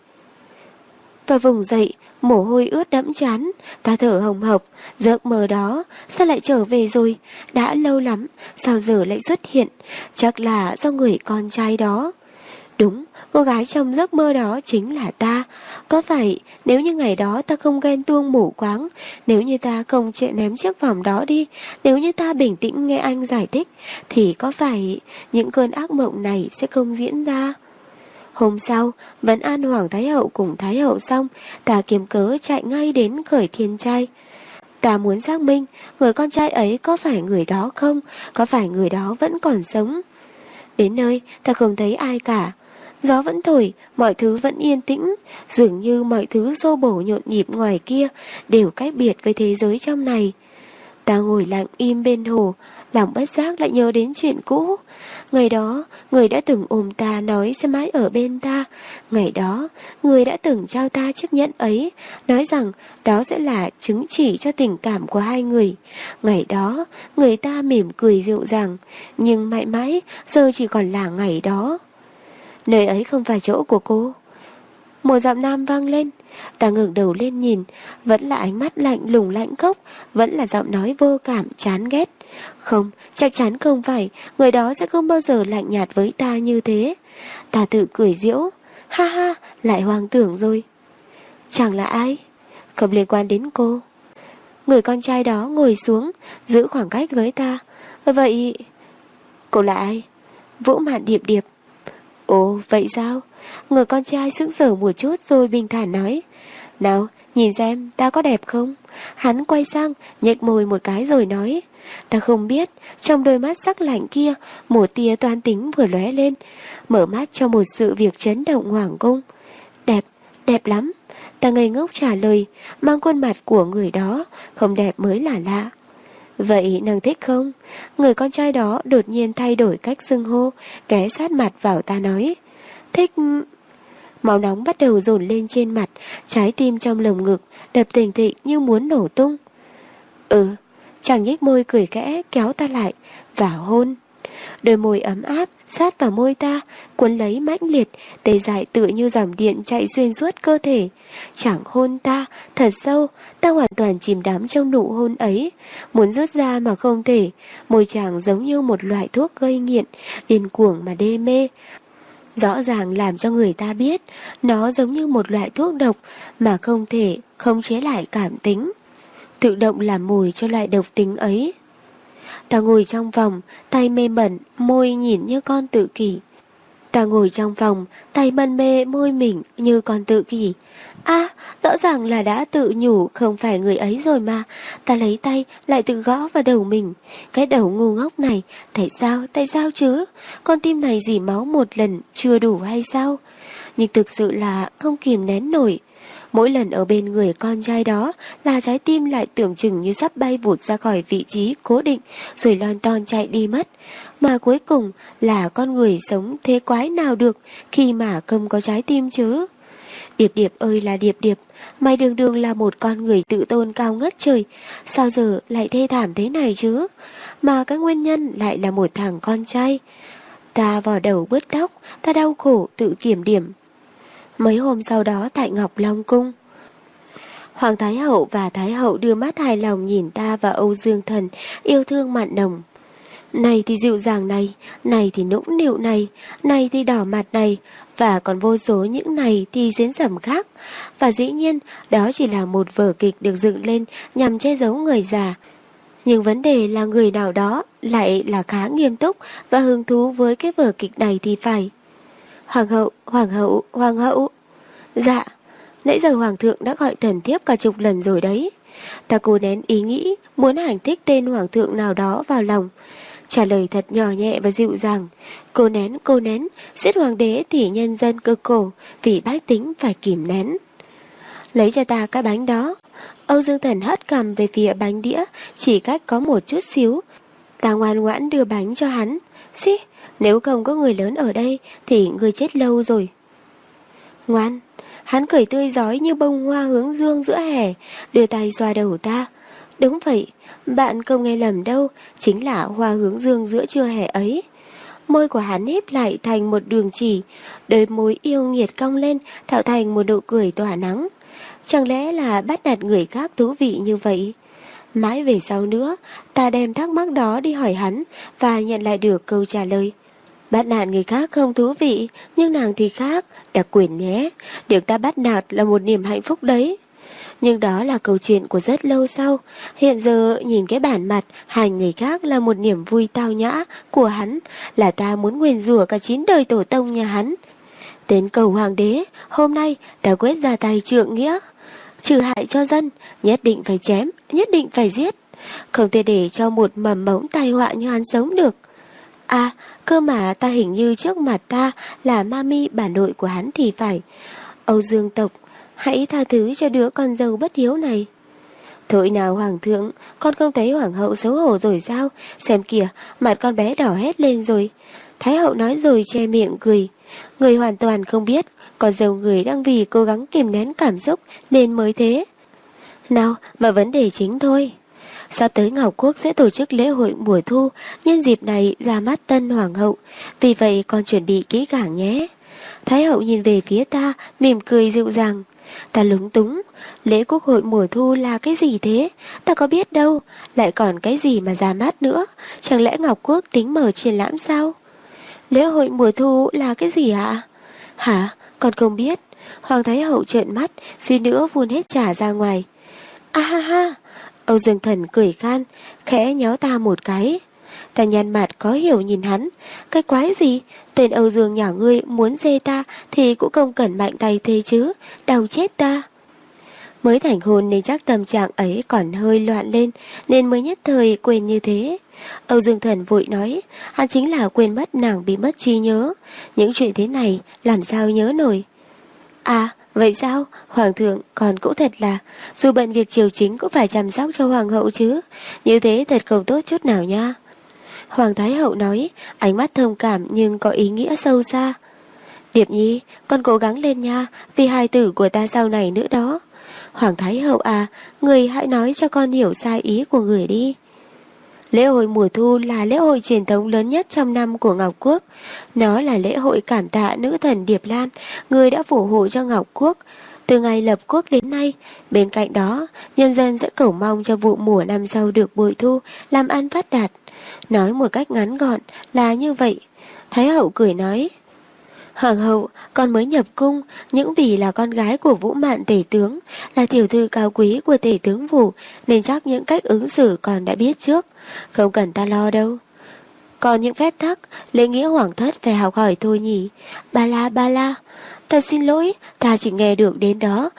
Và vùng dậy, mồ hôi ướt đẫm trán, ta thở hồng hộc, giấc mơ đó, sao lại trở về rồi? Đã lâu lắm, sao giờ lại xuất hiện? Chắc là do người con trai đó. Đúng, cô gái trong giấc mơ đó chính là ta. Có phải nếu như ngày đó ta không ghen tuông mù quáng, nếu như ta không chạy ném chiếc vòng đó đi, nếu như ta bình tĩnh nghe anh giải thích, thì có phải những cơn ác mộng này sẽ không diễn ra? Hôm sau, vẫn an Hoàng Thái Hậu cùng Thái Hậu xong, ta kiếm cớ chạy ngay đến Khởi Thiên Trai. Ta muốn xác minh người con trai ấy có phải người đó không, có phải người đó vẫn còn sống. Đến nơi, ta không thấy ai cả. Gió vẫn thổi, mọi thứ vẫn yên tĩnh, dường như mọi thứ xô bổ nhộn nhịp ngoài kia đều cách biệt với thế giới trong này. Ta ngồi lặng im bên hồ, lòng bất giác lại nhớ đến chuyện cũ. Ngày đó, người đã từng ôm ta nói sẽ mãi ở bên ta. Ngày đó, người đã từng trao ta chiếc nhẫn ấy, nói rằng đó sẽ là chứng chỉ cho tình cảm của hai người. Ngày đó, người ta mỉm cười dịu dàng, nhưng mãi mãi giờ chỉ còn là ngày đó. Nơi ấy không phải chỗ của cô. Một giọng nam vang lên. Ta ngẩng đầu lên nhìn, vẫn là ánh mắt lạnh lùng lạnh cốc, vẫn là giọng nói vô cảm chán ghét. Không, chắc chắn không phải, người đó sẽ không bao giờ lạnh nhạt với ta như thế. Ta tự cười giễu, ha ha, lại hoang tưởng rồi. Chẳng là ai, không liên quan đến cô. Người con trai đó ngồi xuống, giữ khoảng cách với ta. Vậy, cô là ai? Vũ Mạn Điệp Điệp. Ồ, vậy sao? Người con trai sững sờ một chút rồi bình thản nói, nào, nhìn xem ta có đẹp không? Hắn quay sang, nhếch môi một cái rồi nói, ta không biết. Trong đôi mắt sắc lạnh kia, một tia toan tính vừa lóe lên, mở mắt cho một sự việc chấn động hoàng cung. Đẹp, đẹp lắm. Ta ngây ngốc trả lời, mang khuôn mặt của người đó, không đẹp mới là lạ. Vậy nàng thích không? Người con trai đó đột nhiên thay đổi cách xưng hô, ghé sát mặt vào ta nói, thích. Máu nóng bắt đầu dồn lên trên mặt, trái tim trong lồng ngực đập thình thịch như muốn nổ tung. Chàng nhếch môi cười khẽ kéo ta lại và hôn. Đôi môi ấm áp sát vào môi ta, cuốn lấy mãnh liệt, tê dại tựa như dòng điện chạy xuyên suốt cơ thể. Chàng hôn ta thật sâu, ta hoàn toàn chìm đắm trong nụ hôn ấy, muốn rút ra mà không thể. Môi chàng giống như một loại thuốc gây nghiện, điên cuồng mà đê mê. Rõ ràng làm cho người ta biết nó giống như một loại thuốc độc mà không thể khống chế lại cảm tính, tự động làm mồi cho loại độc tính ấy. Ta ngồi trong phòng, tay mê mẩn, môi nhìn như con tự kỷ. Ta ngồi trong phòng, tay mân mê môi mình như con tự kỷ. Rõ ràng là đã tự nhủ không phải người ấy rồi mà. Ta lấy tay lại tự gõ vào đầu mình. Cái đầu ngu ngốc này, tại sao chứ? Con tim này dỉ máu một lần chưa đủ hay sao? Nhưng thực sự là không kìm nén nổi. Mỗi lần ở bên người con trai đó là trái tim lại tưởng chừng như sắp bay vụt ra khỏi vị trí cố định rồi lon ton chạy đi mất. Mà cuối cùng là con người sống thế quái nào được khi mà không có trái tim chứ? Điệp Điệp ơi là Điệp Điệp, mày đường đường là một con người tự tôn cao ngất trời, sao giờ lại thê thảm thế này chứ? Mà cái nguyên nhân lại là một thằng con trai. Ta vò đầu bứt tóc, ta đau khổ tự kiểm điểm. Mấy hôm sau đó tại Ngọc Long Cung, Hoàng Thái Hậu và Thái Hậu đưa mắt hài lòng nhìn ta và Âu Dương Thần, yêu thương mặn nồng. Này thì dịu dàng này, này thì nũng nịu này, này thì đỏ mặt này, và còn vô số những này thì xến sẩm khác. Và dĩ nhiên đó chỉ là một vở kịch được dựng lên nhằm che giấu người già. Nhưng vấn đề là người nào đó lại là khá nghiêm túc và hứng thú với cái vở kịch này thì phải. Hoàng hậu, hoàng hậu, hoàng hậu. Dạ, nãy giờ hoàng thượng đã gọi thần thiếp cả chục lần rồi đấy. Ta cố nén ý nghĩ muốn hành thích tên hoàng thượng nào đó vào lòng, trả lời thật nhỏ nhẹ và dịu dàng. Cô nén, giết hoàng đế thì nhân dân cơ cổ, vì bách tính phải kìm nén. Lấy cho ta cái bánh đó. Âu Dương Thần hất cằm về phía bánh đĩa, chỉ cách có một chút xíu. Ta ngoan ngoãn đưa bánh cho hắn. Nếu không có người lớn ở đây thì người chết lâu rồi. Ngoan. Hắn cười tươi rói như bông hoa hướng dương giữa hè, đưa tay xoa đầu ta. Đúng vậy, bạn không nghe lầm đâu, chính là hoa hướng dương giữa trưa hè ấy. Môi của hắn híp lại thành một đường chỉ, đôi môi yêu nghiệt cong lên, tạo thành một nụ cười tỏa nắng. Chẳng lẽ là bắt nạt người khác thú vị như vậy? Mãi về sau nữa, ta đem thắc mắc đó đi hỏi hắn và nhận lại được câu trả lời. Bắt nạt người khác không thú vị, nhưng nàng thì khác, đặc quyền nhé. Được ta bắt nạt là một niềm hạnh phúc đấy. Nhưng đó là câu chuyện của rất lâu sau. Hiện giờ nhìn cái bản mặt hành người khác là một niềm vui tao nhã của hắn, là ta muốn nguyền rủa cả 9 đời tổ tông nhà hắn. Đến cầu hoàng đế, hôm nay ta quyết ra tay trượng nghĩa. Trừ hại cho dân, nhất định phải chém, nhất định phải giết. Không thể để cho một mầm mống tai họa như hắn sống được. À, cơ mà ta hình như trước mặt ta là Mami bà nội của hắn thì phải. Âu Dương tộc, hãy tha thứ cho đứa con dâu bất hiếu này. Thôi nào hoàng thượng, con không thấy hoàng hậu xấu hổ rồi sao? Xem kìa, mặt con bé đỏ hết lên rồi. Thái hậu nói rồi che miệng cười. Người hoàn toàn không biết con dâu người đang vì cố gắng kìm nén cảm xúc nên mới thế. Nào, vào vấn đề chính thôi. Sắp tới Ngọc Quốc sẽ tổ chức lễ hội mùa thu, nhân dịp này ra mắt tân hoàng hậu, vì vậy con chuẩn bị kỹ càng nhé. Thái hậu nhìn về phía ta, mỉm cười dịu dàng. Ta lúng túng, lễ quốc hội mùa thu là cái gì thế? Ta có biết đâu, lại còn cái gì mà ra mắt nữa, chẳng lẽ Ngọc Quốc tính mở triển lãm sao? Lễ hội mùa thu là cái gì ạ? Hả? Con không biết. Hoàng Thái hậu trợn mắt, suýt nữa vun hết trà ra ngoài. A ha ha! Âu Dương Thần cười khan, khẽ nhéo ta một cái. Ta nhăn mặt có hiểu nhìn hắn. Cái quái gì? Tên Âu Dương nhỏ ngươi muốn dê ta thì cũng không cần mạnh tay thế chứ, đau chết ta. Mới thành hôn nên chắc tâm trạng ấy còn hơi loạn lên, nên mới nhất thời quên như thế. Âu Dương Thần vội nói, hắn chính là quên mất nàng bị mất trí nhớ. Những chuyện thế này làm sao nhớ nổi. À, vậy sao? Hoàng thượng còn cũng thật là, dù bận việc triều chính cũng phải chăm sóc cho hoàng hậu chứ. Như thế thật không tốt chút nào nha. Hoàng Thái hậu nói, ánh mắt thông cảm nhưng có ý nghĩa sâu xa. Điệp Nhi, con cố gắng lên nha, vì hài tử của ta sau này nữa đó. Hoàng Thái hậu à, người hãy nói cho con hiểu sai ý của người đi. Lễ hội mùa thu là lễ hội truyền thống lớn nhất trong năm của Ngọc Quốc. Nó là lễ hội cảm tạ nữ thần Điệp Lan, người đã phù hộ cho Ngọc Quốc từ ngày lập quốc đến nay. Bên cạnh đó, nhân dân sẽ cầu mong cho vụ mùa năm sau được bội thu, làm ăn phát đạt. Nói một cách ngắn gọn là như vậy. Thái hậu cười nói, Hoàng hậu, con mới nhập cung, những vì là con gái của Vũ Mạn tể tướng, là tiểu thư cao quý của tể tướng Vũ, nên chắc những cách ứng xử con đã biết trước, không cần ta lo đâu. Còn những phép tắc, lễ nghĩa hoàng thất phải học hỏi thôi nhỉ. Ba la, ta xin lỗi, ta chỉ nghe được đến đó.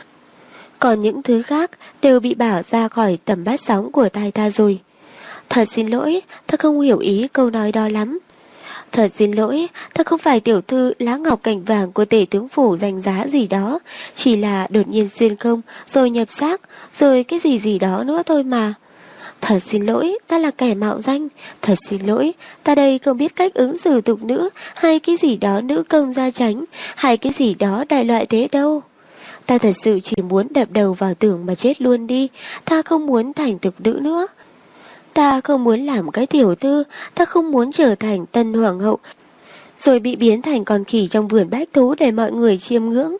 Còn những thứ khác đều bị bảo ra khỏi tầm bát sóng của tai ta rồi. Thật xin lỗi, ta không hiểu ý câu nói đó lắm. Thật xin lỗi, ta không phải tiểu thư lá ngọc cành vàng của tể tướng phủ danh giá gì đó, chỉ là đột nhiên xuyên không, rồi nhập xác, rồi cái gì đó nữa thôi mà. Thật xin lỗi, ta là kẻ mạo danh. Thật xin lỗi, ta đây không biết cách ứng xử tục nữ, hay cái gì đó nữ công gia chánh, hay cái gì đó đại loại thế đâu. Ta thật sự chỉ muốn đập đầu vào tường mà chết luôn đi, ta không muốn thành tục nữ nữa. Ta không muốn làm cái tiểu thư, ta không muốn trở thành tân hoàng hậu, rồi bị biến thành con khỉ trong vườn bách thú để mọi người chiêm ngưỡng.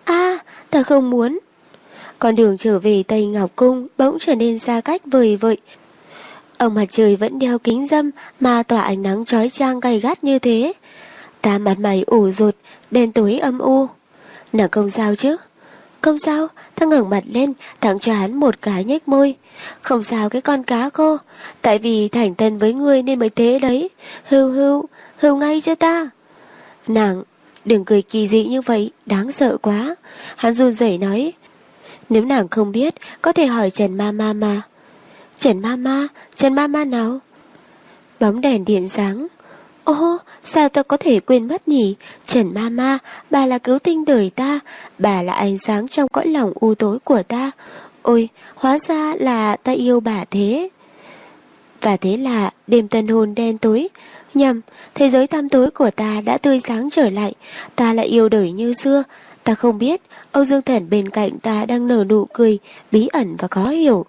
Ta không muốn. Con đường trở về Tây Ngọc Cung bỗng trở nên xa cách vời vợi. Ông mặt trời vẫn đeo kính râm mà tỏa ánh nắng chói chang gay gắt như thế. Ta mặt mày ủ rột, đen tối âm u. Nàng không sao chứ? Không sao, ta ngẩng mặt lên, tặng cho hắn một cái nhếch môi. Không sao cái con cá khô, tại vì thành tân với ngươi nên mới thế đấy. Hưu ngay cho ta. Nàng, đừng cười kỳ dị như vậy, đáng sợ quá. Hắn run rẩy nói, nếu nàng không biết, có thể hỏi Trần Mama mà. Trần Mama nào? Bóng đèn điện sáng. Ô, sao ta có thể quên mất nhỉ? Trần Mama, bà là cứu tinh đời ta, bà là ánh sáng trong cõi lòng u tối của ta. Ôi, hóa ra là ta yêu bà thế. Và thế là đêm tân hôn đen tối. Nhầm, thế giới tăm tối của ta đã tươi sáng trở lại. Ta lại yêu đời như xưa. Ta không biết Âu Dương Thần bên cạnh ta đang nở nụ cười bí ẩn và khó hiểu.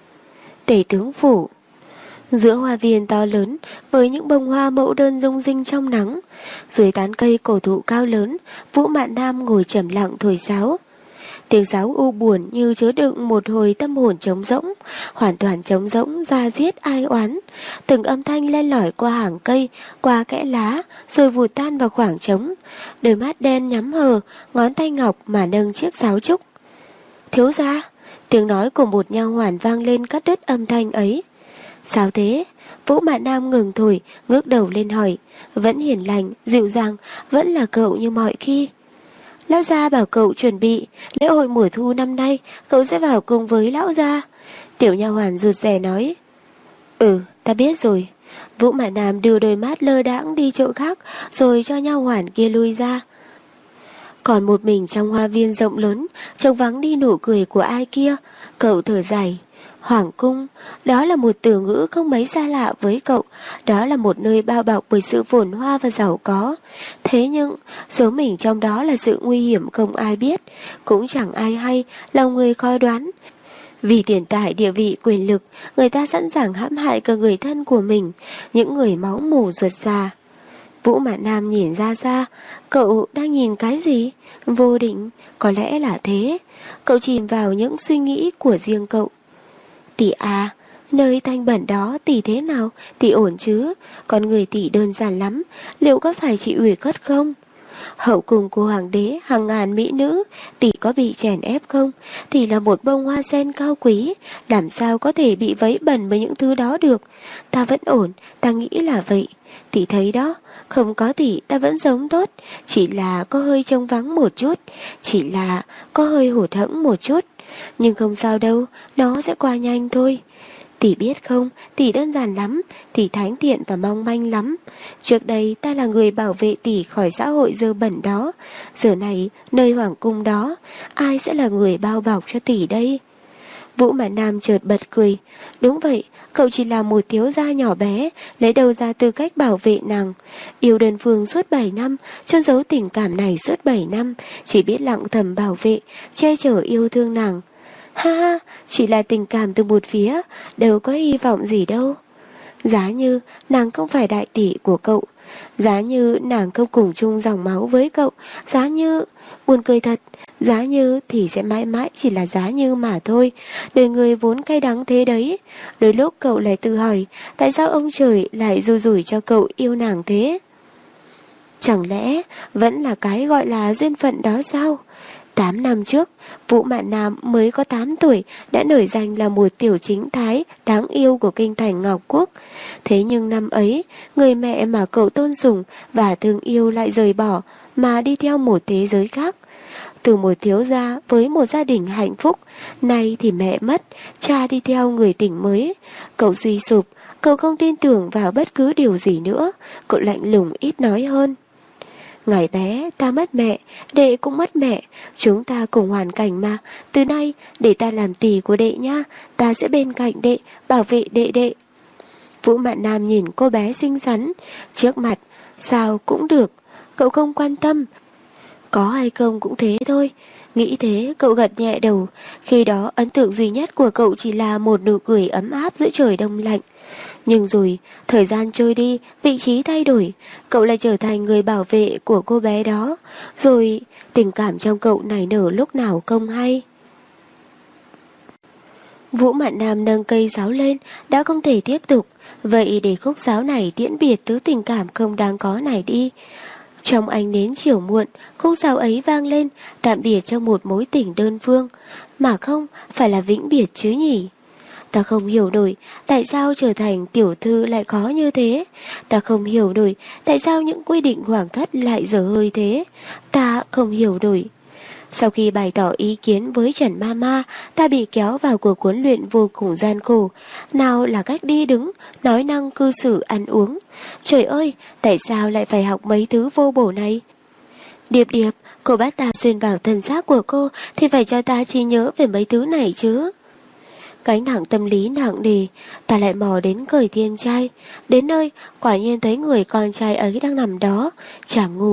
Tể tướng phủ. Giữa hoa viên to lớn với những bông hoa mẫu đơn rung rinh trong nắng, dưới tán cây cổ thụ cao lớn, Vũ Mạn Nam ngồi trầm lặng thổi sáo. Tiếng sáo u buồn như chứa đựng một hồi tâm hồn trống rỗng, hoàn toàn trống rỗng, da diết ai oán. Từng âm thanh len lỏi qua hàng cây, qua kẽ lá, rồi vụt tan vào khoảng trống. Đôi mắt đen nhắm hờ, ngón tay ngọc mà nâng chiếc sáo trúc. Thiếu gia, tiếng nói của một nha hoàn vang lên cắt đứt âm thanh ấy. Sao thế? Vũ Mạn Nam ngừng thổi, ngước đầu lên hỏi. Vẫn hiền lành, dịu dàng, vẫn là cậu như mọi khi. Lão gia bảo cậu chuẩn bị lễ hội mùa thu năm nay, cậu sẽ vào cùng với lão gia. Tiểu nha hoàn rụt rè nói. Ừ, ta biết rồi. Vũ Mạn Nam đưa đôi mắt lơ đãng đi chỗ khác, rồi cho nha hoàn kia lui ra. Còn một mình trong hoa viên rộng lớn, trông vắng đi nụ cười của ai kia. Cậu thở dài. Hoàng cung, đó là một từ ngữ không mấy xa lạ với cậu. Đó là một nơi bao bọc bởi sự phồn hoa và giàu có. Thế nhưng, số mình trong đó là sự nguy hiểm không ai biết, cũng chẳng ai hay, lòng người khó đoán. Vì tiền tài, địa vị, quyền lực, người ta sẵn sàng hãm hại cả người thân của mình, những người máu mủ ruột già. Vũ Mạn Nam nhìn ra xa. Cậu đang nhìn cái gì? Vô định, có lẽ là thế. Cậu chìm vào những suy nghĩ của riêng cậu. Tỷ à, nơi thanh bẩn đó tỷ thế nào? Tỷ ổn chứ? Con người tỷ đơn giản lắm, liệu có phải chị ủy khuất không? Hậu cung của hoàng đế hàng ngàn mỹ nữ, tỷ có bị chèn ép không? Tỷ là một bông hoa sen cao quý, làm sao có thể bị vấy bẩn với những thứ đó được? Ta vẫn ổn, ta nghĩ là vậy. Tỷ thấy đó, không có tỷ ta vẫn sống tốt, chỉ là có hơi trông vắng một chút, chỉ là có hơi hụt hẫng một chút. Nhưng không sao đâu, nó sẽ qua nhanh thôi. Tỷ biết không, tỷ đơn giản lắm, tỷ thánh thiện và mong manh lắm. Trước đây ta là người bảo vệ tỷ khỏi xã hội dơ bẩn đó. Giờ này, nơi hoàng cung đó, ai sẽ là người bao bọc cho tỷ đây? Vũ Mạn Nam chợt bật cười. Đúng vậy, cậu chỉ là một thiếu gia nhỏ bé, lấy đâu ra tư cách bảo vệ nàng. Yêu đơn phương suốt 7 năm, chôn giấu tình cảm này suốt 7 năm, chỉ biết lặng thầm bảo vệ, che chở yêu thương nàng. Ha ha, chỉ là tình cảm từ một phía, đâu có hy vọng gì đâu. Giá như nàng không phải đại tỷ của cậu, giá như nàng không cùng chung dòng máu với cậu, giá như... Buồn cười thật, giá như thì sẽ mãi mãi chỉ là giá như mà thôi. Đời người vốn cay đắng thế đấy. Đôi lúc cậu lại tự hỏi, tại sao ông trời lại ru rủi cho cậu yêu nàng thế? Chẳng lẽ vẫn là cái gọi là duyên phận đó sao? 8 năm trước, Vũ Mạn Nam mới có 8 tuổi đã nổi danh là một tiểu chính thái đáng yêu của kinh thành Ngọc Quốc. Thế nhưng năm ấy, người mẹ mà cậu tôn sùng và thương yêu lại rời bỏ mà đi theo một thế giới khác. Từ một thiếu gia với một gia đình hạnh phúc, nay thì mẹ mất, cha đi theo người tình mới. Cậu suy sụp, cậu không tin tưởng vào bất cứ điều gì nữa, cậu lạnh lùng ít nói hơn. Ngày bé ta mất mẹ, đệ cũng mất mẹ, chúng ta cùng hoàn cảnh mà, từ nay để ta làm tỷ của đệ nha, ta sẽ bên cạnh đệ, bảo vệ đệ đệ. Vũ Mạn Nam nhìn cô bé xinh xắn trước mặt, sao cũng được, cậu không quan tâm, có hay không cũng thế thôi. Nghĩ thế cậu gật nhẹ đầu. Khi đó ấn tượng duy nhất của cậu chỉ là một nụ cười ấm áp giữa trời đông lạnh. Nhưng rồi thời gian trôi đi, vị trí thay đổi, cậu lại trở thành người bảo vệ của cô bé đó. Rồi tình cảm trong cậu nảy nở lúc nào không hay. Vũ Mạn Nam nâng cây sáo lên, đã không thể tiếp tục. Vậy để khúc sáo này tiễn biệt thứ tình cảm không đáng có này đi. Trong ánh nến chiều muộn, khúc sáo ấy vang lên, tạm biệt trong một mối tình đơn phương, mà không phải là vĩnh biệt chứ nhỉ. Ta không hiểu nổi tại sao trở thành tiểu thư lại khó như thế. Ta không hiểu nổi tại sao những quy định hoàng thất lại dở hơi thế. Ta không hiểu nổi. Sau khi bày tỏ ý kiến với Trần Mama, ta bị kéo vào cuộc huấn luyện vô cùng gian khổ. Nào là cách đi đứng, nói năng cư xử ăn uống. Trời ơi, tại sao lại phải học mấy thứ vô bổ này? Điệp Điệp, cô bắt ta xuyên vào thân xác của cô thì phải cho ta trí nhớ về mấy thứ này chứ. Gánh nặng tâm lý nặng nề, ta lại mò đến cởi thiên trai. Đến nơi, quả nhiên thấy người con trai ấy đang nằm đó, chẳng ngủ.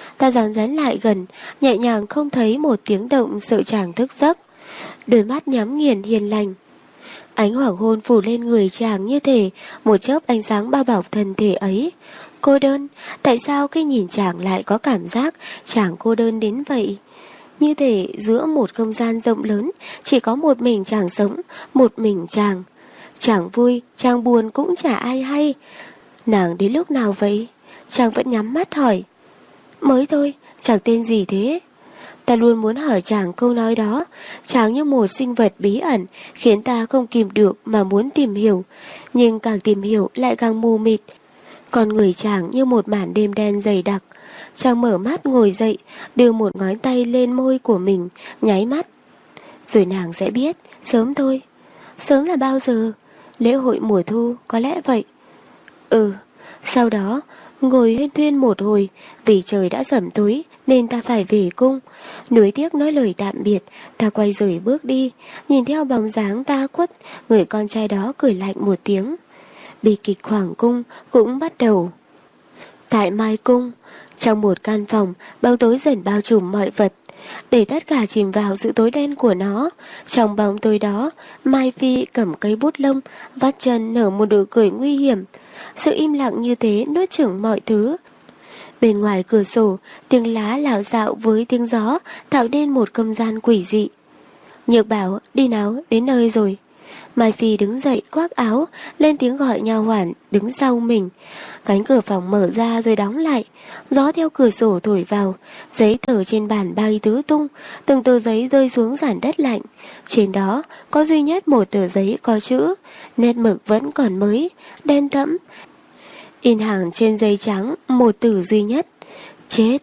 Ta dán dán lại gần, nhẹ nhàng không thấy một tiếng động sợ chàng thức giấc. Đôi mắt nhắm nghiền hiền lành. Ánh hoàng hôn phủ lên người chàng như thể một chớp ánh sáng bao bọc thân thể ấy. Cô đơn, tại sao khi nhìn chàng lại có cảm giác chàng cô đơn đến vậy? Như thể giữa một không gian rộng lớn chỉ có một mình chàng sống, một mình chàng. Chàng vui, chàng buồn cũng chả ai hay. Nàng đến lúc nào vậy? Chàng vẫn nhắm mắt hỏi. Mới thôi, chàng tên gì thế? Ta luôn muốn hỏi chàng câu nói đó. Chàng như một sinh vật bí ẩn, khiến ta không kìm được mà muốn tìm hiểu. Nhưng càng tìm hiểu lại càng mù mịt. Con người chàng như một màn đêm đen dày đặc. Chàng mở mắt ngồi dậy, đưa một ngón tay lên môi của mình, nháy mắt. Rồi nàng sẽ biết, sớm thôi. Sớm là bao giờ? Lễ hội mùa thu, có lẽ vậy. Sau đó ngồi huyên thuyên một hồi. Vì trời đã sẩm tối nên ta phải về cung. Nuối tiếc nói lời tạm biệt, ta quay rời bước đi. Nhìn theo bóng dáng ta khuất, người con trai đó cười lạnh một tiếng. Bi kịch hoàng cung cũng bắt đầu. Tại Mai Cung, trong một căn phòng, bóng tối dần bao trùm mọi vật, để tất cả chìm vào sự tối đen của nó. Trong bóng tối đó, Mai Phi cầm cây bút lông, vắt chân nở một nụ cười nguy hiểm. Sự im lặng như thế nuốt chửng mọi thứ. Bên ngoài cửa sổ, tiếng lá lảo xạo với tiếng gió tạo nên một không gian quỷ dị. Nhược Bảo, đi nào, đến nơi rồi. Mai Phi đứng dậy khoác áo, lên tiếng gọi nha hoàn đứng sau mình. Cánh cửa phòng mở ra rồi đóng lại. Gió theo cửa sổ thổi vào, giấy tờ trên bàn bay tứ tung, từng tờ giấy rơi xuống giản đất lạnh. Trên đó có duy nhất một tờ giấy có chữ, nét mực vẫn còn mới, đen thẫm. In hàng trên giấy trắng một từ duy nhất: chết.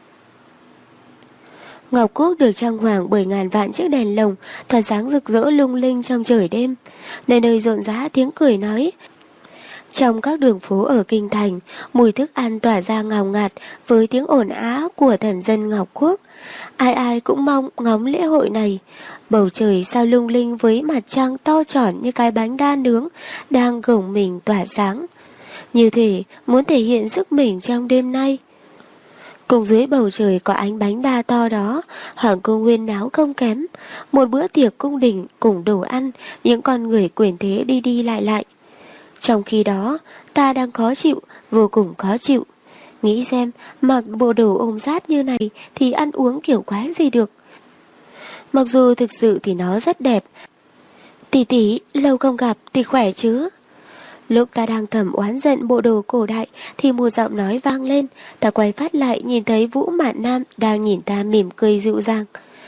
Ngọc Quốc được trang hoàng bởi ngàn vạn chiếc đèn lồng, tỏa sáng rực rỡ lung linh trong trời đêm. Nơi nơi rộn rã tiếng cười nói. Trong các đường phố ở kinh thành, mùi thức ăn tỏa ra ngào ngạt với tiếng ồn ào của thần dân Ngọc Quốc. Ai ai cũng mong ngóng lễ hội này. Bầu trời sao lung linh với mặt trăng to tròn như cái bánh đa nướng đang gồng mình tỏa sáng, như thể muốn thể hiện sức mình trong đêm nay. Cùng dưới bầu trời có ánh bánh đa to đó, hoàng cung huyên náo không kém. Một bữa tiệc cung đình cùng đồ ăn, những con người quyền thế đi đi lại lại. Trong khi đó, ta đang khó chịu, vô cùng khó chịu. Nghĩ xem, mặc bộ đồ ôm sát như này thì ăn uống kiểu quái gì được. Mặc dù thực sự thì nó rất đẹp. Tỷ tỷ, lâu không gặp thì khỏe chứ? Lúc ta đang thầm oán giận bộ đồ cổ đại thì một giọng nói vang lên. Ta quay phát lại nhìn thấy Vũ Mạn Nam đang nhìn ta mỉm cười dịu dàng.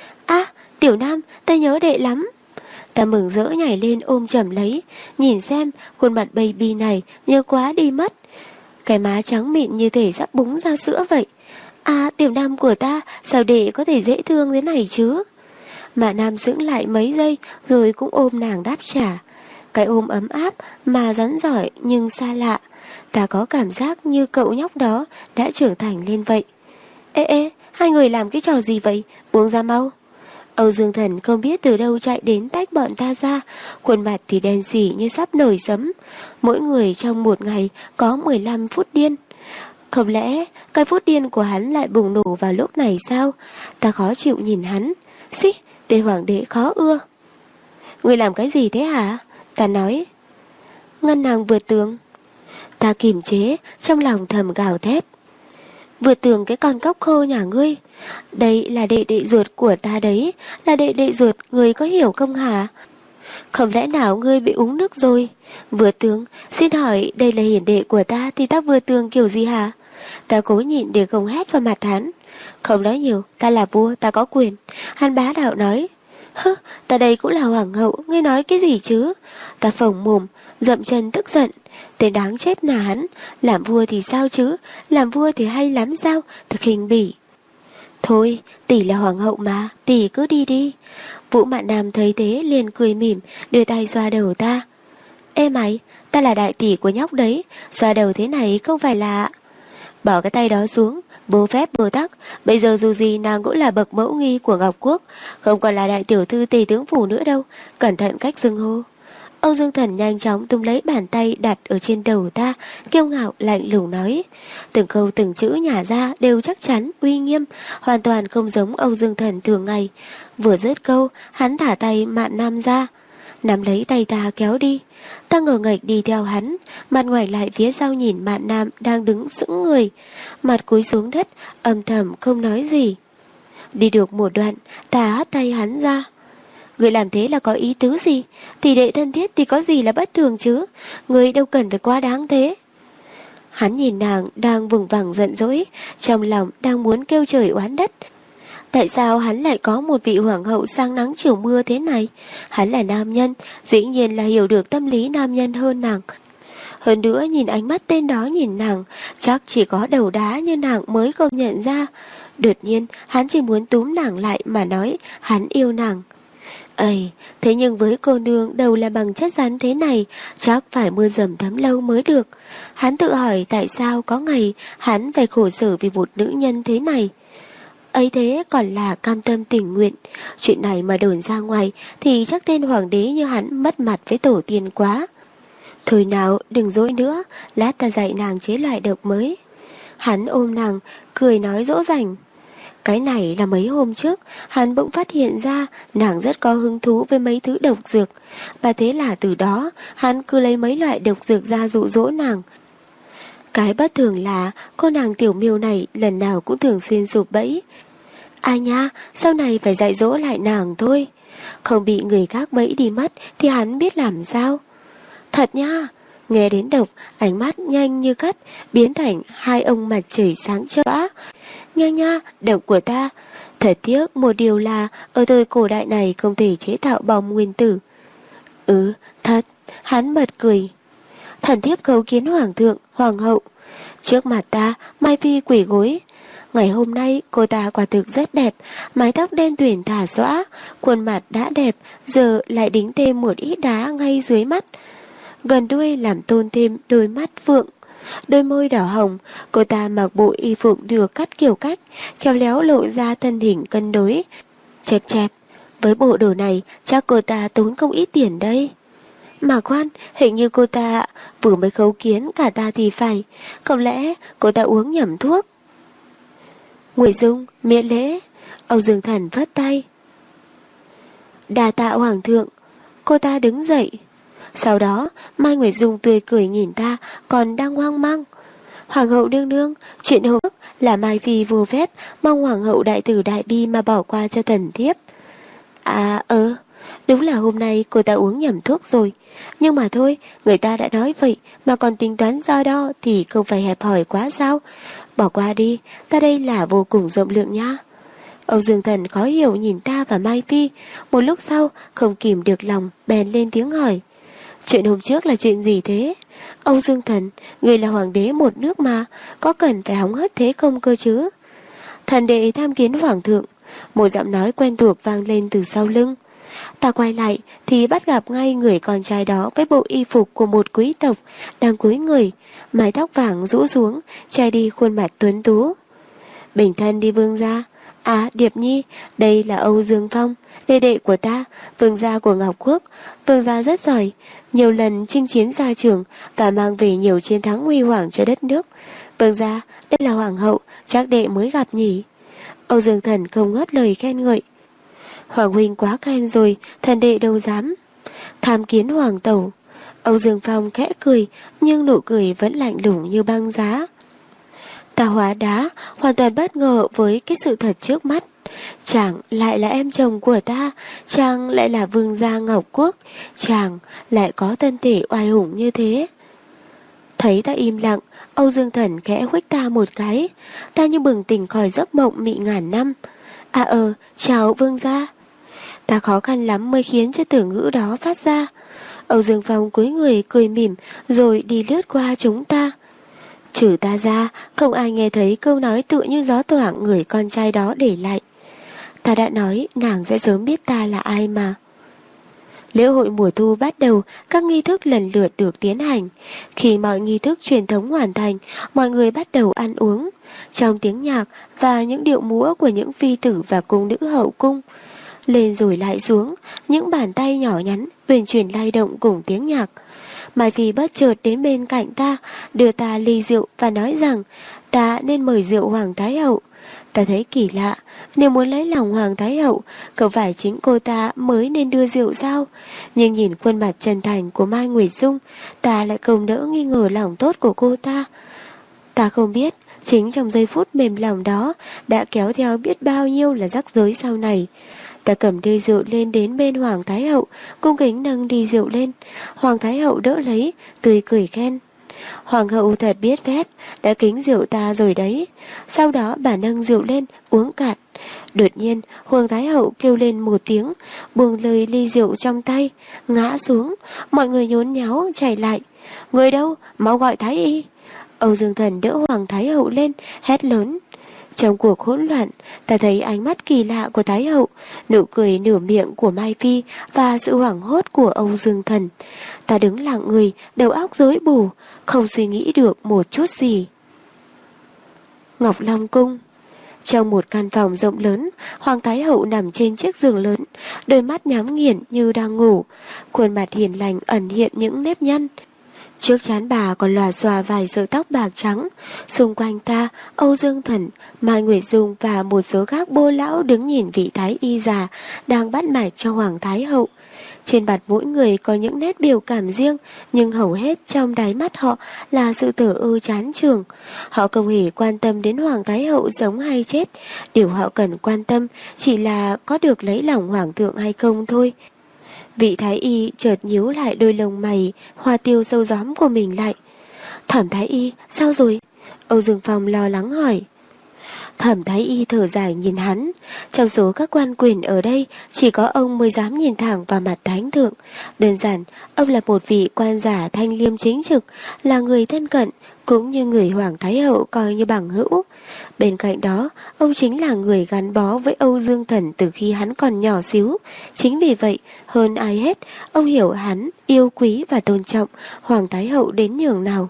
Tiểu Nam, ta nhớ đệ lắm. Ta mừng rỡ nhảy lên ôm chầm lấy. Nhìn xem, khuôn mặt baby này nhớ quá đi mất. Cái má trắng mịn như thể sắp búng ra sữa vậy. Tiểu Nam của ta, sao đệ có thể dễ thương thế này chứ? Mạn Nam sững lại mấy giây rồi cũng ôm nàng đáp trả. Cái ôm ấm áp mà rắn giỏi nhưng xa lạ. Ta có cảm giác như cậu nhóc đó đã trưởng thành lên vậy. Ê, hai người làm cái trò gì vậy? Buông ra mau. Âu Dương Thần không biết từ đâu chạy đến tách bọn ta ra. Khuôn mặt thì đen xỉ như sắp nổi sấm. Mỗi người trong một ngày có 15 phút điên. Không lẽ cái phút điên của hắn lại bùng nổ vào lúc này sao? Ta khó chịu nhìn hắn. Xí, tên hoàng đế khó ưa. Người làm cái gì thế hả? Ta nói. Ngân nàng vượt tường. Ta kiềm chế, trong lòng thầm gào thét. Vượt tường cái con cóc khô nhà ngươi. Đây là đệ đệ ruột của ta đấy. Là đệ đệ ruột, ngươi có hiểu không hả? Không lẽ nào ngươi bị uống nước rồi? Vượt tường, xin hỏi đây là hiển đệ của ta thì ta vượt tường kiểu gì hả? Ta cố nhịn để không hét vào mặt hắn. Không nói nhiều, ta là vua, ta có quyền. Hắn bá đạo nói. Ta đây cũng là hoàng hậu, ngươi nói cái gì chứ? Ta phồng mồm, dậm chân tức giận. Tên đáng chết là hắn. Làm vua thì sao chứ? Làm vua thì hay lắm sao? Thực hình bỉ. Thôi, tỷ là hoàng hậu mà, tỷ cứ đi đi. Vũ Mạn Nam thấy thế liền cười mỉm, đưa tay xoa đầu ta. Ê mày, ta là đại tỷ của nhóc đấy, xoa đầu thế này không phải là... Bỏ cái tay đó xuống, bố phép bố tắc. Bây giờ dù gì nàng cũng là bậc mẫu nghi của Ngọc Quốc, không còn là đại tiểu thư tề tướng phủ nữa đâu. Cẩn thận cách xưng hô. Âu Dương Thần nhanh chóng túm lấy bàn tay đặt ở trên đầu ta, kiêu ngạo lạnh lùng nói. Từng câu từng chữ nhả ra đều chắc chắn, uy nghiêm, hoàn toàn không giống Âu Dương Thần thường ngày. Vừa dứt câu, hắn thả tay Mạn Nam ra, nắm lấy tay ta kéo đi. Ta ngờ nghệch đi theo hắn, mặt ngoảnh lại phía sau nhìn Mạn Nam đang đứng sững người, mặt cúi xuống đất, âm thầm không nói gì. Đi được một đoạn, ta hất tay hắn ra. Người làm thế là có ý tứ gì? Tỷ đệ thân thiết thì có gì là bất thường chứ? Người đâu cần phải quá đáng thế. Hắn nhìn nàng đang vùng vằng giận dỗi, trong lòng đang muốn kêu trời oán đất. Tại sao hắn lại có một vị hoàng hậu sang nắng chiều mưa thế này? Hắn là nam nhân, dĩ nhiên là hiểu được tâm lý nam nhân hơn nàng. Hơn nữa nhìn ánh mắt tên đó nhìn nàng, chắc chỉ có đầu đá như nàng mới không nhận ra. Đột nhiên hắn chỉ muốn túm nàng lại mà nói hắn yêu nàng. Ây, thế nhưng với cô nương đầu là bằng chất rắn thế này, chắc phải mưa dầm thấm lâu mới được. Hắn tự hỏi tại sao có ngày hắn phải khổ sở vì một nữ nhân thế này. Ấy thế còn là cam tâm tình nguyện. Chuyện này mà đồn ra ngoài thì chắc tên hoàng đế như hắn mất mặt với tổ tiên quá. Thôi nào, đừng dối nữa, lát ta dạy nàng chế loại độc mới. Hắn ôm nàng, cười nói dỗ dành. Cái này là mấy hôm trước, hắn bỗng phát hiện ra nàng rất có hứng thú với mấy thứ độc dược. Và thế là từ đó, hắn cứ lấy mấy loại độc dược ra dụ dỗ nàng. Cái bất thường là cô nàng tiểu miêu này lần nào cũng thường xuyên sụp bẫy. Ai nha, sau này phải dạy dỗ lại nàng thôi. Không bị người khác bẫy đi mất thì hắn biết làm sao. Thật nha, nghe đến độc, ánh mắt nhanh như cắt, biến thành hai ông mặt trời sáng chóa. Nha nha, độc của ta. Thật tiếc một điều là ở thời cổ đại này không thể chế tạo bom nguyên tử. Thật, hắn bật cười. Thần thiếp cầu kiến hoàng thượng, hoàng hậu. Trước mặt ta, Mai Phi quỳ gối. Ngày hôm nay cô ta quả thực rất đẹp, mái tóc đen tuyền thả xõa, khuôn mặt đã đẹp, giờ lại đính thêm một ít đá ngay dưới mắt. Gần đuôi làm tôn thêm đôi mắt phượng, đôi môi đỏ hồng. Cô ta mặc bộ y phục được cắt kiểu cách, khéo léo lộ ra thân hình cân đối, chẹp chẹp. Với bộ đồ này chắc cô ta tốn không ít tiền đây. Mà khoan, hình như cô ta vừa mới khấu kiến cả ta thì phải. Không lẽ cô ta uống nhầm thuốc? Nguyệt Dung, miễn lễ. Âu Dương Thần phất tay. Đà tạ hoàng thượng. Cô ta đứng dậy. Sau đó Mai Nguyệt Dung tươi cười nhìn ta, còn đang hoang mang. Hoàng hậu nương nương, chuyện hôm trước là Mai Phi vô phép, mong hoàng hậu đại tử đại bi mà bỏ qua cho thần thiếp. Đúng là hôm nay cô ta uống nhầm thuốc rồi. Nhưng mà thôi, người ta đã nói vậy mà còn tính toán do đo thì không phải hẹp hòi quá sao? Bỏ qua đi, ta đây là vô cùng rộng lượng nha. Âu Dương Thần khó hiểu nhìn ta và Mai Phi. Một lúc sau không kìm được lòng bèn lên tiếng hỏi. Chuyện hôm trước là chuyện gì thế? Âu Dương Thần, người là hoàng đế một nước mà, có cần phải hóng hớt thế không cơ chứ? Thần đệ tham kiến hoàng thượng. Một giọng nói quen thuộc vang lên từ sau lưng. Ta quay lại thì bắt gặp ngay người con trai đó với bộ y phục của một quý tộc, đang cúi người, mái tóc vàng rũ xuống, che đi khuôn mặt tuấn tú. Bình thân đi vương gia. Điệp Nhi, đây là Âu Dương Phong, đệ đệ của ta, vương gia của Ngọc Quốc. Vương gia rất giỏi, nhiều lần chinh chiến ra trường và mang về nhiều chiến thắng huy hoàng cho đất nước. Vương gia, đây là hoàng hậu, chắc đệ mới gặp nhỉ? Âu Dương Thần không ngớt lời khen ngợi. Hoàng huynh quá khen rồi, thần đệ đâu dám. Tham kiến hoàng tẩu. Âu Dương Phong khẽ cười, nhưng nụ cười vẫn lạnh lùng như băng giá. Ta hóa đá, hoàn toàn bất ngờ với cái sự thật trước mắt. Chàng lại là em chồng của ta, chàng lại là vương gia Ngọc Quốc, chàng lại có thân thể oai hùng như thế. Thấy ta im lặng, Âu Dương Thần khẽ huých ta một cái. Ta như bừng tỉnh khỏi giấc mộng mị ngàn năm. Chào vương gia. Ta khó khăn lắm mới khiến cho từ ngữ đó phát ra. Âu Dương Phong cúi người cười mỉm rồi đi lướt qua chúng ta. Trừ ta ra, không ai nghe thấy câu nói tựa như gió thoảng người con trai đó để lại. Ta đã nói nàng sẽ sớm biết ta là ai mà. Lễ hội mùa thu bắt đầu, các nghi thức lần lượt được tiến hành. Khi mọi nghi thức truyền thống hoàn thành, mọi người bắt đầu ăn uống. Trong tiếng nhạc và những điệu múa của những phi tử và cung nữ hậu cung, lên rồi lại xuống, những bàn tay nhỏ nhắn uyển chuyển lay động cùng tiếng nhạc. Mai Phi bất chợt đến bên cạnh ta, đưa ta ly rượu và nói rằng ta nên mời rượu Hoàng Thái Hậu. Ta thấy kỳ lạ, nếu muốn lấy lòng Hoàng Thái Hậu, không phải chính cô ta mới nên đưa rượu sao? Nhưng nhìn khuôn mặt chân thành của Mai Nguyệt Dung, ta lại không đỡ nghi ngờ lòng tốt của cô ta. Ta không biết, chính trong giây phút mềm lòng đó đã kéo theo biết bao nhiêu là rắc rối sau này. Ta cầm ly rượu lên đến bên Hoàng Thái Hậu, cung kính nâng ly rượu lên. Hoàng Thái Hậu đỡ lấy, tươi cười khen: Hoàng hậu thật biết phép, đã kính rượu ta rồi đấy. Sau đó bà nâng rượu lên, uống cạn. Đột nhiên, Hoàng Thái Hậu kêu lên một tiếng, buông lời ly rượu trong tay, ngã xuống. Mọi người nhốn nháo chạy lại. Người đâu? Mau gọi Thái y. Âu Dương Thần đỡ Hoàng Thái Hậu lên, hét lớn. Trong cuộc hỗn loạn, ta thấy ánh mắt kỳ lạ của Thái Hậu, nụ cười nửa miệng của Mai Phi và sự hoảng hốt của Âu Dương Thần. Ta đứng lặng người, đầu óc rối bù, không suy nghĩ được một chút gì. Ngọc Long Cung. Trong một căn phòng rộng lớn, Hoàng Thái Hậu nằm trên chiếc giường lớn, đôi mắt nhắm nghiền như đang ngủ, khuôn mặt hiền lành ẩn hiện những nếp nhăn. Trước trán bà còn lòa xòa vài sợi tóc bạc trắng. Xung quanh ta, Âu Dương Thần, Mai Nguyệt Dung và một số các bô lão đứng nhìn vị thái y già đang bắt mạch cho Hoàng Thái Hậu. Trên mặt mỗi người có những nét biểu cảm riêng, nhưng hầu hết trong đáy mắt họ là sự thờ ơ chán chường. Họ không hề quan tâm đến Hoàng Thái Hậu sống hay chết. Điều họ cần quan tâm chỉ là có được lấy lòng Hoàng thượng hay không thôi. Vị thái y chợt nhíu lại đôi lông mày hoa tiêu sâu gióm của mình lại. Thẩm thái y, sao rồi? Âu Dương Phong lo lắng hỏi. Thẩm thái y thở dài nhìn hắn. Trong số các quan quyền ở đây, chỉ có ông mới dám nhìn thẳng vào mặt thánh thượng. Đơn giản, ông là một vị quan giả thanh liêm chính trực, là người thân cận, cũng như người Hoàng Thái Hậu coi như bằng hữu. Bên cạnh đó, ông chính là người gắn bó với Âu Dương Thần từ khi hắn còn nhỏ xíu. Chính vì vậy, hơn ai hết, ông hiểu hắn, yêu quý và tôn trọng Hoàng Thái Hậu đến nhường nào.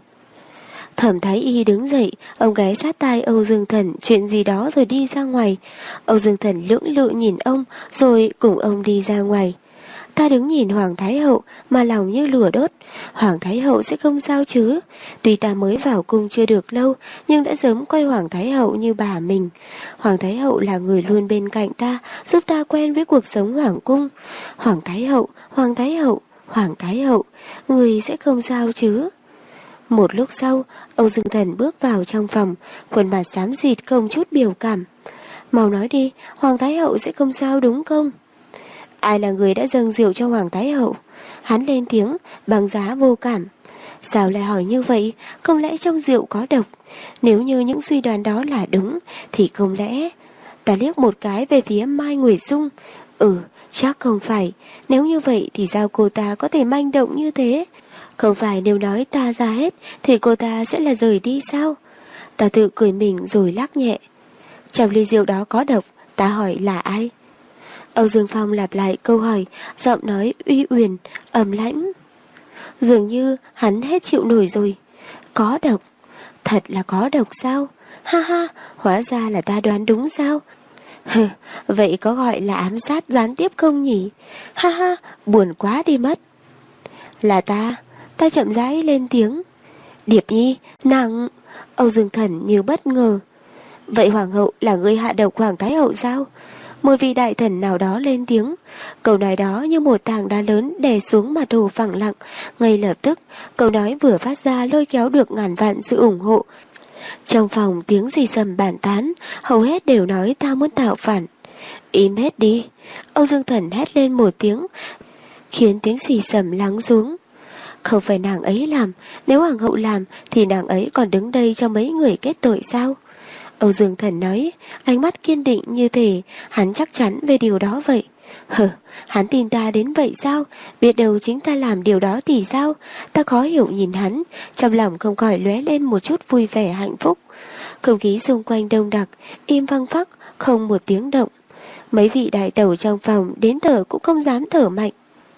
Thẩm thái y đứng dậy, ông ghé sát tai Âu Dương Thần chuyện gì đó rồi đi ra ngoài. Âu Dương Thần lưỡng lự nhìn ông rồi cùng ông đi ra ngoài. Ta đứng nhìn Hoàng Thái Hậu mà lòng như lửa đốt. Hoàng Thái Hậu sẽ không sao chứ? Tuy ta mới vào cung chưa được lâu, nhưng đã sớm coi Hoàng Thái Hậu như bà mình. Hoàng Thái Hậu là người luôn bên cạnh ta, giúp ta quen với cuộc sống hoàng cung. Hoàng Thái Hậu, Hoàng Thái Hậu, Hoàng Thái Hậu, người sẽ không sao chứ? Một lúc sau, Âu Dương Thần bước vào trong phòng, khuôn mặt xám xịt không chút biểu cảm. Mau nói đi, Hoàng Thái Hậu sẽ không sao đúng không? Ai là người đã dâng rượu cho Hoàng Thái Hậu? Hắn lên tiếng, bằng giá vô cảm. Sao lại hỏi như vậy? Không lẽ trong rượu có độc? Nếu như những suy đoán đó là đúng, thì không lẽ... Ta liếc một cái về phía Mai Nguyệt Dung. Chắc không phải. Nếu như vậy thì sao cô ta có thể manh động như thế? Không phải nếu nói ta ra hết thì cô ta sẽ là rời đi sao? Ta tự cười mình rồi lắc nhẹ. Trong ly rượu đó có độc, ta hỏi là ai? Âu Dương Phong lặp lại câu hỏi, giọng nói uy uyển, ầm lãnh. Dường như hắn hết chịu nổi rồi. Có độc? Thật là có độc sao? Ha ha, hóa ra là ta đoán đúng sao? Vậy có gọi là ám sát gián tiếp không nhỉ? Ha ha, buồn quá đi mất. Là ta chậm rãi lên tiếng. Điệp Nhi, nàng... Âu Dương Thần như bất ngờ. Vậy Hoàng hậu là người hạ độc Hoàng Thái Hậu sao? Một vị đại thần nào đó lên tiếng. Câu nói đó như một tảng đá lớn đè xuống mặt hồ phẳng lặng. Ngay lập tức, câu nói vừa phát ra lôi kéo được ngàn vạn sự ủng hộ. Trong phòng tiếng rì rầm bàn tán, hầu hết đều nói ta muốn tạo phản. Im hết đi. Âu Dương Thần hét lên một tiếng, khiến tiếng xì xầm lắng xuống. Không phải nàng ấy làm, nếu Hoàng hậu làm thì nàng ấy còn đứng đây cho mấy người kết tội sao? Âu Dương Thần nói, ánh mắt kiên định như thể hắn chắc chắn về điều đó vậy. Hắn tin ta đến vậy sao? Biết đâu chính ta làm điều đó thì sao? Ta khó hiểu nhìn hắn, trong lòng không khỏi lóe lên một chút vui vẻ hạnh phúc. Không khí xung quanh đông đặc, im phăng phắc, không một tiếng động. Mấy vị đại tẩu trong phòng đến thở cũng không dám thở mạnh.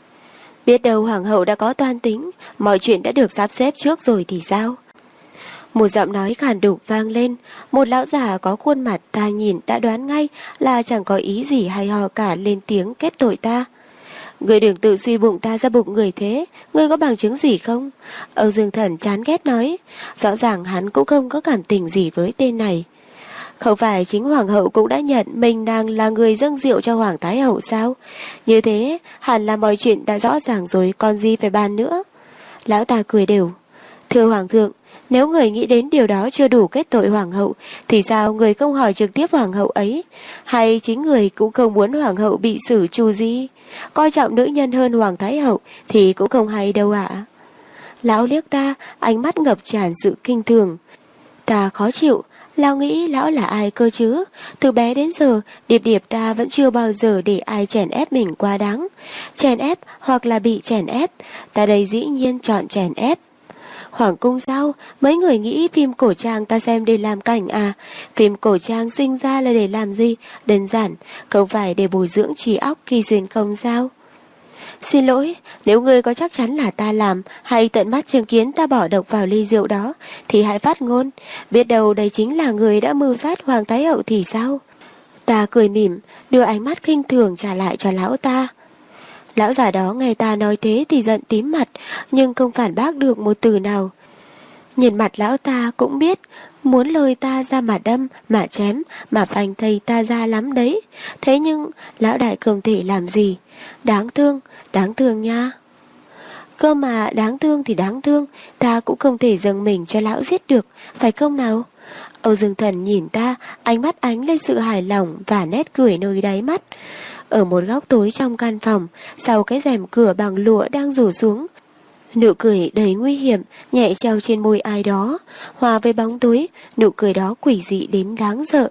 Biết đâu Hoàng hậu đã có toan tính, mọi chuyện đã được sắp xếp trước rồi thì sao? Một giọng nói khàn đục vang lên. Một lão già có khuôn mặt ta nhìn đã đoán ngay là chẳng có ý gì hay ho cả, lên tiếng kết tội ta. Người đừng tự suy bụng ta ra bụng người thế, ngươi có bằng chứng gì không? Âu Dương Thần chán ghét nói. Rõ ràng hắn cũng không có cảm tình gì với tên này. Không phải chính hoàng hậu cũng đã nhận mình đang là người dâng rượu cho hoàng thái hậu sao? Như thế hẳn là mọi chuyện đã rõ ràng rồi, còn gì phải bàn nữa. Lão ta cười đều. Thưa hoàng thượng, nếu người nghĩ đến điều đó chưa đủ kết tội hoàng hậu, thì sao người không hỏi trực tiếp hoàng hậu ấy? Hay chính người cũng không muốn hoàng hậu bị xử trù gì? Coi trọng nữ nhân hơn hoàng thái hậu thì cũng không hay đâu ạ. Lão liếc ta, ánh mắt ngập tràn sự kinh thường. Ta khó chịu. Lão nghĩ lão là ai cơ chứ? Từ bé đến giờ, Điệp Điệp ta vẫn chưa bao giờ để ai chèn ép mình quá đáng. Chèn ép hoặc là bị chèn ép, ta đây dĩ nhiên chọn chèn ép. Hoàng cung sao? Mấy người nghĩ phim cổ trang ta xem để làm cảnh à? Phim cổ trang sinh ra là để làm gì? Đơn giản, không phải để bồi dưỡng trí óc khi xuyên không sao? Xin lỗi, nếu ngươi có chắc chắn là ta làm hay tận mắt chứng kiến ta bỏ độc vào ly rượu đó thì hãy phát ngôn. Biết đâu đây chính là người đã mưu sát hoàng thái hậu thì sao? Ta cười mỉm, đưa ánh mắt khinh thường trả lại cho lão ta. Lão già đó nghe ta nói thế thì giận tím mặt, nhưng không phản bác được một từ nào. Nhìn mặt lão ta cũng biết muốn lôi ta ra mà đâm, mà chém, mà phanh thây ta ra lắm đấy. Thế nhưng lão đại không thể làm gì. Đáng thương nha. Cơ mà đáng thương thì đáng thương, ta cũng không thể dâng mình cho lão giết được, phải không nào? Âu Dương Thần nhìn ta, ánh mắt ánh lên sự hài lòng và nét cười nơi đáy mắt. Ở một góc tối trong căn phòng, sau cái rèm cửa bằng lụa đang rủ xuống, nụ cười đầy nguy hiểm nhẹ treo trên môi ai đó, hòa với bóng tối, nụ cười đó quỷ dị đến đáng sợ.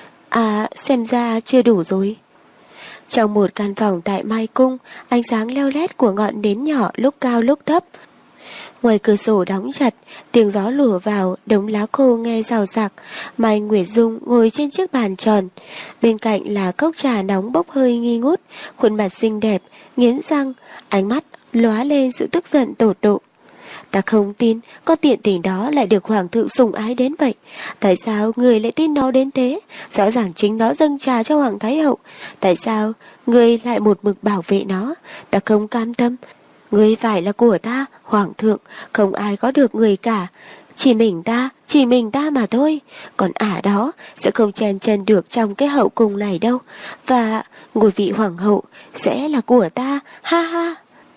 À, xem ra chưa đủ rồi. Trong một căn phòng tại Mai Cung, ánh sáng leo lét của ngọn nến nhỏ lúc cao lúc thấp. Ngoài cửa sổ đóng chặt, tiếng gió lùa vào, đống lá khô nghe rào rạc. Mai Nguyệt Dung ngồi trên chiếc bàn tròn. Bên cạnh là cốc trà nóng bốc hơi nghi ngút, khuôn mặt xinh đẹp, nghiến răng, ánh mắt lóa lên sự tức giận tột độ. Ta không tin con tiện tình đó lại được hoàng thượng sủng ái đến vậy. Tại sao người lại tin nó đến thế? Rõ ràng chính nó dâng trà cho hoàng thái hậu. Tại sao người lại một mực bảo vệ nó? Ta không cam tâm. Người phải là của ta, hoàng thượng, không ai có được người cả. Chỉ mình ta mà thôi. Còn ả đó sẽ không chen chân được trong cái hậu cung này đâu. Và ngôi vị hoàng hậu sẽ là của ta, ha ha.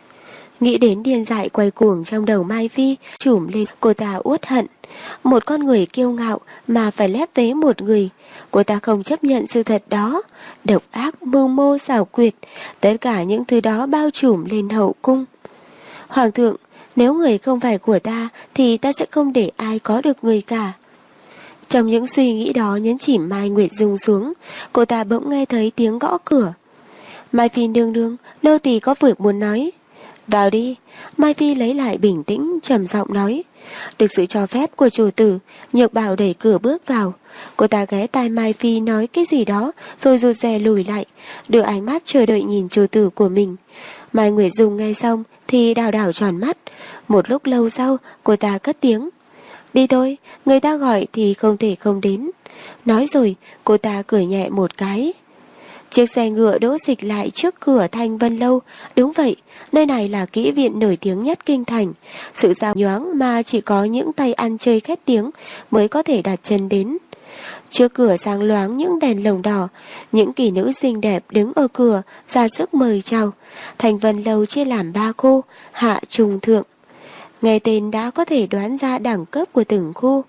Nghĩ đến điên dại quay cuồng trong đầu Mai Phi, trùm lên cô ta uất hận. Một con người kiêu ngạo mà phải lép vế một người. Cô ta không chấp nhận sự thật đó. Độc ác, mưu mô, xảo quyệt, tất cả những thứ đó bao trùm lên hậu cung. Hoàng thượng, nếu người không phải của ta thì ta sẽ không để ai có được người cả. Trong những suy nghĩ đó nhấn chìm Mai Nguyệt Dung xuống, cô ta bỗng nghe thấy tiếng gõ cửa. Mai Phi nương nương, nô tỳ có việc muốn nói. Vào đi. Mai Phi lấy lại bình tĩnh, trầm giọng nói. Được sự cho phép của chủ tử, Nhược Bảo đẩy cửa bước vào. Cô ta ghé tai Mai Phi nói cái gì đó, rồi rụt rè lùi lại, đưa ánh mắt chờ đợi nhìn chủ tử của mình. Mai Nguyệt Dung nghe xong thì đảo đảo tròn mắt. Một lúc lâu sau, cô ta cất tiếng. Đi thôi, người ta gọi thì không thể không đến. Nói rồi, cô ta cười nhẹ một cái. Chiếc xe ngựa đỗ xịch lại trước cửa Thanh Vân Lâu. Đúng vậy, nơi này là kỹ viện nổi tiếng nhất kinh thành. Sự giao nhoáng mà chỉ có những tay ăn chơi khét tiếng mới có thể đặt chân đến. Trước cửa sáng loáng những đèn lồng đỏ, những kỳ nữ xinh đẹp đứng ở cửa ra sức mời chào. Thanh Vân Lâu chia làm 3 khu, hạ trung thượng. Nghe tên đã có thể đoán ra đẳng cấp của từng khu.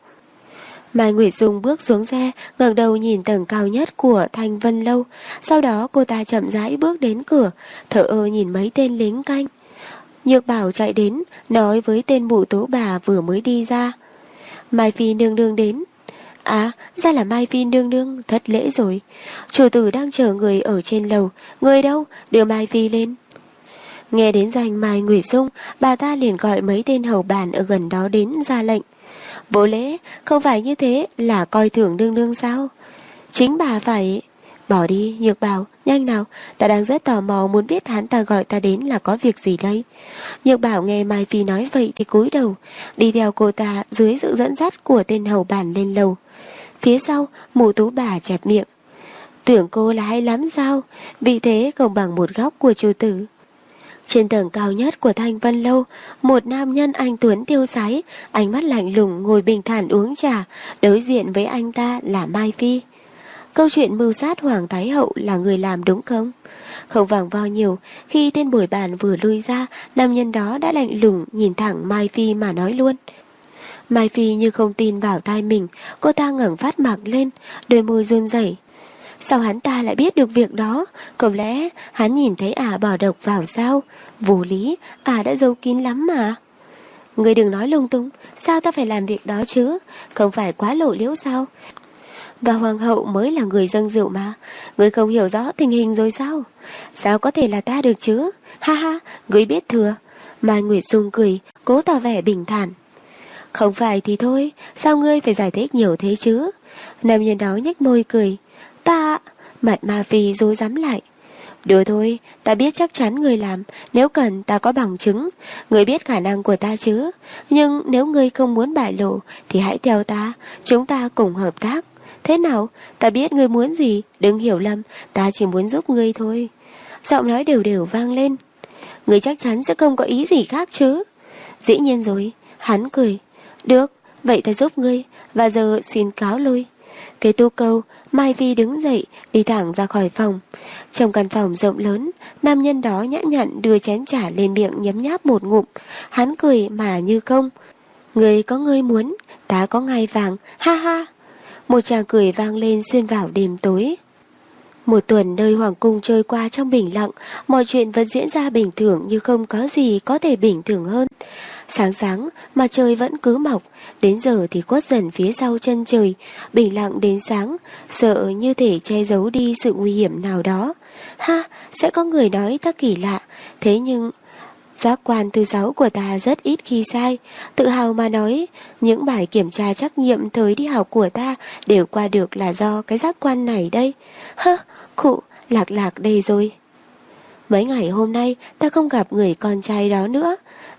Mai Nguyệt Dung bước xuống xe, ngẩng đầu nhìn tầng cao nhất của Thanh Vân Lâu. Sau đó cô ta chậm rãi bước đến cửa, thở ơ nhìn mấy tên lính canh. Nhược Bảo chạy đến, nói với tên mụ tố bà vừa mới đi ra. Mai Phi nương nương đến. À, ra là Mai Phi nương nương, thất lễ rồi. Chủ tử đang chờ người ở trên lầu. Người đâu? Đưa Mai Phi lên. Nghe đến danh Mai Nguyệt Dung, bà ta liền gọi mấy tên hầu bàn ở gần đó đến ra lệnh. Vô lễ, không phải như thế là coi thường nương nương sao? Chính bà phải. Bỏ đi, Nhược Bảo, nhanh nào, ta đang rất tò mò muốn biết hắn ta gọi ta đến là có việc gì đây. Nhược Bảo nghe Mai Phi nói vậy thì cúi đầu, đi theo cô ta dưới sự dẫn dắt của tên hầu bàn lên lầu. Phía sau, Mụ Tú bà chẹp miệng. Tưởng cô là hay lắm sao, vì thế không bằng một góc của chủ tử. Trên tầng cao nhất của Thanh Vân Lâu, một nam nhân anh tuấn tiêu sái, ánh mắt lạnh lùng ngồi bình thản uống trà, đối diện với anh ta là Mai Phi. Câu chuyện mưu sát Hoàng Thái Hậu là người làm đúng không? Không vòng vo nhiều, khi tên bồi bàn vừa lui ra, nam nhân đó đã lạnh lùng nhìn thẳng Mai Phi mà nói luôn. Mai Phi như không tin vào tai mình, cô ta ngẩng phát mặt lên, đôi môi run rẩy. Sao hắn ta lại biết được việc đó? Không lẽ hắn nhìn thấy bỏ độc vào sao? Vô lý, đã giấu kín lắm mà. Người đừng nói lung tung, sao ta phải làm việc đó chứ? Không phải quá lộ liễu sao? Và hoàng hậu mới là người dâng rượu mà. Người không hiểu rõ tình hình rồi sao? Sao có thể là ta được chứ? Ha ha, người biết thừa. Mai Nguyệt Dung cười, cố tỏ vẻ bình thản. Không phải thì thôi, sao ngươi phải giải thích nhiều thế chứ? Nam nhân đó nhếch môi cười. Ta... Mặt Ma Phi rối rắm lại. Đùa thôi, ta biết chắc chắn người làm. Nếu cần ta có bằng chứng. Người biết khả năng của ta chứ. Nhưng nếu ngươi không muốn bại lộ thì hãy theo ta. Chúng ta cùng hợp tác. Thế nào? Ta biết ngươi muốn gì. Đừng hiểu lầm, ta chỉ muốn giúp ngươi thôi. Giọng nói đều đều vang lên. Ngươi chắc chắn sẽ không có ý gì khác chứ? Dĩ nhiên rồi. Hắn cười. Được, vậy ta giúp ngươi. Và giờ xin cáo lui. Kết thúc câu, Mai Phi đứng dậy, đi thẳng ra khỏi phòng. Trong căn phòng rộng lớn, nam nhân đó nhã nhặn đưa chén trà lên miệng nhấm nháp một ngụm. Hắn cười mà như không. Người có ngươi muốn, ta có ngai vàng, ha ha. Một tràng cười vang lên xuyên vào đêm tối. Một tuần nơi hoàng cung trôi qua trong bình lặng, mọi chuyện vẫn diễn ra bình thường như không có gì có thể bình thường hơn. Sáng sáng, mặt trời vẫn cứ mọc, đến giờ thì khuất dần phía sau chân trời, bình lặng đến sáng, sợ như thể che giấu đi sự nguy hiểm nào đó. Ha, sẽ có người nói ta kỳ lạ, thế nhưng... Giác quan thứ 6 của ta rất ít khi sai. Tự hào mà nói, những bài kiểm tra trắc nghiệm thời đi học của ta đều qua được là do cái giác quan này đây. Hơ, khụ, lạc lạc đây rồi. Mấy ngày hôm nay ta không gặp người con trai đó nữa.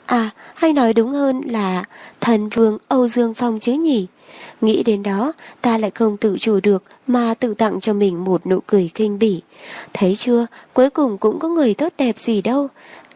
Hay nói đúng hơn là thần vương Âu Dương Phong chứ nhỉ. Nghĩ đến đó, ta lại không tự chủ được mà tự tặng cho mình một nụ cười khinh bỉ. Thấy chưa, cuối cùng cũng có người tốt đẹp gì đâu.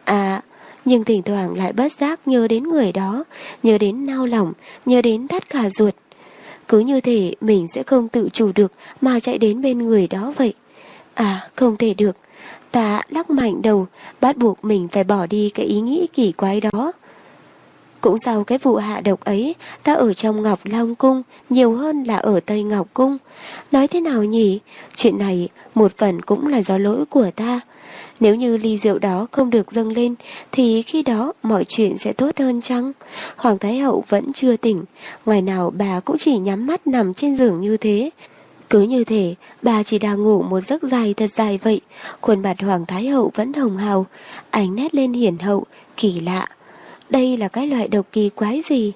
Nhưng thỉnh thoảng lại bất giác nhớ đến người đó, nhớ đến nao lòng, nhớ đến thắt cả ruột. Cứ như thể mình sẽ không tự chủ được mà chạy đến bên người đó vậy. Không thể được. Ta lắc mạnh đầu, bắt buộc mình phải bỏ đi cái ý nghĩ kỳ quái đó. Cũng sau cái vụ hạ độc ấy, ta ở trong Ngọc Long Cung nhiều hơn là ở Tây Ngọc Cung. Nói thế nào nhỉ? Chuyện này một phần cũng là do lỗi của ta. Nếu như ly rượu đó không được dâng lên thì khi đó mọi chuyện sẽ tốt hơn chăng? Hoàng Thái Hậu vẫn chưa tỉnh, ngày nào bà cũng chỉ nhắm mắt nằm trên giường như thế. Cứ như thể bà chỉ đang ngủ một giấc dài thật dài vậy. Khuôn mặt Hoàng Thái Hậu vẫn hồng hào, ánh nét lên hiền hậu, kỳ lạ. Đây là cái loại độc kỳ quái gì?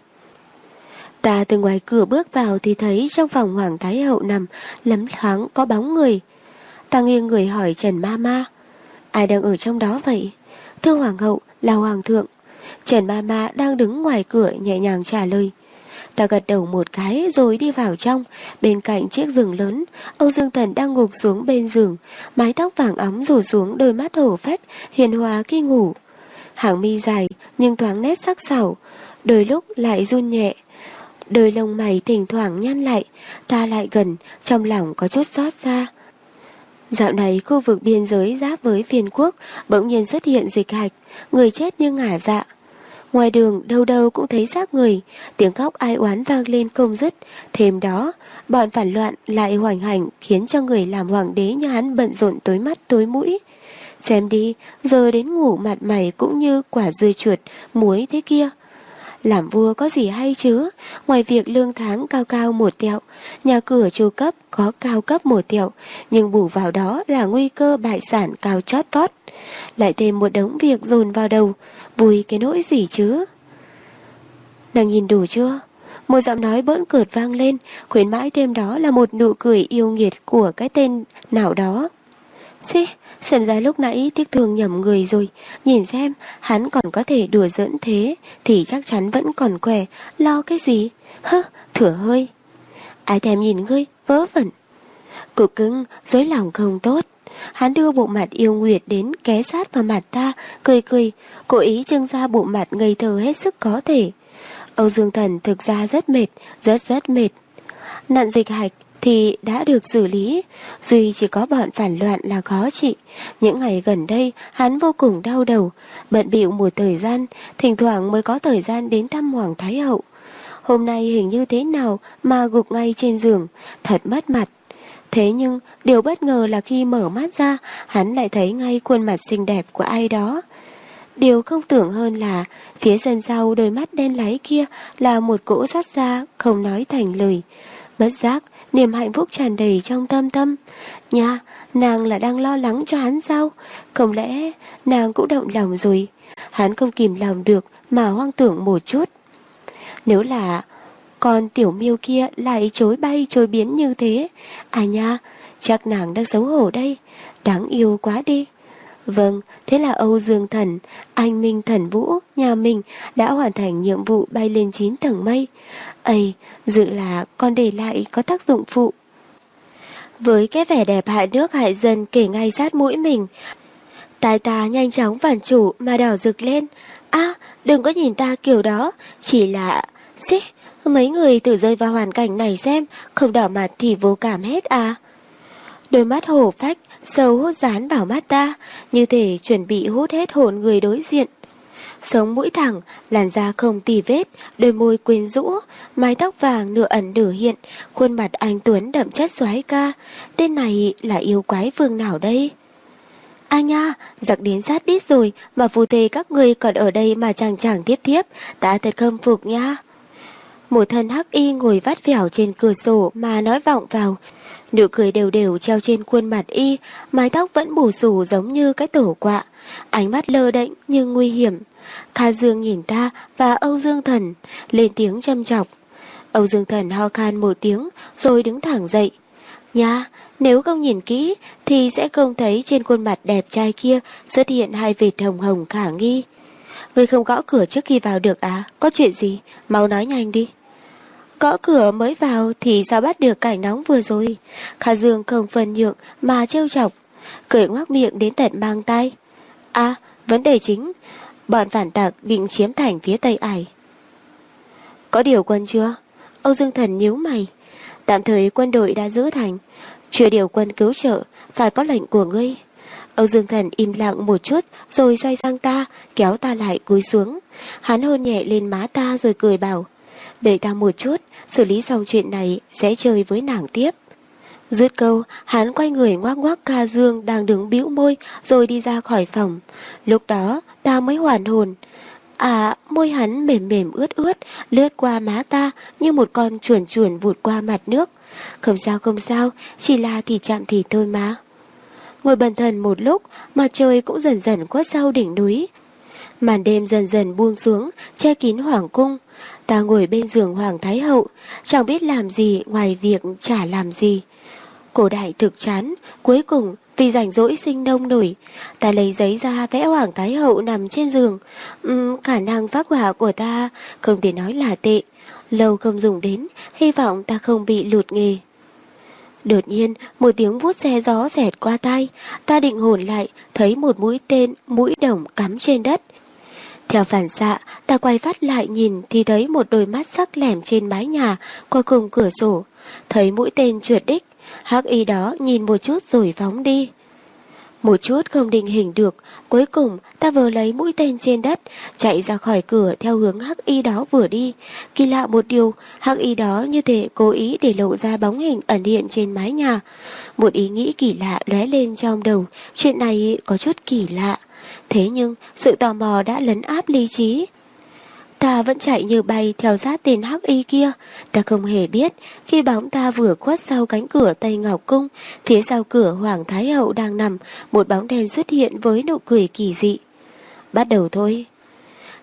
Ta từ ngoài cửa bước vào thì thấy trong phòng Hoàng Thái Hậu nằm lấm thoáng có bóng người. Ta nghiêng người hỏi Trần Mama, ai đang ở trong đó vậy? Thưa Hoàng hậu, là Hoàng thượng. Trần Mama đang đứng ngoài cửa nhẹ nhàng trả lời. Ta gật đầu một cái rồi đi vào trong. Bên cạnh chiếc giường lớn, Âu Dương Thần đang gục xuống bên giường, mái tóc vàng óng rủ xuống, đôi mắt hổ phách hiền hòa khi ngủ. Hàng mi dài nhưng thoáng nét sắc sảo, đôi lúc lại run nhẹ. Đôi lông mày thỉnh thoảng nhăn lại. Ta lại gần, trong lòng có chút xót xa. Dạo này khu vực biên giới giáp với Phiên Quốc bỗng nhiên xuất hiện dịch hạch, người chết như ngả dạ. Ngoài đường đâu đâu cũng thấy xác người, tiếng khóc ai oán vang lên không dứt. Thêm đó, bọn phản loạn lại hoành hành khiến cho người làm hoàng đế như hắn bận rộn tối mắt tối mũi. Xem đi, giờ đến ngủ mặt mày cũng như quả dưa chuột, muối thế kia. Làm vua có gì hay chứ? Ngoài việc lương tháng cao cao một tẹo, nhà cửa chu cấp có cao cấp một tẹo, nhưng bù vào đó là nguy cơ bại sản cao chót vót. Lại thêm một đống việc dồn vào đầu, vui cái nỗi gì chứ? Nàng nhìn đủ chưa? Một giọng nói bỡn cợt vang lên, khuyến mãi thêm đó là một nụ cười yêu nghiệt của cái tên nào đó. Xí, xem ra lúc nãy Tiếc Thương nhầm người rồi. Nhìn xem, hắn còn có thể đùa giỡn thế thì chắc chắn vẫn còn khỏe. Lo cái gì? Hơ, thửa hơi. Ai thèm nhìn ngươi, vớ vẩn. Cụ cưng, dối lòng không tốt. Hắn đưa bộ mặt yêu nguyệt đến ké sát vào mặt ta, cười cười, cố ý trưng ra bộ mặt ngây thơ hết sức có thể. Âu Dương Thần thực ra rất mệt, rất mệt. Nạn dịch hạch thì đã được xử lý, duy chỉ có bọn phản loạn là khó trị. Những ngày gần đây hắn vô cùng đau đầu, bận bịu một thời gian, thỉnh thoảng mới có thời gian đến thăm Hoàng Thái Hậu. Hôm nay hình như thế nào mà gục ngay trên giường, thật mất mặt. Thế nhưng điều bất ngờ là khi mở mắt ra, hắn lại thấy ngay khuôn mặt xinh đẹp của ai đó. Điều không tưởng hơn là phía sân sau đôi mắt đen láy kia là một cỗ sắt da không nói thành lời. Bất giác, niềm hạnh phúc tràn đầy trong tâm. Nha, nàng là đang lo lắng cho hắn sao? Không lẽ nàng cũng động lòng rồi? Hắn không kìm lòng được mà hoang tưởng một chút. Nếu là con tiểu miêu kia lại chối bay chối biến như thế, à nha, chắc nàng đang xấu hổ đây. Đáng yêu quá đi. Vâng, thế là Âu Dương Thần, anh Minh Thần Vũ, nhà mình đã hoàn thành nhiệm vụ bay lên 9 tầng mây. Ây, dự là con để lại có tác dụng phụ. Với cái vẻ đẹp hại nước hại dân kể ngay sát mũi mình, tai ta nhanh chóng phản chủ mà đỏ rực lên. À, đừng có nhìn ta kiểu đó, chỉ là... Xí, mấy người thử rơi vào hoàn cảnh này xem, không đỏ mặt thì vô cảm hết à. Đôi mắt hổ phách sâu hút dán vào mắt ta, như thể chuẩn bị hút hết hồn người đối diện. Sống mũi thẳng, làn da không tì vết, đôi môi quyến rũ, mái tóc vàng nửa ẩn nửa hiện, khuôn mặt anh tuấn đậm chất soái ca. Tên này là yêu quái vương nào đây? À nha, giặc đến sát đít rồi mà phù thề các người còn ở đây mà chẳng tiếp, ta thật khâm phục nha. Một thân hắc y ngồi vắt vẻo trên cửa sổ mà nói vọng vào. Nụ cười đều đều treo trên khuôn mặt y, mái tóc vẫn bù xù giống như cái tổ quạ, ánh mắt lơ đễnh nhưng nguy hiểm. Kha Dương nhìn ta và Âu Dương Thần, lên tiếng châm chọc. Âu Dương Thần ho khan một tiếng rồi đứng thẳng dậy. Nha, nếu không nhìn kỹ thì sẽ không thấy trên khuôn mặt đẹp trai kia xuất hiện hai vệt hồng hồng khả nghi. Ngươi không gõ cửa trước khi vào được à? Có chuyện gì? Mau nói nhanh đi. Gõ cửa mới vào thì sao bắt được cảnh nóng vừa rồi? Kha Dương không phân nhượng mà trêu chọc, cười ngoác miệng đến tận mang tay. À, vấn đề chính, bọn phản tặc định chiếm thành phía Tây Ải. Có điều quân chưa? Âu Dương Thần nhíu mày. Tạm thời quân đội đã giữ thành, chưa điều quân cứu trợ, phải có lệnh của ngươi. Âu Dương Thần im lặng một chút rồi xoay sang ta, kéo ta lại cúi xuống. Hắn hôn nhẹ lên má ta rồi cười bảo, đợi ta một chút, xử lý xong chuyện này sẽ chơi với nàng tiếp. Dứt câu, hắn quay người ngoắc ngoắc Kha Dương đang đứng bĩu môi rồi đi ra khỏi phòng. Lúc đó ta mới hoàn hồn. À, môi hắn mềm mềm ướt ướt lướt qua má ta như một con chuồn chuồn vụt qua mặt nước. Không sao, chỉ là thì chạm thì thôi mà. Ngồi bần thần một lúc, mặt trời cũng dần dần khuất sau đỉnh núi. Màn đêm dần dần buông xuống, che kín hoàng cung. Ta ngồi bên giường Hoàng Thái Hậu, chẳng biết làm gì ngoài việc chả làm gì. Cổ đại thực chán, cuối cùng vì rảnh rỗi sinh nông nổi, ta lấy giấy ra vẽ Hoàng Thái Hậu nằm trên giường. Khả năng phác họa của ta không thể nói là tệ, lâu không dùng đến, hy vọng ta không bị lụt nghề. Đột nhiên một tiếng vuốt xe gió xẹt qua tai, ta định hồn lại, thấy một mũi tên mũi đồng cắm trên đất. Theo phản xạ, ta quay phát lại nhìn thì thấy một đôi mắt sắc lẻm trên mái nhà qua cùng cửa sổ. Thấy mũi tên trượt đích, hắc y đó nhìn một chút rồi phóng đi. Một chút không định hình được, cuối cùng ta vừa lấy mũi tên trên đất, chạy ra khỏi cửa theo hướng hắc y đó vừa đi. Kỳ lạ một điều, hắc y đó như thể cố ý để lộ ra bóng hình ẩn hiện trên mái nhà. Một ý nghĩ kỳ lạ lóe lên trong đầu, chuyện này có chút kỳ lạ. Thế nhưng sự tò mò đã lấn áp lý trí. Ta vẫn chạy như bay theo sát tên hắc y kia. Ta không hề biết khi bóng ta vừa khuất sau cánh cửa Tây Ngọc Cung, phía sau cửa Hoàng Thái Hậu đang nằm, một bóng đen xuất hiện với nụ cười kỳ dị. Bắt đầu thôi.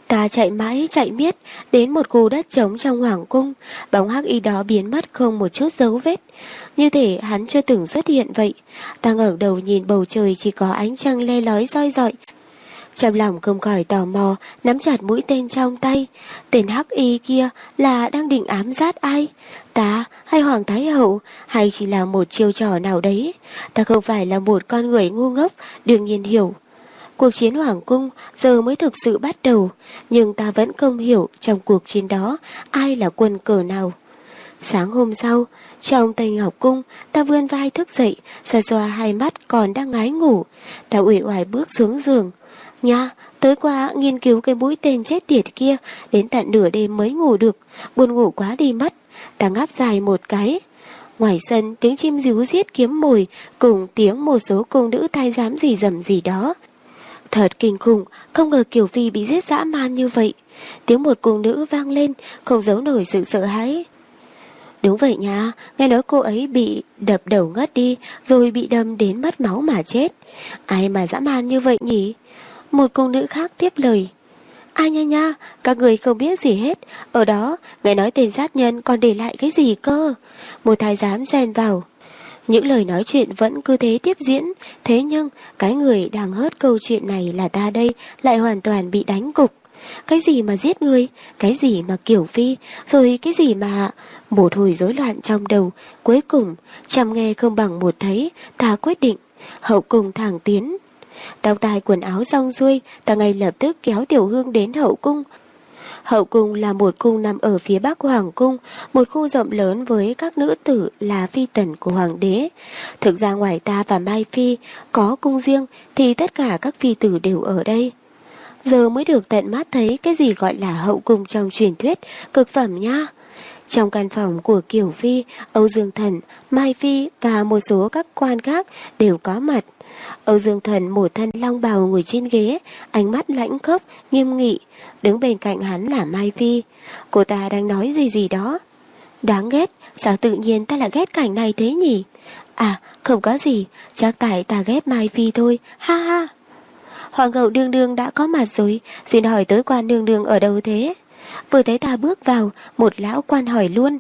Ta chạy mãi chạy miết đến một khu đất trống trong hoàng cung, bóng hắc y đó biến mất không một chút dấu vết, như thể hắn chưa từng xuất hiện vậy. Ta ngẩng đầu nhìn bầu trời chỉ có ánh trăng le lói soi rọi. Trong lòng không khỏi tò mò, nắm chặt mũi tên trong tay. Tên hắc y kia là đang định ám sát ai? Ta hay Hoàng Thái Hậu, hay chỉ là một chiêu trò nào đấy? Ta không phải là một con người ngu ngốc, đương nhiên hiểu. Cuộc chiến hoàng cung giờ mới thực sự bắt đầu, nhưng ta vẫn không hiểu trong cuộc chiến đó ai là quân cờ nào. Sáng hôm sau, trong Tây Ngọc Cung, ta vươn vai thức dậy, xoa xoa hai mắt còn đang ngái ngủ. Ta uể oải bước xuống giường. Nha, tối qua nghiên cứu cái mũi tên chết tiệt kia, đến tận nửa đêm mới ngủ được, buồn ngủ quá đi mất. Ta ngáp dài một cái. Ngoài sân, tiếng chim ríu rít kiếm mồi, cùng tiếng một số cung nữ thái giám gì rầm gì đó. Thật kinh khủng, không ngờ Kiều Phi bị giết dã man như vậy. Tiếng một cung nữ vang lên, không giấu nổi sự sợ hãi. Đúng vậy nha, nghe nói cô ấy bị đập đầu ngất đi, rồi bị đâm đến mất máu mà chết. Ai mà dã man như vậy nhỉ? Một cung nữ khác tiếp lời. Ai nha nha, các người không biết gì hết. Ở đó, nghe nói tên sát nhân còn để lại cái gì cơ? Một thái giám xen vào. Những lời nói chuyện vẫn cứ thế tiếp diễn. Thế nhưng, cái người đang hớt câu chuyện này là ta đây lại hoàn toàn bị đánh gục. Cái gì mà giết người? Cái gì mà Kiều Phi? Rồi cái gì mà... Một hồi rối loạn trong đầu. Cuối cùng, chăm nghe không bằng một thấy. Ta quyết định, hậu cung thẳng tiến. Đọc tài quần áo xong xuôi, ta ngay lập tức kéo Tiểu Hương đến hậu cung. Hậu cung là một cung nằm ở phía bắc hoàng cung, một khu rộng lớn với các nữ tử là phi tần của hoàng đế. Thực ra ngoài ta và Mai Phi có cung riêng thì tất cả các phi tử đều ở đây. Giờ mới được tận mắt thấy cái gì gọi là hậu cung trong truyền thuyết, cực phẩm nha. Trong căn phòng của Kiều Phi, Âu Dương Thần, Mai Phi và một số các quan khác đều có mặt. Âu Dương Thần một thân long bào ngồi trên ghế, ánh mắt lãnh khốc, nghiêm nghị. Đứng bên cạnh hắn là Mai Phi. Cô ta đang nói gì đó. Đáng ghét, sao tự nhiên ta lại ghét cảnh này thế nhỉ? À, không có gì, chắc tại ta ghét Mai Phi thôi, ha ha. Hoàng hậu nương nương đã có mặt rồi, xin hỏi tối qua nương nương ở đâu thế? Vừa thấy ta bước vào, một lão quan hỏi luôn.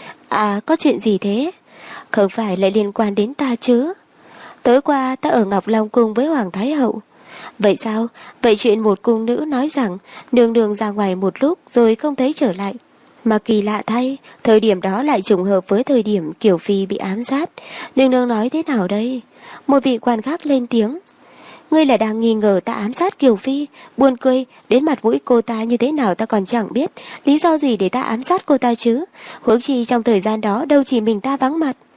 À, có chuyện gì thế? Không phải lại liên quan đến ta chứ? Tối qua ta ở Ngọc Long Cung với Hoàng Thái Hậu. Vậy sao? Vậy chuyện một cung nữ nói rằng nương nương ra ngoài một lúc rồi không thấy trở lại. Mà kỳ lạ thay, thời điểm đó lại trùng hợp với thời điểm Kiều Phi bị ám sát. Nương nương nói thế nào đây? Một vị quan khác lên tiếng. Ngươi là đang nghi ngờ ta ám sát Kiều Phi? Buồn cười, đến mặt mũi cô ta như thế nào ta còn chẳng biết. Lý do gì để ta ám sát cô ta chứ? Huống chi trong thời gian đó đâu chỉ mình ta vắng mặt.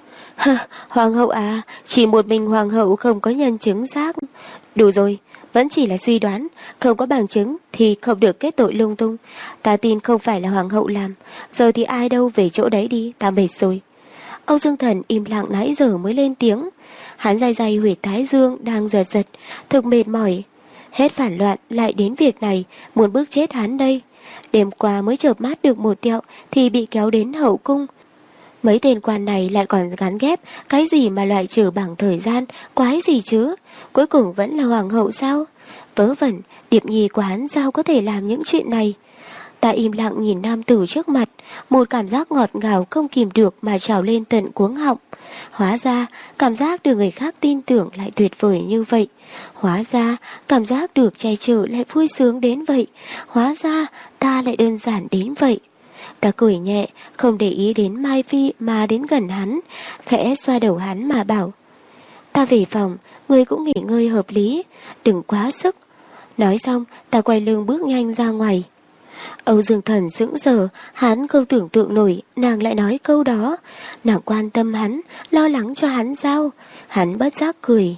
Hoàng hậu à, chỉ một mình hoàng hậu không có nhân chứng xác. Đủ rồi, vẫn chỉ là suy đoán, không có bằng chứng thì không được kết tội lung tung. Ta tin không phải là hoàng hậu làm. Giờ thì ai đâu về chỗ đấy đi, ta mệt rồi. Âu Dương Thần im lặng nãy giờ mới lên tiếng. Hắn day day huyệt thái dương đang giật giật, thực mệt mỏi. Hết phản loạn lại đến việc này, muốn bức chết hắn đây. Đêm qua mới chợp mắt được một tẹo thì bị kéo đến hậu cung. Mấy tên quan này lại còn gắn ghép cái gì mà loại trừ bằng thời gian, quái gì chứ? Cuối cùng vẫn là hoàng hậu sao? Vớ vẩn, điệp nhi của hắn sao có thể làm những chuyện này? Ta im lặng nhìn nam tử trước mặt, một cảm giác ngọt ngào không kìm được mà trào lên tận cuống họng. Hóa ra, cảm giác được người khác tin tưởng lại tuyệt vời như vậy. Hóa ra, cảm giác được che chở lại vui sướng đến vậy. Hóa ra, ta lại đơn giản đến vậy. Ta cười nhẹ, không để ý đến Mai Phi mà đến gần hắn, khẽ xoa đầu hắn mà bảo. Ta về phòng, ngươi cũng nghỉ ngơi hợp lý, đừng quá sức. Nói xong, ta quay lưng bước nhanh ra ngoài. Âu Dương Thần sững sờ, hắn không tưởng tượng nổi nàng lại nói câu đó. Nàng quan tâm hắn, lo lắng cho hắn sao? Hắn bất giác cười.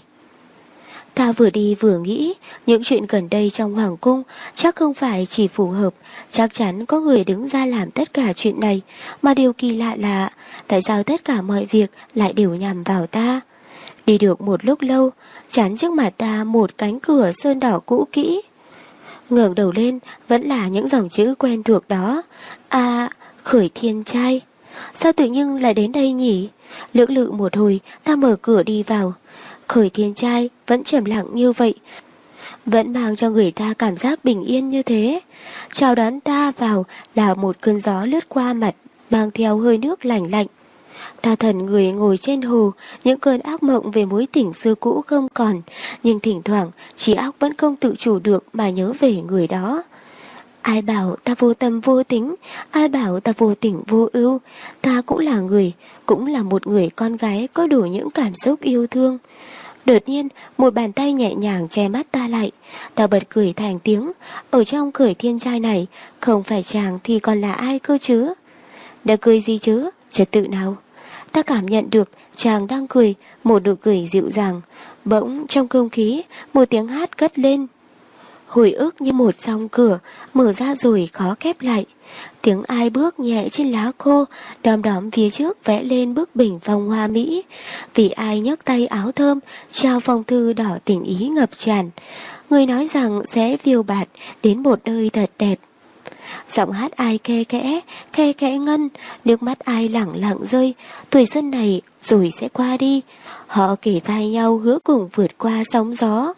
Ta vừa đi vừa nghĩ, những chuyện gần đây trong hoàng cung chắc không phải chỉ phù hợp, chắc chắn có người đứng ra làm tất cả chuyện này. Mà điều kỳ lạ là, tại sao tất cả mọi việc lại đều nhằm vào ta? Đi được một lúc lâu, chắn trước mặt ta một cánh cửa sơn đỏ cũ kỹ. Ngẩng đầu lên, vẫn là những dòng chữ quen thuộc đó. À, Khởi Thiên Trai. Sao tự nhiên lại đến đây nhỉ? Lưỡng lự một hồi, ta mở cửa đi vào. Khởi Thiên Trai vẫn trầm lặng như vậy. vẫn mang cho người ta cảm giác bình yên như thế. Chào đón ta vào là một cơn gió lướt qua mặt, mang theo hơi nước lạnh lạnh. Ta thần người ngồi trên hồ, những cơn ác mộng về mối tình xưa cũ không còn, nhưng thỉnh thoảng trí óc vẫn không tự chủ được mà nhớ về người đó. Ai bảo ta vô tâm vô tính, ai bảo ta vô tình vô ưu, ta cũng là người, cũng là một người con gái có đủ những cảm xúc yêu thương. Đột nhiên, một bàn tay nhẹ nhàng che mắt ta lại, ta bật cười thành tiếng. Ở trong cười thiên trai này, không phải chàng thì còn là ai cơ chứ? Đã cười gì chứ? Trật tự nào? Ta cảm nhận được chàng đang cười, một nụ cười dịu dàng. Bỗng trong không khí, một tiếng hát cất lên. Hồi ức như một song cửa, mở ra rồi khó khép lại. Tiếng ai bước nhẹ trên lá khô, đom đóm phía trước vẽ lên bức bình phong hoa mỹ. Vì ai nhấc tay áo thơm, trao phong thư đỏ tình ý ngập tràn. Người nói rằng sẽ phiêu bạt đến một nơi thật đẹp. Giọng hát ai khe khẽ ngân, nước mắt ai lẳng lặng rơi. Tuổi xuân này rồi sẽ qua đi. Họ kể vai nhau hứa cùng vượt qua sóng gió.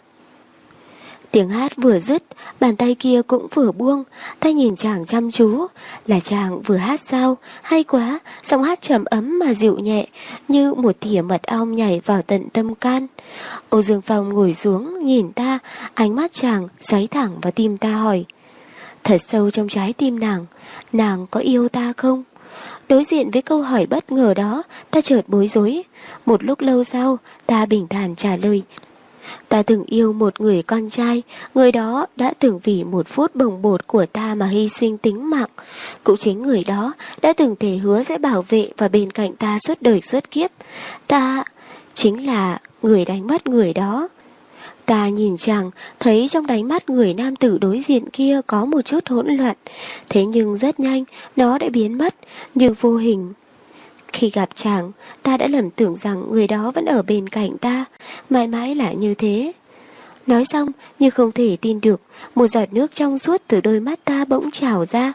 Tiếng hát vừa dứt, bàn tay kia cũng vừa buông. Ta nhìn chàng chăm chú. Là chàng vừa hát sao? Hay quá, giọng hát trầm ấm mà dịu nhẹ, như một thìa mật ong nhảy vào tận tâm can. Âu Dương Phong ngồi xuống nhìn ta, ánh mắt chàng xoáy thẳng vào tim ta hỏi: thật sâu trong trái tim nàng có yêu ta không? Đối diện với câu hỏi bất ngờ đó, ta chợt bối rối. Một lúc lâu sau, ta bình thản trả lời: ta từng yêu một người con trai, người đó đã từng vì một phút bồng bột của ta mà hy sinh tính mạng. Cũng chính người đó đã từng thề hứa sẽ bảo vệ và bên cạnh ta suốt đời suốt kiếp. Ta chính là người đánh mất người đó. Ta nhìn chàng, thấy trong đáy mắt người nam tử đối diện kia có một chút hỗn loạn. Thế nhưng rất nhanh, nó đã biến mất, nhưng vô hình. Khi gặp chàng, ta đã lầm tưởng rằng người đó vẫn ở bên cạnh ta, mãi mãi là như thế. Nói xong, nhưng không thể tin được, một giọt nước trong suốt từ đôi mắt ta bỗng trào ra.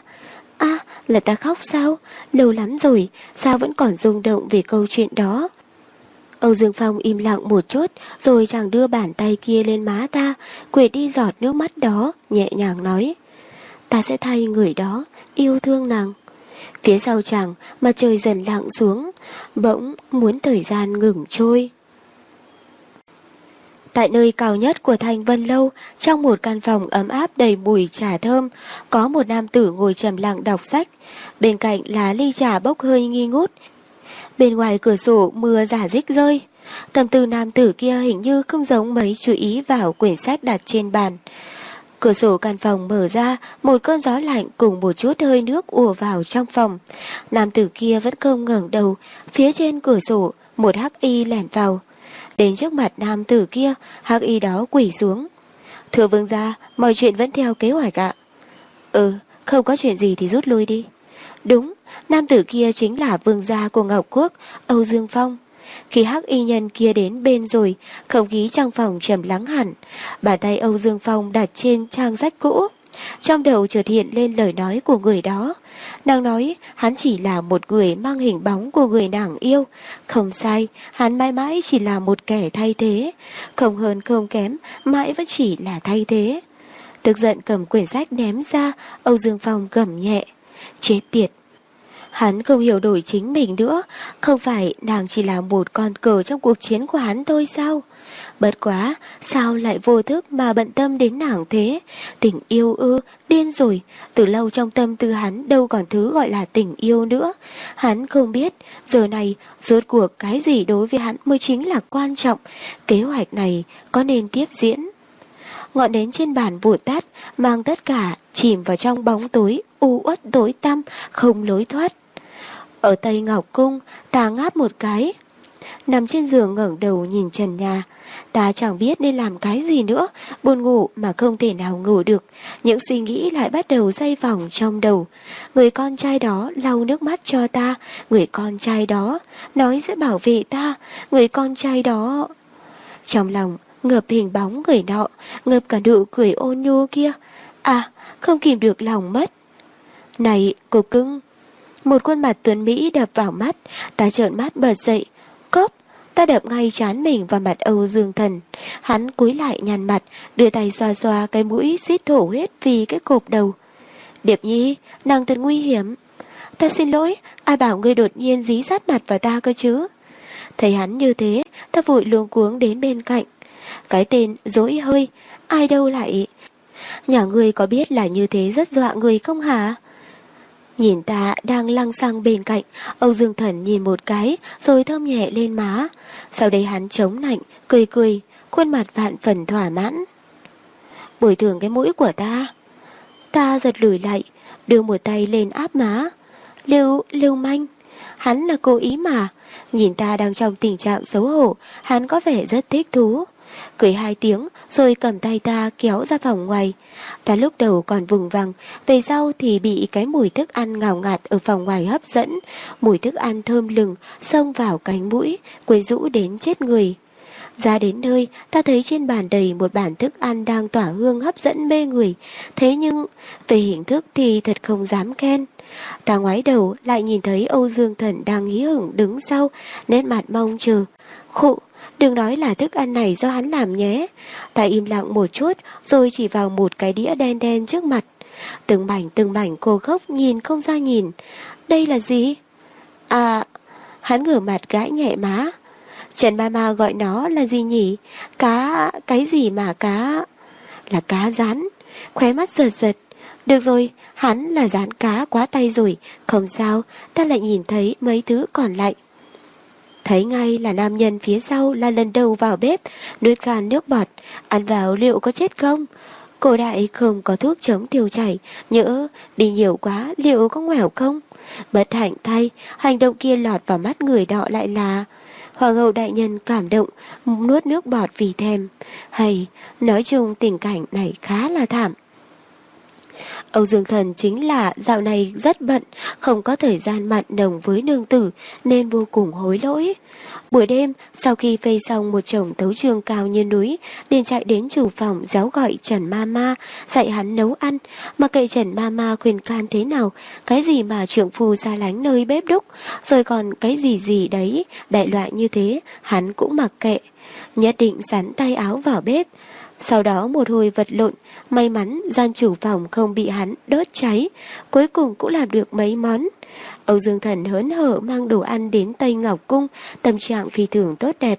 Là ta khóc sao? Lâu lắm rồi, sao vẫn còn rung động về câu chuyện đó? Âu Dương Phong im lặng một chút, rồi chàng đưa bàn tay kia lên má ta, quệt đi giọt nước mắt đó, nhẹ nhàng nói: ta sẽ thay người đó, yêu thương nàng. Phía sau chàng, mặt trời dần lặng xuống, bỗng muốn thời gian ngừng trôi. Tại nơi cao nhất của Thanh Vân Lâu, trong một căn phòng ấm áp đầy mùi trà thơm, có một nam tử ngồi trầm lặng đọc sách. Bên cạnh là ly trà bốc hơi nghi ngút. Bên ngoài cửa sổ mưa rả rích rơi. Tâm tư nam tử kia hình như không giống mấy chú ý vào quyển sách đặt trên bàn. Cửa sổ căn phòng mở ra, một cơn gió lạnh cùng một chút hơi nước ùa vào trong phòng. Nam tử kia vẫn không ngẩng đầu, phía trên cửa sổ một hắc y lẻn vào. Đến trước mặt nam tử kia, hắc y đó quỳ xuống. Thưa vương gia, mọi chuyện vẫn theo kế hoạch ạ. Không có chuyện gì thì rút lui đi. Đúng, nam tử kia chính là vương gia của Ngọc Quốc, Âu Dương Phong. Khi hắc y nhân kia đến bên rồi, không khí trong phòng trầm lắng hẳn. Bàn tay Âu Dương Phong đặt trên trang sách cũ. Trong đầu chợt hiện lên lời nói của người đó. Nàng nói hắn chỉ là một người mang hình bóng của người nàng yêu. Không sai, hắn mãi mãi chỉ là một kẻ thay thế. Không hơn không kém, mãi vẫn chỉ là thay thế. Tức giận cầm quyển sách ném ra, Âu Dương Phong gầm nhẹ: chết tiệt! Hắn không hiểu đổi chính mình nữa. Không phải nàng chỉ là một con cờ trong cuộc chiến của hắn thôi sao? Bất quá, sao lại vô thức mà bận tâm đến nàng thế? Tình yêu ư? Điên rồi. Từ lâu trong tâm tư hắn đâu còn thứ gọi là tình yêu nữa. Hắn không biết, giờ này rốt cuộc cái gì đối với hắn mới chính là quan trọng. Kế hoạch này có nên tiếp diễn? Ngọn nến trên bàn vụt tắt, mang tất cả chìm vào trong bóng tối u uất tối tăm, không lối thoát. Ở Tây Ngọc Cung, ta ngáp một cái, nằm trên giường ngẩng đầu nhìn trần nhà. Ta chẳng biết nên làm cái gì nữa, buồn ngủ mà không thể nào ngủ được. Những suy nghĩ lại bắt đầu xoay vòng trong đầu. Người con trai đó lau nước mắt cho ta, người con trai đó nói sẽ bảo vệ ta, người con trai đó. Trong lòng ngập hình bóng người nọ, ngập cả nụ cười ôn nhu kia. Không kìm được lòng mất. Này cô cưng! Một khuôn mặt tuấn mỹ đập vào mắt, ta trợn mắt bật dậy. Cốp! Ta đập ngay trán mình vào mặt Âu Dương Thần. Hắn cúi lại nhăn mặt, đưa tay xoa xoa cái mũi suýt thổ huyết vì cái cộp đầu. Điệp Nhi, nàng thật nguy hiểm. Ta xin lỗi, ai bảo ngươi đột nhiên dí sát mặt vào ta cơ chứ. Thấy hắn như thế, ta vội luống cuống đến bên cạnh. Cái tên dỗi hơi, ai đâu lại. Nhà ngươi có biết là như thế rất dọa người không hả? Nhìn ta đang lăng xăng bên cạnh, Âu Dương Thần nhìn một cái rồi thơm nhẹ lên má. Sau đấy hắn chống nạnh, cười cười, khuôn mặt vạn phần thỏa mãn. Bồi thường cái mũi của ta. Ta giật lùi lại, đưa một tay lên áp má. Lưu manh, hắn là cố ý mà. Nhìn ta đang trong tình trạng xấu hổ, hắn có vẻ rất thích thú. Cười 2 tiếng rồi cầm tay ta kéo ra phòng ngoài. Ta lúc đầu còn vùng vằng, về sau thì bị cái mùi thức ăn ngào ngạt ở phòng ngoài hấp dẫn. Mùi thức ăn thơm lừng xông vào cánh mũi, quyến rũ đến chết người. Ra đến nơi, ta thấy trên bàn đầy một bàn thức ăn đang tỏa hương hấp dẫn mê người. Thế nhưng về hình thức thì thật không dám khen. Ta ngoái đầu lại nhìn thấy Âu Dương Thần đang hí hửng đứng sau, nét mặt mong chờ. Khụ, đừng nói là thức ăn này do hắn làm nhé. Ta im lặng một chút rồi chỉ vào một cái đĩa đen đen trước mặt. Từng mảnh cô gốc nhìn không ra nhìn. Đây là gì? À, hắn ngửa mặt gãi nhẹ má. Trần Mama gọi nó là gì nhỉ? Cái gì mà cá? Là cá rán. Khóe mắt giật giật. Được rồi, hắn là rán cá quá tay rồi. Không sao, ta lại nhìn thấy mấy thứ còn lại. Thấy ngay là nam nhân phía sau là lần đầu vào bếp, nuốt khan nước bọt. Ăn vào liệu có chết không? Cổ đại không có thuốc chống tiêu chảy, nhỡ đi nhiều quá liệu có ngoẻo không? Bất hạnh thay, hành động kia lọt vào mắt người đọ lại là Hoàng hậu đại nhân cảm động, nuốt nước bọt vì thèm. Hay, nói chung tình cảnh này khá là thảm. Âu Dương Thần chính là dạo này rất bận, không có thời gian mặn nồng với nương tử nên vô cùng hối lỗi. Buổi đêm, sau khi phê xong một chồng tấu chương cao như núi, liền chạy đến chủ phòng giáo gọi Trần Mama, dạy hắn nấu ăn. Mà kệ Trần Mama khuyên can thế nào, cái gì mà trượng phu xa lánh nơi bếp đúc, rồi còn cái gì đấy, đại loại như thế, hắn cũng mặc kệ. Nhất định sắn tay áo vào bếp. Sau đó một hồi vật lộn, may mắn gian chủ phòng không bị hắn đốt cháy, cuối cùng cũng làm được mấy món. Âu Dương Thần hớn hở mang đồ ăn đến Tây Ngọc Cung, tâm trạng phi thường tốt đẹp.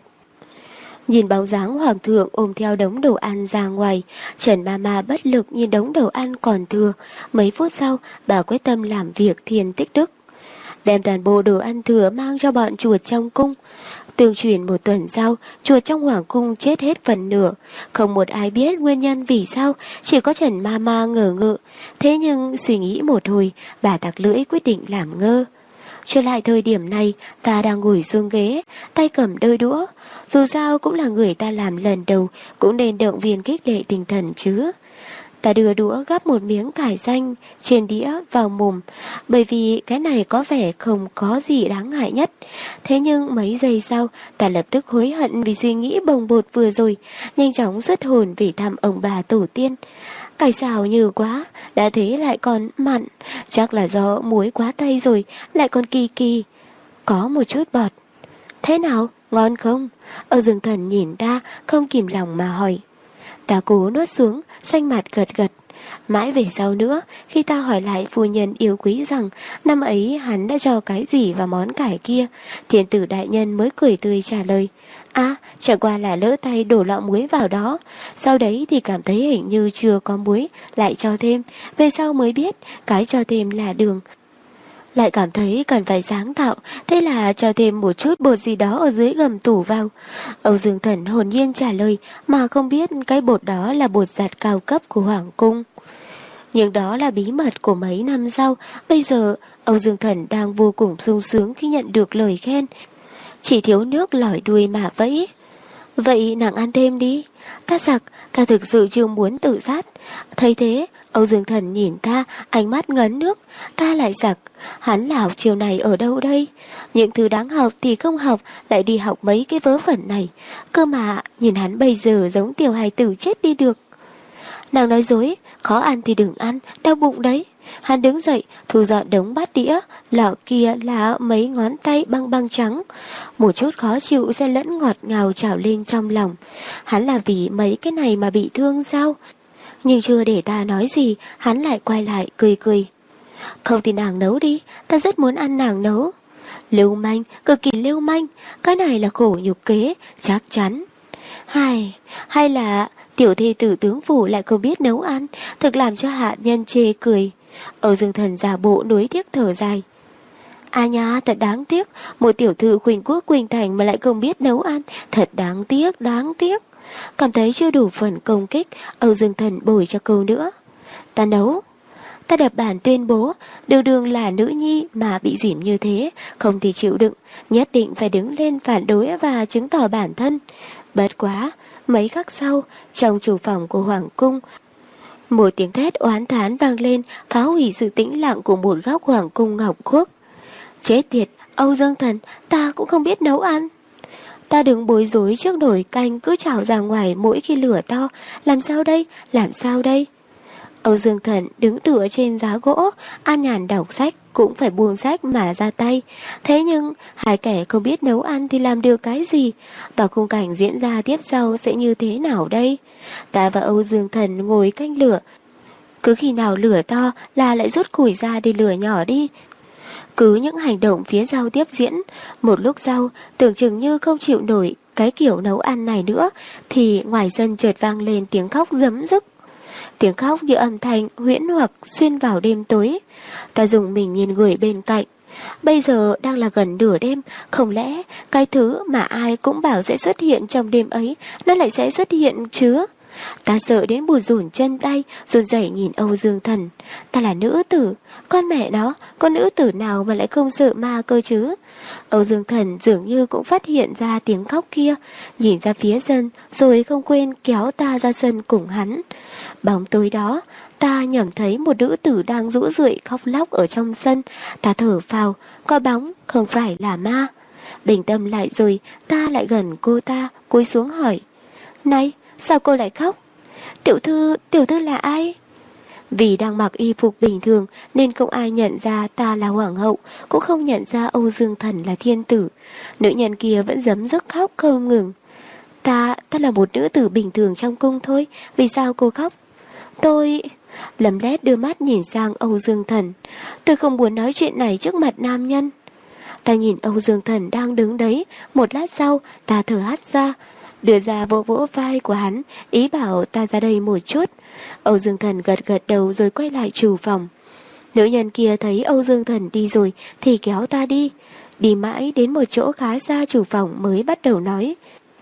Nhìn bóng dáng hoàng thượng ôm theo đống đồ ăn ra ngoài, Trần Mama bất lực nhìn đống đồ ăn còn thừa. Mấy phút sau, bà quyết tâm làm việc thiên tích đức, đem toàn bộ đồ ăn thừa mang cho bọn chuột trong cung. Tương truyền một tuần sau, chuột trong hoàng cung chết hết phần nửa. Không một ai biết nguyên nhân vì sao, chỉ có Trần Mama ngờ ngợ. Thế nhưng suy nghĩ một hồi, bà tặc lưỡi quyết định làm ngơ. Trở lại thời điểm này, ta đang ngồi xuống ghế, tay cầm đôi đũa. Dù sao cũng là người ta làm lần đầu, cũng nên động viên khích lệ tinh thần chứ. Ta đưa đũa gắp một miếng cải xanh trên đĩa vào mồm, bởi vì cái này có vẻ không có gì đáng ngại nhất. Thế nhưng mấy giây sau, ta lập tức hối hận vì suy nghĩ bồng bột vừa rồi, nhanh chóng xuất hồn về thăm ông bà tổ tiên. Cải xào như quá, đã thế lại còn mặn, chắc là do muối quá tay rồi, lại còn kỳ. Có một chút bọt. Thế nào, ngon không? Âu Dương Thần nhìn ta, không kìm lòng mà hỏi. Ta cố nuốt xuống, xanh mặt gật. Mãi về sau nữa, khi ta hỏi lại phu nhân yêu quý rằng năm ấy hắn đã cho cái gì vào món cải kia, thiên tử đại nhân mới cười tươi trả lời. Chẳng qua là lỡ tay đổ lọ muối vào đó. Sau đấy thì cảm thấy hình như chưa có muối, lại cho thêm. Về sau mới biết cái cho thêm là đường. Lại cảm thấy cần phải sáng tạo, thế là cho thêm một chút bột gì đó ở dưới gầm tủ vào. Âu Dương Thần hồn nhiên trả lời, mà không biết cái bột đó là bột giặt cao cấp của Hoàng cung. Nhưng đó là bí mật của mấy năm sau. Bây giờ Âu Dương Thần đang vô cùng sung sướng khi nhận được lời khen. Chỉ thiếu nước lỏi đuôi mà vẫy. Vậy nàng ăn thêm đi. Ta sặc, ta thực sự chưa muốn tự sát. Thấy thế, Âu Dương Thần nhìn ta, ánh mắt ngấn nước. Ta lại sặc, hắn là học chiều này ở đâu đây? Những thứ đáng học thì không học, lại đi học mấy cái vớ vẩn này. Cơ mà nhìn hắn bây giờ giống tiểu hài tử chết đi được. Nàng nói dối, khó ăn thì đừng ăn, đau bụng đấy. Hắn đứng dậy, thu dọn đống bát đĩa, lọ kia là mấy ngón tay băng băng trắng. Một chút khó chịu xen lẫn ngọt ngào trào lên trong lòng. Hắn là vì mấy cái này mà bị thương sao? Nhưng chưa để ta nói gì, hắn lại quay lại cười cười. Không thì nàng nấu đi, ta rất muốn ăn nàng nấu. Lưu manh, cực kỳ lưu manh, cái này là khổ nhục kế, chắc chắn. Hay là tiểu thê tử tướng phủ lại không biết nấu ăn, thực làm cho hạ nhân chê cười. Âu Dương Thần giả bộ nuối tiếc thở dài. À nha, thật đáng tiếc, một tiểu thư Quỳnh Quốc Quỳnh Thành mà lại không biết nấu ăn, thật đáng tiếc, đáng tiếc. Cảm thấy chưa đủ phần công kích, Âu Dương Thần bồi cho câu nữa. Ta nấu. Ta đập bản tuyên bố, đường đường là nữ nhi mà bị dỉm như thế, không thể chịu đựng, nhất định phải đứng lên phản đối và chứng tỏ bản thân. Bất quá, mấy khắc sau, trong chủ phòng của Hoàng cung, một tiếng thét oán thán vang lên, phá hủy sự tĩnh lặng của một góc Hoàng cung Ngọc Quốc. Chết tiệt, Âu Dương Thần, ta cũng không biết nấu ăn. Ta đứng bối rối trước nồi canh cứ trào ra ngoài mỗi khi lửa to, làm sao đây, làm sao đây? Âu Dương Thần đứng tựa trên giá gỗ, an nhàn đọc sách, cũng phải buông sách mà ra tay. Thế nhưng, hai kẻ không biết nấu ăn thì làm được cái gì? Và khung cảnh diễn ra tiếp sau sẽ như thế nào đây? Ta và Âu Dương Thần ngồi canh lửa. Cứ khi nào lửa to là lại rút củi ra để lửa nhỏ đi. Cứ những hành động phía sau tiếp diễn, một lúc sau, tưởng chừng như không chịu nổi cái kiểu nấu ăn này nữa, thì ngoài sân chợt vang lên tiếng khóc rấm rức. Tiếng khóc như âm thanh huyễn hoặc xuyên vào đêm tối. Ta dùng mình nhìn người bên cạnh. Bây giờ đang là gần nửa đêm, không lẽ cái thứ mà ai cũng bảo sẽ xuất hiện trong đêm ấy, nó lại sẽ xuất hiện chứ? Ta sợ đến bùn rủn chân tay, run rẩy nhìn Âu Dương Thần. Ta là nữ tử, con mẹ nó, con nữ tử nào mà lại không sợ ma cơ chứ? Âu Dương Thần dường như cũng phát hiện ra tiếng khóc kia, nhìn ra phía sân, rồi không quên kéo ta ra sân cùng hắn. Bóng tối đó, ta nhẩm thấy một nữ tử đang rũ rượi khóc lóc ở trong sân. Ta thở phào, có bóng, không phải là ma. Bình tâm lại rồi, ta lại gần cô ta, cúi xuống hỏi. Này, sao cô lại khóc? Tiểu thư là ai? Vì đang mặc y phục bình thường nên không ai nhận ra ta là hoàng hậu, cũng không nhận ra Âu Dương Thần là thiên tử. Nữ nhân kia vẫn giấm dứt khóc không ngừng. Ta là một nữ tử bình thường trong cung thôi, vì sao cô khóc? Tôi... Lấm lét đưa mắt nhìn sang Âu Dương Thần. Tôi không muốn nói chuyện này trước mặt nam nhân. Ta nhìn Âu Dương Thần đang đứng đấy, một lát sau ta thở hắt ra, đưa ra vỗ vỗ vai của hắn, ý bảo ta ra đây một chút. Âu Dương Thần gật gật đầu rồi quay lại chủ phòng. Nữ nhân kia thấy Âu Dương Thần đi rồi thì kéo ta đi. Đi mãi đến một chỗ khá xa chủ phòng mới bắt đầu nói.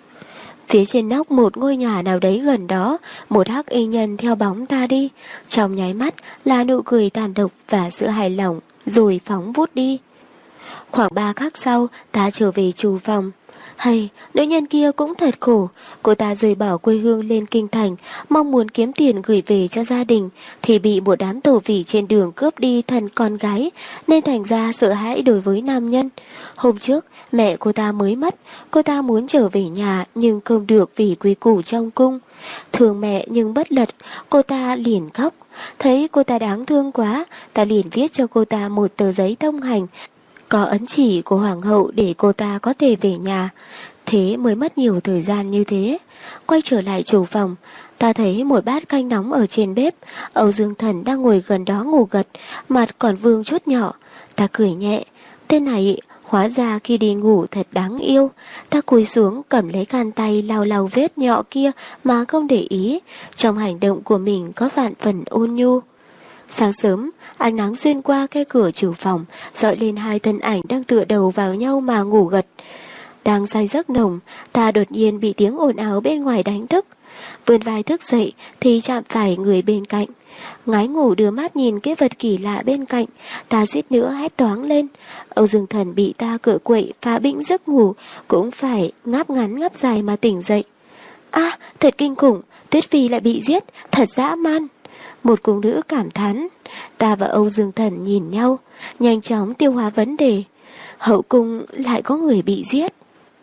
Phía trên nóc một ngôi nhà nào đấy gần đó, một hắc y nhân theo bóng ta đi. Trong nháy mắt là nụ cười tàn độc và sự hài lòng, rồi phóng vút đi. Khoảng 3 khắc sau, ta trở về chủ phòng. Hay, nữ nhân kia cũng thật khổ. Cô ta rời bỏ quê hương lên kinh thành, mong muốn kiếm tiền gửi về cho gia đình, thì bị một đám tổ phỉ trên đường cướp đi thân con gái, nên thành ra sợ hãi đối với nam nhân. Hôm trước, mẹ cô ta mới mất. Cô ta muốn trở về nhà nhưng không được vì quy củ trong cung. Thương mẹ nhưng bất lực, cô ta liền khóc. Thấy cô ta đáng thương quá, ta liền viết cho cô ta một tờ giấy thông hành, có ấn chỉ của hoàng hậu để cô ta có thể về nhà. Thế mới mất nhiều thời gian như thế. Quay trở lại chủ phòng, ta thấy một bát canh nóng ở trên bếp. Âu Dương Thần đang ngồi gần đó ngủ gật, mặt còn vương chút nhỏ. Ta cười nhẹ. Tên này hóa ra khi đi ngủ thật đáng yêu. Ta cúi xuống cầm lấy khăn tay lau lau vết nhọ kia mà không để ý. Trong hành động của mình có vạn phần ôn nhu. Sáng sớm, ánh nắng xuyên qua khe cửa chủ phòng, dọi lên hai thân ảnh đang tựa đầu vào nhau mà ngủ gật. Đang say giấc nồng, ta đột nhiên bị tiếng ồn ào bên ngoài đánh thức. Vươn vai thức dậy thì chạm phải người bên cạnh. Ngái ngủ đưa mắt nhìn cái vật kỳ lạ bên cạnh, ta suýt nữa hét toáng lên. Âu Dương Thần bị ta cựa quậy phá bĩnh giấc ngủ, cũng phải ngáp ngắn ngáp dài mà tỉnh dậy. À, thật kinh khủng, Tuyết Phi lại bị giết, thật dã man. Một cung nữ cảm thán. Ta và Âu Dương Thần nhìn nhau, nhanh chóng tiêu hóa vấn đề. Hậu cung lại có người bị giết.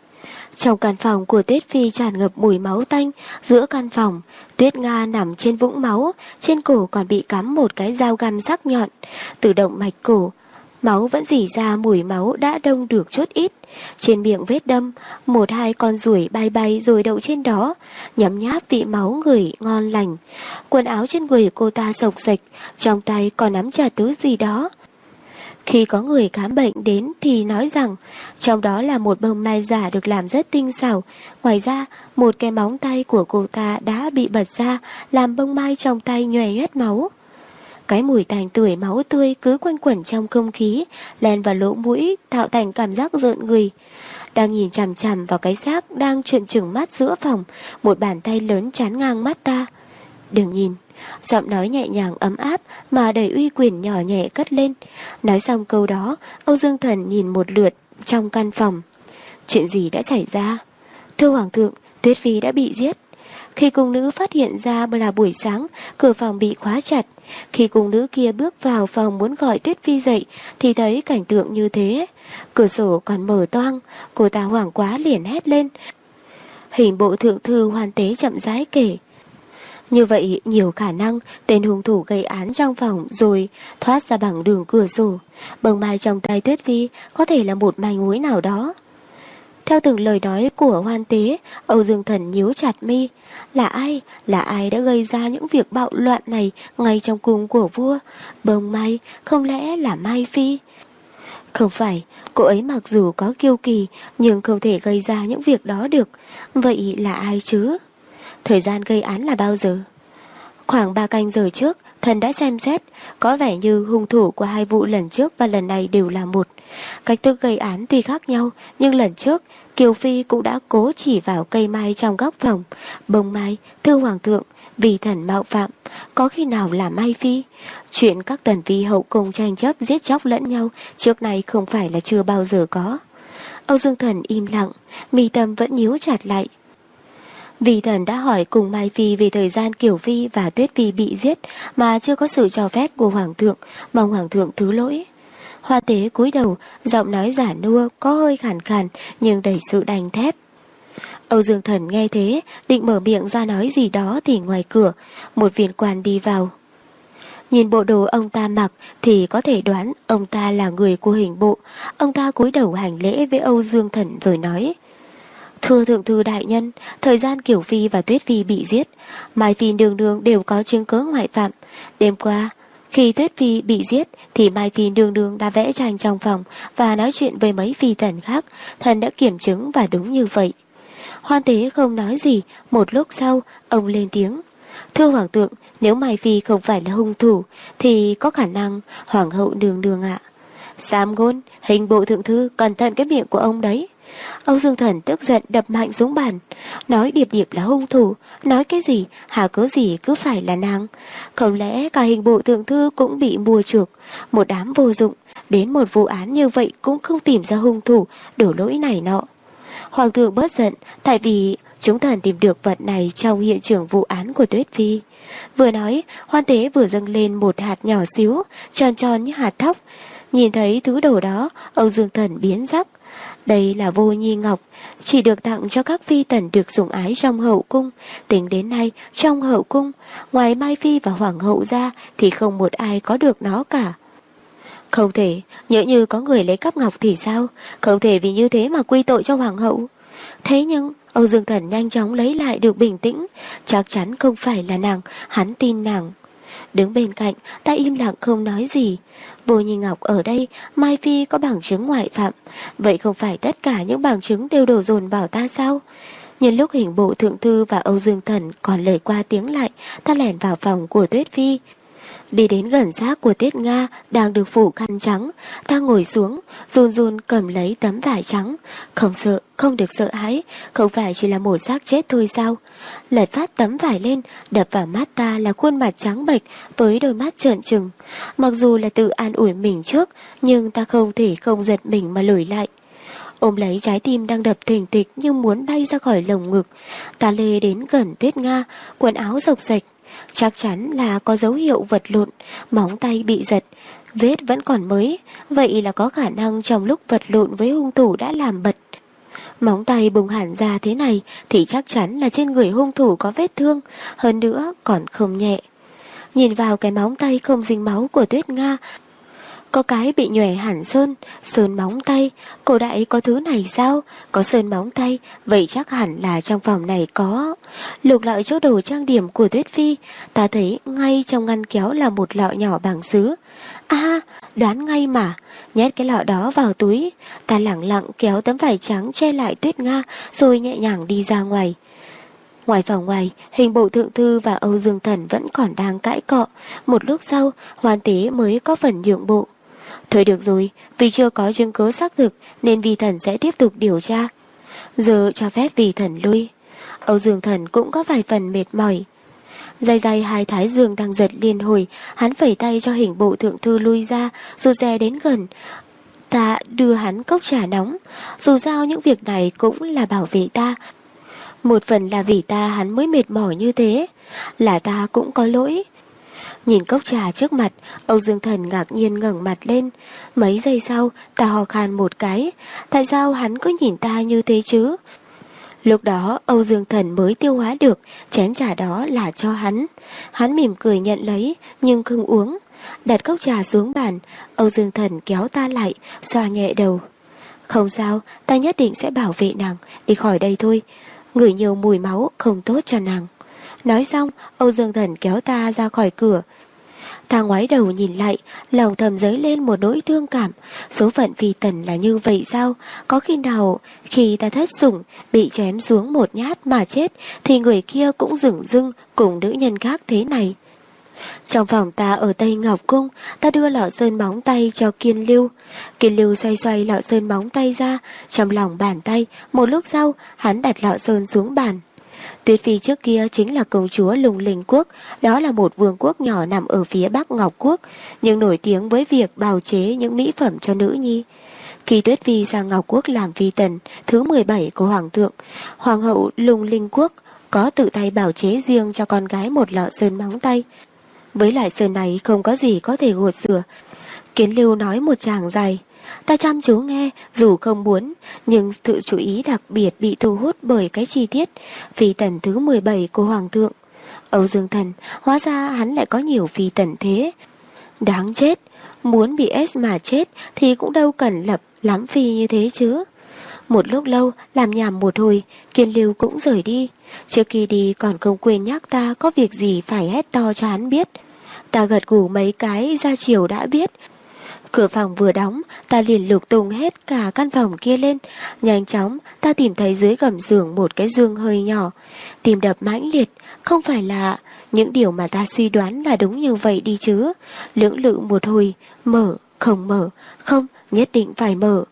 Trong căn phòng của Tuyết Phi tràn ngập mùi máu tanh. Giữa căn phòng, Tuyết Nga nằm trên vũng máu, trên cổ còn bị cắm một cái dao găm sắc nhọn. Từ động mạch cổ, máu vẫn rỉ ra, mùi máu đã đông được chút ít. Trên miệng vết đâm, một hai con ruồi bay bay rồi đậu trên đó, nhấm nháp vị máu người ngon lành. Quần áo trên người cô ta xộc xệch, trong tay còn nắm chặt thứ gì đó. Khi có người khám bệnh đến thì nói rằng trong đó là một bông mai giả được làm rất tinh xảo. Ngoài ra, một cái móng tay của cô ta đã bị bật ra, làm bông mai trong tay nhòe nhoét máu. Cái mùi tanh tưởi máu tươi cứ quanh quẩn trong không khí, len vào lỗ mũi, tạo thành cảm giác rợn người. Đang nhìn chằm chằm vào cái xác đang trợn trừng mắt giữa phòng, một bàn tay lớn chắn ngang mắt ta. Đừng nhìn. Giọng nói nhẹ nhàng ấm áp mà đầy uy quyền nhỏ nhẹ cất lên. Nói xong câu đó, Âu Dương Thần nhìn một lượt trong căn phòng. Chuyện gì đã xảy ra? Thưa Hoàng thượng, Tuyết Phi đã bị giết. Khi cung nữ phát hiện ra là buổi sáng, cửa phòng bị khóa chặt. Khi cung nữ kia bước vào phòng muốn gọi Tuyết Phi dậy thì thấy cảnh tượng như thế. Cửa sổ còn mở toang, cô ta hoảng quá liền hét lên. Hình bộ thượng thư Hoan Tế chậm rãi kể. Như vậy nhiều khả năng tên hung thủ gây án trong phòng rồi thoát ra bằng đường cửa sổ. Bông mai trong tay Tuyết Phi có thể là một manh mối nào đó. Theo từng lời nói của Hoan Tế, Âu Dương Thần nhíu chặt mi. Là ai? Là ai đã gây ra những việc bạo loạn này ngay trong cung của vua? Bông mai, không lẽ là Mai Phi? Không phải, cô ấy mặc dù có kiêu kỳ nhưng không thể gây ra những việc đó được. Vậy là ai chứ? Thời gian gây án là bao giờ? Khoảng 3 canh giờ trước, thần đã xem xét, có vẻ như hung thủ của hai vụ lần trước và lần này đều là một. Cách thức gây án tuy khác nhau, nhưng lần trước, Kiều Phi cũng đã cố chỉ vào cây mai trong góc phòng. Bông mai, thưa Hoàng thượng, vì thần mạo phạm, có khi nào là Mai Phi? Chuyện các tần vi hậu cung tranh chấp giết chóc lẫn nhau trước này không phải là chưa bao giờ có. Âu Dương Thần im lặng, mi tâm vẫn nhíu chặt lại. Vì thần đã hỏi cùng Mai Phi về thời gian Kiều Phi và Tuyết Phi bị giết mà chưa có sự cho phép của Hoàng thượng, mong Hoàng thượng thứ lỗi. Hoa Tế cúi đầu, giọng nói giả nua có hơi khàn khàn nhưng đầy sự đanh thép. Âu Dương Thần nghe thế, định mở miệng ra nói gì đó thì ngoài cửa, một viên quan đi vào. Nhìn bộ đồ ông ta mặc thì có thể đoán ông ta là người của hình bộ. Ông ta cúi đầu hành lễ với Âu Dương Thần rồi nói. Thưa thượng thư đại nhân, thời gian Kiều Phi và Tuyết Phi bị giết, Mai Phi nương nương đều có chứng cớ ngoại phạm. Đêm qua, khi Tuyết Phi bị giết thì Mai Phi nương nương đã vẽ tranh trong phòng và nói chuyện với mấy phi tần khác. Thần đã kiểm chứng và đúng như vậy. Hoan Tế không nói gì, một lúc sau, ông lên tiếng. Thưa Hoàng thượng, nếu Mai Phi không phải là hung thủ thì có khả năng Hoàng hậu nương nương ạ. Sám ngôn, hình bộ thượng thư, cẩn thận cái miệng của ông đấy. Âu Dương Thần tức giận đập mạnh xuống bàn. Nói Điệp Điệp là hung thủ, nói cái gì, hà cớ gì cứ phải là nàng. Không lẽ cả hình bộ thượng thư cũng bị mua chuộc, một đám vô dụng, đến một vụ án như vậy cũng không tìm ra hung thủ, đổ lỗi này nọ. Hoàng thượng bớt giận, tại vì chúng thần tìm được vật này trong hiện trường vụ án của Tuyết Phi. Vừa nói, Hoan Tế vừa dâng lên một hạt nhỏ xíu, tròn tròn như hạt thóc. Nhìn thấy thứ đồ đó, Âu Dương Thần biến sắc. Đây là vô nhi ngọc, chỉ được tặng cho các phi tần được sủng ái trong hậu cung. Tính đến nay, trong hậu cung, ngoài Mai Phi và Hoàng hậu ra thì không một ai có được nó cả. Không thể, nhỡ như có người lấy cắp ngọc thì sao? Không thể vì như thế mà quy tội cho Hoàng hậu. Thế nhưng, Âu Dương Thần nhanh chóng lấy lại được bình tĩnh. Chắc chắn không phải là nàng, hắn tin nàng. Đứng bên cạnh, ta im lặng không nói gì. Vô Nhi Ngọc ở đây, Mai Phi có bằng chứng ngoại phạm. Vậy không phải tất cả những bằng chứng đều đổ dồn vào ta sao? Nhân lúc hình bộ thượng thư và Âu Dương Thần còn lời qua tiếng lại, ta lẻn vào phòng của Tuyết Phi. Đi đến gần xác của Tiết Nga đang được phủ khăn trắng, ta ngồi xuống, run run cầm lấy tấm vải trắng. Không sợ, không được sợ hãi, không phải chỉ là một xác chết thôi sao? Lật phát tấm vải lên, đập vào mắt ta là khuôn mặt trắng bệch với đôi mắt trợn trừng. Mặc dù là tự an ủi mình trước, nhưng ta không thể không giật mình mà lùi lại. Ôm lấy trái tim đang đập thình thịch như muốn bay ra khỏi lồng ngực, ta lê đến gần Tuyết Nga, quần áo rộc rạch. Chắc chắn là có dấu hiệu vật lộn, móng tay bị giật, vết vẫn còn mới, vậy là có khả năng trong lúc vật lộn với hung thủ đã làm bật. Móng tay bùng hẳn ra thế này thì chắc chắn là trên người hung thủ có vết thương, hơn nữa còn không nhẹ. Nhìn vào cái móng tay không dính máu của Tuyết Nga, có cái bị nhòe hẳn sơn móng tay. Cổ đại có thứ này sao? Có sơn móng tay, vậy chắc hẳn là trong phòng này có. Lục lọi chỗ đồ trang điểm của Tuyết Phi, ta thấy ngay trong ngăn kéo là một lọ nhỏ bằng sứ. Đoán ngay mà. Nhét cái lọ đó vào túi, ta lẳng lặng kéo tấm vải trắng che lại Tuyết Nga rồi nhẹ nhàng đi ra ngoài. Ngoài phòng ngoài, hình bộ thượng thư và Âu Dương Thần vẫn còn đang cãi cọ. Một lúc sau, Hoan Tế mới có phần nhượng bộ. Thôi được rồi, vì chưa có chứng cứ xác thực nên Vi Thần sẽ tiếp tục điều tra. Giờ cho phép Vi Thần lui. Âu Dương Thần cũng có vài phần mệt mỏi. Day hai thái dương đang giật liên hồi, hắn phẩy tay cho hình bộ thượng thư lui ra, rồi dè đến gần. Ta đưa hắn cốc trà nóng. Dù sao những việc này cũng là bảo vệ ta. Một phần là vì ta hắn mới mệt mỏi như thế. Là ta cũng có lỗi. Nhìn cốc trà trước mặt, Âu Dương Thần ngạc nhiên ngẩng mặt lên. Mấy giây sau, ta ho khan một cái. Tại sao hắn cứ nhìn ta như thế chứ? Lúc đó Âu Dương Thần mới tiêu hóa được chén trà đó là cho hắn. Hắn mỉm cười nhận lấy nhưng không uống. Đặt cốc trà xuống bàn, Âu Dương Thần kéo ta lại, xoa nhẹ đầu. Không sao, ta nhất định sẽ bảo vệ nàng. Đi khỏi đây thôi, ngửi nhiều mùi máu không tốt cho nàng. Nói xong, Âu Dương Thần kéo ta ra khỏi cửa. Ta ngoái đầu nhìn lại, lòng thầm dấy lên một nỗi thương cảm. Số phận Vi Tần là như vậy sao? Có khi nào khi ta thất sủng, bị chém xuống một nhát mà chết, thì người kia cũng dửng dưng cùng nữ nhân khác thế này? Trong phòng ta ở Tây Ngọc Cung, ta đưa lọ sơn móng tay cho Kiên Lưu. Kiên Lưu xoay xoay lọ sơn móng tay ra trong lòng bàn tay. Một lúc sau, hắn đặt lọ sơn xuống bàn. Tuyết Phi trước kia chính là công chúa Lung Linh Quốc, đó là một vương quốc nhỏ nằm ở phía Bắc Ngọc Quốc, nhưng nổi tiếng với việc bào chế những mỹ phẩm cho nữ nhi. Khi Tuyết Phi sang Ngọc Quốc làm phi tần thứ 17 của Hoàng thượng, Hoàng hậu Lung Linh Quốc có tự tay bào chế riêng cho con gái một lọ sơn móng tay. Với loại sơn này không có gì có thể gột rửa. Kiến Lưu nói một tràng dài. Ta chăm chú nghe, dù không muốn, nhưng sự chú ý đặc biệt bị thu hút bởi cái chi tiết phi tần thứ 17 của Hoàng thượng. Âu Dương Thần, hóa ra hắn lại có nhiều phi tần thế. Đáng chết, muốn bị ép mà chết thì cũng đâu cần lập lắm phi như thế chứ. Một lúc lâu, làm nhảm một hồi, Kiên Lưu cũng rời đi. Trước khi đi còn không quên nhắc ta có việc gì phải hét to cho hắn biết. Ta gật gù mấy cái ra chiều đã biết. Cửa phòng vừa đóng, ta liền lục tung hết cả căn phòng kia lên. Nhanh chóng, ta tìm thấy dưới gầm giường một cái giường hơi nhỏ. Tim đập mãnh liệt, không phải là những điều mà ta suy đoán là đúng như vậy đi chứ. Lưỡng lự một hồi, mở, không, nhất định phải mở.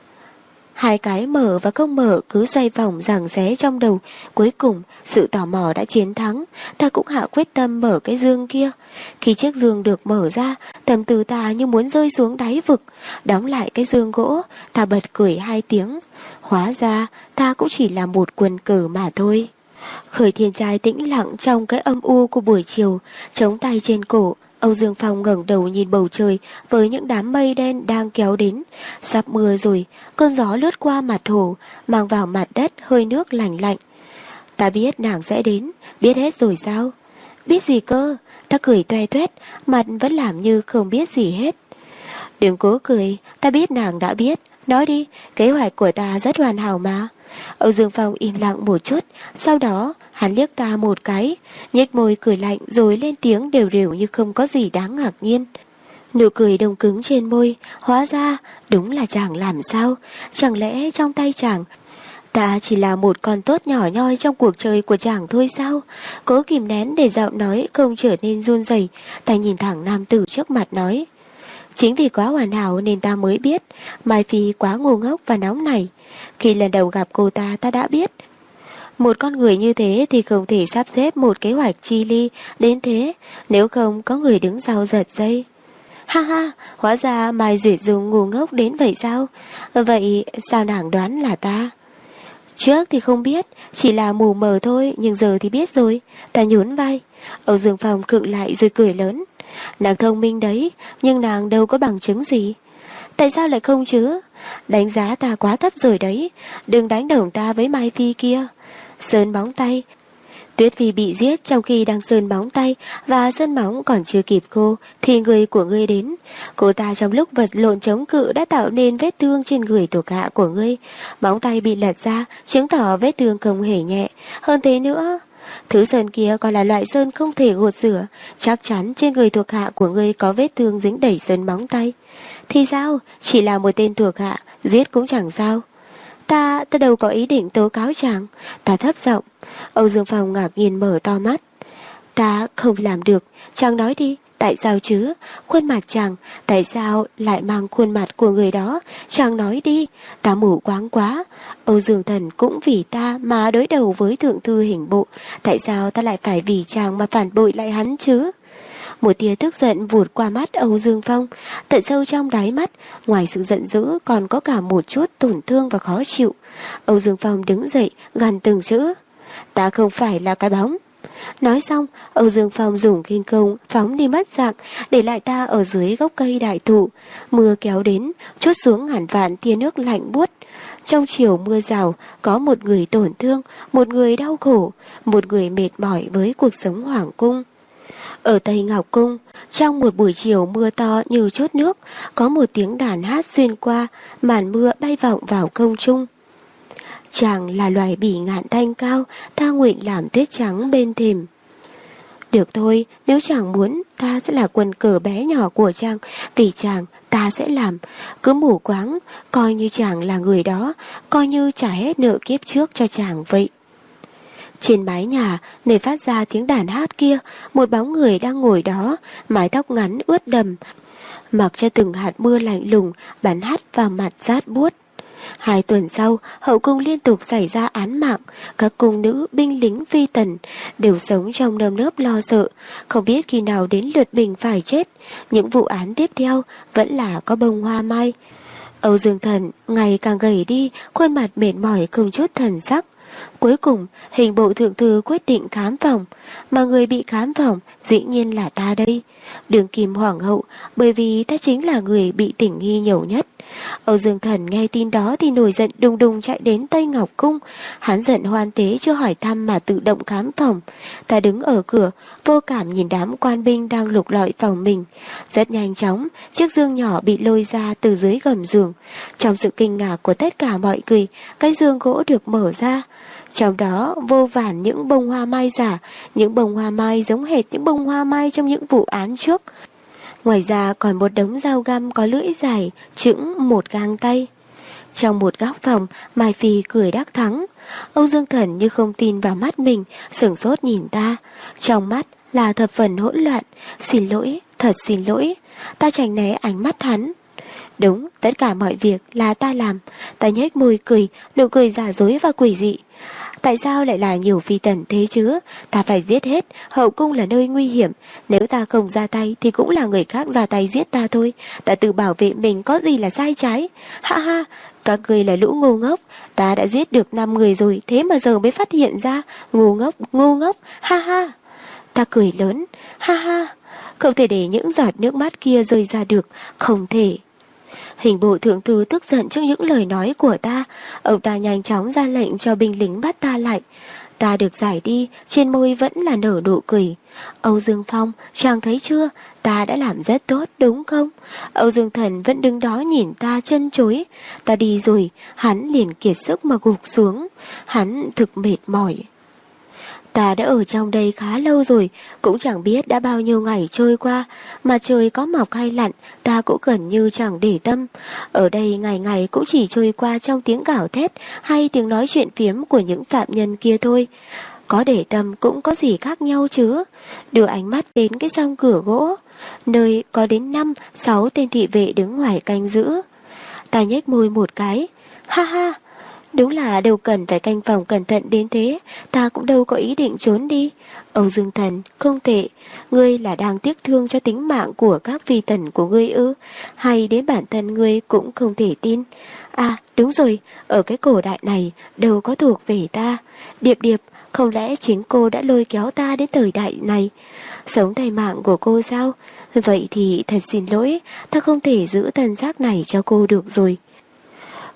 Hai cái mở và không mở cứ xoay vòng giằng xé trong đầu. Cuối cùng sự tò mò đã chiến thắng. Ta cũng hạ quyết tâm mở cái giường kia. Khi chiếc giường được mở ra, tâm tư ta như muốn rơi xuống đáy vực. Đóng lại cái giường gỗ, ta bật cười hai tiếng. Hóa ra ta cũng chỉ là một quần cờ mà thôi. Khởi Thiên Trai tĩnh lặng trong cái âm u của buổi chiều, chống tay trên cổ. Âu Dương Phong ngẩng đầu nhìn bầu trời với những đám mây đen đang kéo đến. Sắp mưa rồi, cơn gió lướt qua mặt hồ, mang vào mặt đất hơi nước lạnh lạnh. Ta biết nàng sẽ đến, biết hết rồi sao? Biết gì cơ? Ta cười toe toét, mặt vẫn làm như không biết gì hết. Đừng cố cười, ta biết nàng đã biết. Nói đi, kế hoạch của ta rất hoàn hảo mà. Âu Dương Phong im lặng một chút, sau đó hắn liếc ta một cái, nhếch môi cười lạnh rồi lên tiếng đều đều như không có gì đáng ngạc nhiên. Nụ cười đông cứng trên môi, hóa ra đúng là chàng làm sao? Chẳng lẽ trong tay chàng ta chỉ là một con tốt nhỏ nhoi trong cuộc chơi của chàng thôi sao? Cố kìm nén để giọng nói không trở nên run rẩy, ta nhìn thẳng nam tử trước mặt nói. Chính vì quá hoàn hảo nên ta mới biết Mai Phi quá ngu ngốc và nóng nảy. Khi lần đầu gặp cô ta đã biết một con người như thế thì không thể sắp xếp một kế hoạch chi ly đến thế, nếu không có người đứng sau giật dây. Ha ha, hóa ra Mai Duyệt Dung ngu ngốc đến vậy sao? Vậy sao nàng đoán là ta? Trước thì không biết, chỉ là mù mờ thôi, nhưng giờ thì biết rồi. Ta nhún vai. Âu Dương Phong khựng lại rồi cười lớn. Nàng thông minh đấy, nhưng nàng đâu có bằng chứng gì. Tại sao lại không chứ? Đánh giá ta quá thấp rồi đấy. Đừng đánh đồng ta với Mai Phi kia. Sơn móng tay. Tuyết Phi bị giết trong khi đang sơn móng tay, và sơn móng còn chưa kịp khô thì người của ngươi đến. Cô ta trong lúc vật lộn chống cự đã tạo nên vết thương trên người thuộc hạ của ngươi. Móng tay bị lật ra, chứng tỏ vết thương không hề nhẹ. Hơn thế nữa, thứ sơn kia còn là loại sơn không thể gột rửa. Chắc chắn trên người thuộc hạ của ngươi có vết thương dính đầy sơn móng tay. Thì sao? Chỉ là một tên thuộc hạ, giết cũng chẳng sao. Ta đâu có ý định tố cáo chàng. Ta thấp giọng. Âu Dương Phong ngạc nhiên mở to mắt. Ta không làm được. Chàng nói đi. Tại sao chứ? Khuôn mặt chàng, tại sao lại mang khuôn mặt của người đó? Chàng nói đi. Ta mù quáng quá. Âu Dương Thần cũng vì ta mà đối đầu với thượng thư hình bộ. Tại sao ta lại phải vì chàng mà phản bội lại hắn chứ? Một tia tức giận vụt qua mắt Âu Dương Phong. Tận sâu trong đáy mắt, ngoài sự giận dữ còn có cả một chút tổn thương và khó chịu. Âu Dương Phong đứng dậy, gằn từng chữ. Ta không phải là cái bóng. Nói xong, Âu Dương Phong dùng khinh công phóng đi mất dạng, để lại ta ở dưới gốc cây đại thụ. Mưa kéo đến, trút xuống ngàn vạn tia nước lạnh buốt. Trong chiều mưa rào, có một người tổn thương, một người đau khổ, một người mệt mỏi với cuộc sống hoàng cung. Ở Tây Ngọc Cung, trong một buổi chiều mưa to như chút nước, có một tiếng đàn hát xuyên qua, màn mưa bay vọng vào không trung. Chàng là loài bỉ ngạn thanh cao, ta nguyện làm tuyết trắng bên thềm. Được thôi, nếu chàng muốn, ta sẽ là quân cờ bé nhỏ của chàng, vì chàng ta sẽ làm. Cứ mù quáng, coi như chàng là người đó, coi như trả hết nợ kiếp trước cho chàng vậy. Trên mái nhà, nơi phát ra tiếng đàn hát kia, một bóng người đang ngồi đó, mái tóc ngắn ướt đầm, mặc cho từng hạt mưa lạnh lùng bắn hắt vào mặt rát buốt. 2 tuần sau, hậu cung liên tục xảy ra án mạng, các cung nữ, binh lính phi tần đều sống trong nơm nớp lo sợ, không biết khi nào đến lượt mình phải chết. Những vụ án tiếp theo vẫn là có bông hoa mai. Âu Dương Thần ngày càng gầy đi, khuôn mặt mệt mỏi không chút thần sắc. Cuối cùng, hình bộ thượng thư quyết định khám phòng, mà người bị khám phòng dĩ nhiên là ta đây, Đường Kim Hoàng hậu, bởi vì ta chính là người bị tình nghi nhiều nhất. Âu Dương Thần nghe tin đó thì nổi giận đùng đùng chạy đến Tây Ngọc Cung. Hắn giận hoan tế chưa hỏi thăm mà tự động khám phòng. Ta đứng ở cửa, vô cảm nhìn đám quan binh đang lục lọi phòng mình. Rất nhanh chóng, chiếc giường nhỏ bị lôi ra từ dưới gầm giường. Trong sự kinh ngạc của tất cả mọi người, cái giường gỗ được mở ra. Trong đó vô vàn những bông hoa mai giả, những bông hoa mai giống hệt những bông hoa mai trong những vụ án trước. Ngoài ra còn một đống dao găm có lưỡi dài, chững một gang tay. Trong một góc phòng, Mai Phi cười đắc thắng. Âu Dương Thần như không tin vào mắt mình, sửng sốt nhìn ta. Trong mắt là thập phần hỗn loạn. Xin lỗi, thật xin lỗi. Ta tránh né ánh mắt hắn. Đúng, tất cả mọi việc là ta làm. Ta nhếch môi cười, nụ cười giả dối và quỷ dị. Tại sao lại là nhiều phi tần thế chứ? Ta phải giết hết, hậu cung là nơi nguy hiểm. Nếu ta không ra tay thì cũng là người khác ra tay giết ta thôi. Ta tự bảo vệ mình có gì là sai trái. Ha ha, các người là lũ ngu ngốc. Ta đã giết được 5 người rồi, thế mà giờ mới phát hiện ra. Ngu ngốc, ha ha. Ta cười lớn, ha ha. Không thể để những giọt nước mắt kia rơi ra được, không thể. Hình bộ thượng thư tức giận trước những lời nói của ta. Ông ta nhanh chóng ra lệnh cho binh lính bắt ta lại. Ta được giải đi, trên môi vẫn là nở nụ cười. Âu Dương Phong, chàng thấy chưa? Ta đã làm rất tốt đúng không? Âu Dương Thần vẫn đứng đó nhìn ta chân chối. Ta đi rồi, hắn liền kiệt sức mà gục xuống. Hắn thực mệt mỏi. Ta đã ở trong đây khá lâu rồi, cũng chẳng biết đã bao nhiêu ngày trôi qua, mà trời có mọc hay lặn, ta cũng gần như chẳng để tâm. Ở đây ngày ngày cũng chỉ trôi qua trong tiếng gào thét hay tiếng nói chuyện phiếm của những phạm nhân kia thôi. Có để tâm cũng có gì khác nhau chứ. Đưa ánh mắt đến cái song cửa gỗ, nơi có đến 5-6 tên thị vệ đứng ngoài canh giữ. Ta nhếch môi một cái, ha ha. Đúng là đâu cần phải canh phòng cẩn thận đến thế, ta cũng đâu có ý định trốn đi. Âu Dương Thần, không tệ, ngươi là đang tiếc thương cho tính mạng của các phi tần của ngươi ư? Hay đến bản thân ngươi cũng không thể tin. À, đúng rồi, ở cái cổ đại này đâu có thuộc về ta. Điệp Điệp, không lẽ chính cô đã lôi kéo ta đến thời đại này? Sống thay mạng của cô sao? Vậy thì thật xin lỗi, ta không thể giữ thân xác này cho cô được rồi.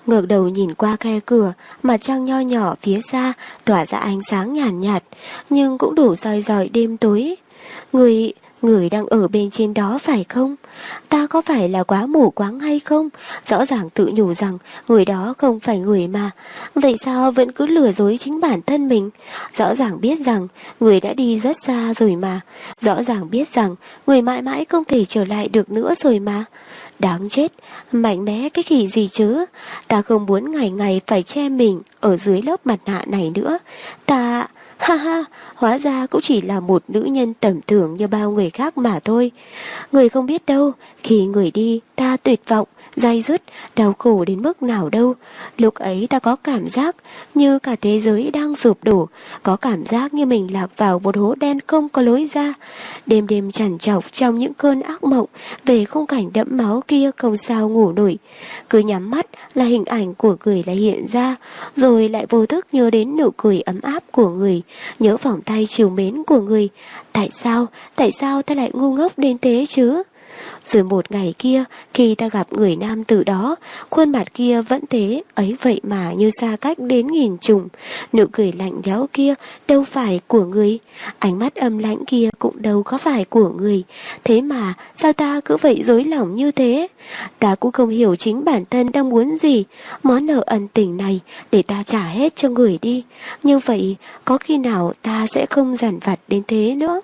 Ngẩng đầu nhìn qua khe cửa, mặt trăng nho nhỏ phía xa tỏa ra ánh sáng nhàn nhạt, nhưng cũng đủ soi rọi đêm tối. Người đang ở bên trên đó phải không? Ta có phải là quá mù quáng hay không? Rõ ràng tự nhủ rằng người đó không phải người mà. Vậy sao vẫn cứ lừa dối chính bản thân mình? Rõ ràng biết rằng người đã đi rất xa rồi mà. Rõ ràng biết rằng người mãi mãi không thể trở lại được nữa rồi mà. Đáng chết, mạnh mẽ cái khỉ gì chứ? Ta không muốn ngày ngày phải che mình ở dưới lớp mặt nạ này nữa. Ha ha, hóa ra cũng chỉ là một nữ nhân tầm thường như bao người khác mà thôi. Người không biết đâu, khi người đi, ta tuyệt vọng, day dứt, đau khổ đến mức nào đâu. Lúc ấy ta có cảm giác như cả thế giới đang sụp đổ, có cảm giác như mình lạc vào một hố đen không có lối ra. Đêm đêm trằn trọc trong những cơn ác mộng về khung cảnh đẫm máu kia không sao ngủ nổi. Cứ nhắm mắt là hình ảnh của người lại hiện ra, rồi lại vô thức nhớ đến nụ cười ấm áp của người, nhớ vòng tay trìu mến của người. Tại sao ta lại ngu ngốc đến thế chứ? Rồi một ngày kia, khi ta gặp người nam tử đó, khuôn mặt kia vẫn thế, ấy vậy mà như xa cách đến nghìn trùng. Nụ cười lạnh lẽo kia đâu phải của người, ánh mắt âm lãnh kia cũng đâu có phải của người. Thế mà sao ta cứ vậy dối lòng như thế? Ta cũng không hiểu chính bản thân đang muốn gì. Món nợ ân tình này để ta trả hết cho người đi. Như vậy có khi nào ta sẽ không dằn vặt đến thế nữa?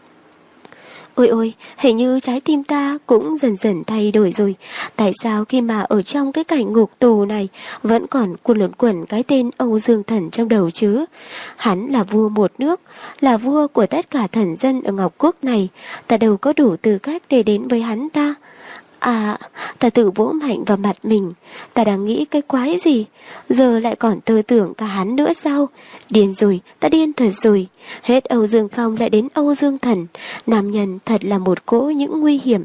Ôi, hình như trái tim ta cũng dần dần thay đổi rồi. Tại sao khi mà ở trong cái cảnh ngục tù này vẫn còn luẩn quẩn cái tên Âu Dương Thần trong đầu chứ? Hắn là vua một nước, là vua của tất cả thần dân ở Ngọc Quốc này. Ta đâu có đủ tư cách để đến với hắn ta. Ta tự vỗ mạnh vào mặt mình. Ta đang nghĩ cái quái gì? Giờ lại còn tư tưởng cả hắn nữa sao? Điên rồi, ta điên thật rồi. Hết Âu Dương Phong lại đến Âu Dương Thần. Nam nhân thật là một cỗ những nguy hiểm.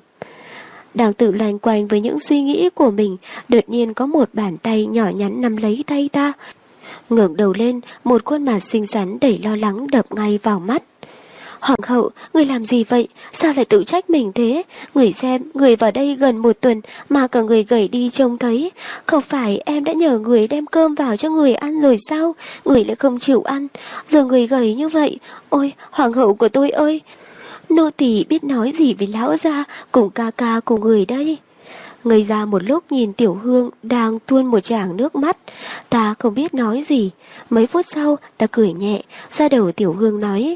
Đang tự loanh quanh với những suy nghĩ của mình, đột nhiên có một bàn tay nhỏ nhắn nắm lấy tay ta. Ngẩng đầu lên, một khuôn mặt xinh xắn đầy lo lắng đập ngay vào mắt. Hoàng hậu, người làm gì vậy? Sao lại tự trách mình thế? Người xem, người vào đây gần một tuần mà cả người gầy đi trông thấy. Không phải em đã nhờ người đem cơm vào cho người ăn rồi sao? Người lại không chịu ăn. Giờ người gầy như vậy. Ôi, hoàng hậu của tôi ơi! Nô tỳ biết nói gì với lão gia cùng ca ca của người đây. Ngây ra một lúc nhìn Tiểu Hương đang tuôn một tràng nước mắt. Ta không biết nói gì. Mấy phút sau ta cười nhẹ, ra đầu Tiểu Hương nói: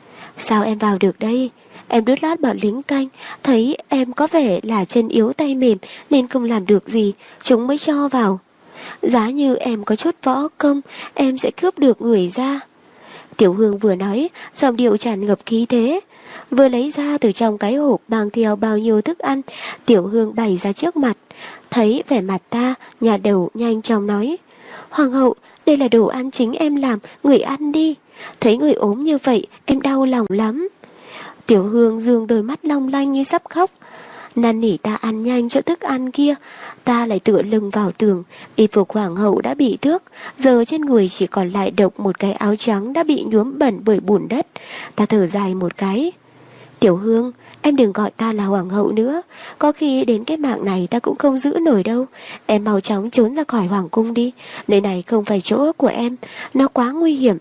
Sao em vào được đây? Em đút lót bọn lính canh, thấy em có vẻ là chân yếu tay mềm nên không làm được gì, chúng mới cho vào. Giá như em có chút võ công, em sẽ cướp được người ra. Tiểu Hương vừa nói, giọng điệu tràn ngập khí thế. Vừa lấy ra từ trong cái hộp mang theo bao nhiêu thức ăn, Tiểu Hương bày ra trước mặt. Thấy vẻ mặt ta, nhà đầu nhanh chóng nói: Hoàng hậu, đây là đồ ăn chính em làm, người ăn đi. Thấy người ốm như vậy, em đau lòng lắm. Tiểu Hương dương đôi mắt long lanh như sắp khóc. Năn nỉ ta ăn nhanh cho thức ăn kia. Ta lại tựa lưng vào tường. Y phục hoàng hậu đã bị tước, giờ trên người chỉ còn lại độc một cái áo trắng đã bị nhuốm bẩn bởi bùn đất. Ta thở dài một cái. Tiểu Hương, em đừng gọi ta là hoàng hậu nữa. Có khi đến cái mạng này ta cũng không giữ nổi đâu. Em mau chóng trốn ra khỏi hoàng cung đi. Nơi này không phải chỗ của em, nó quá nguy hiểm.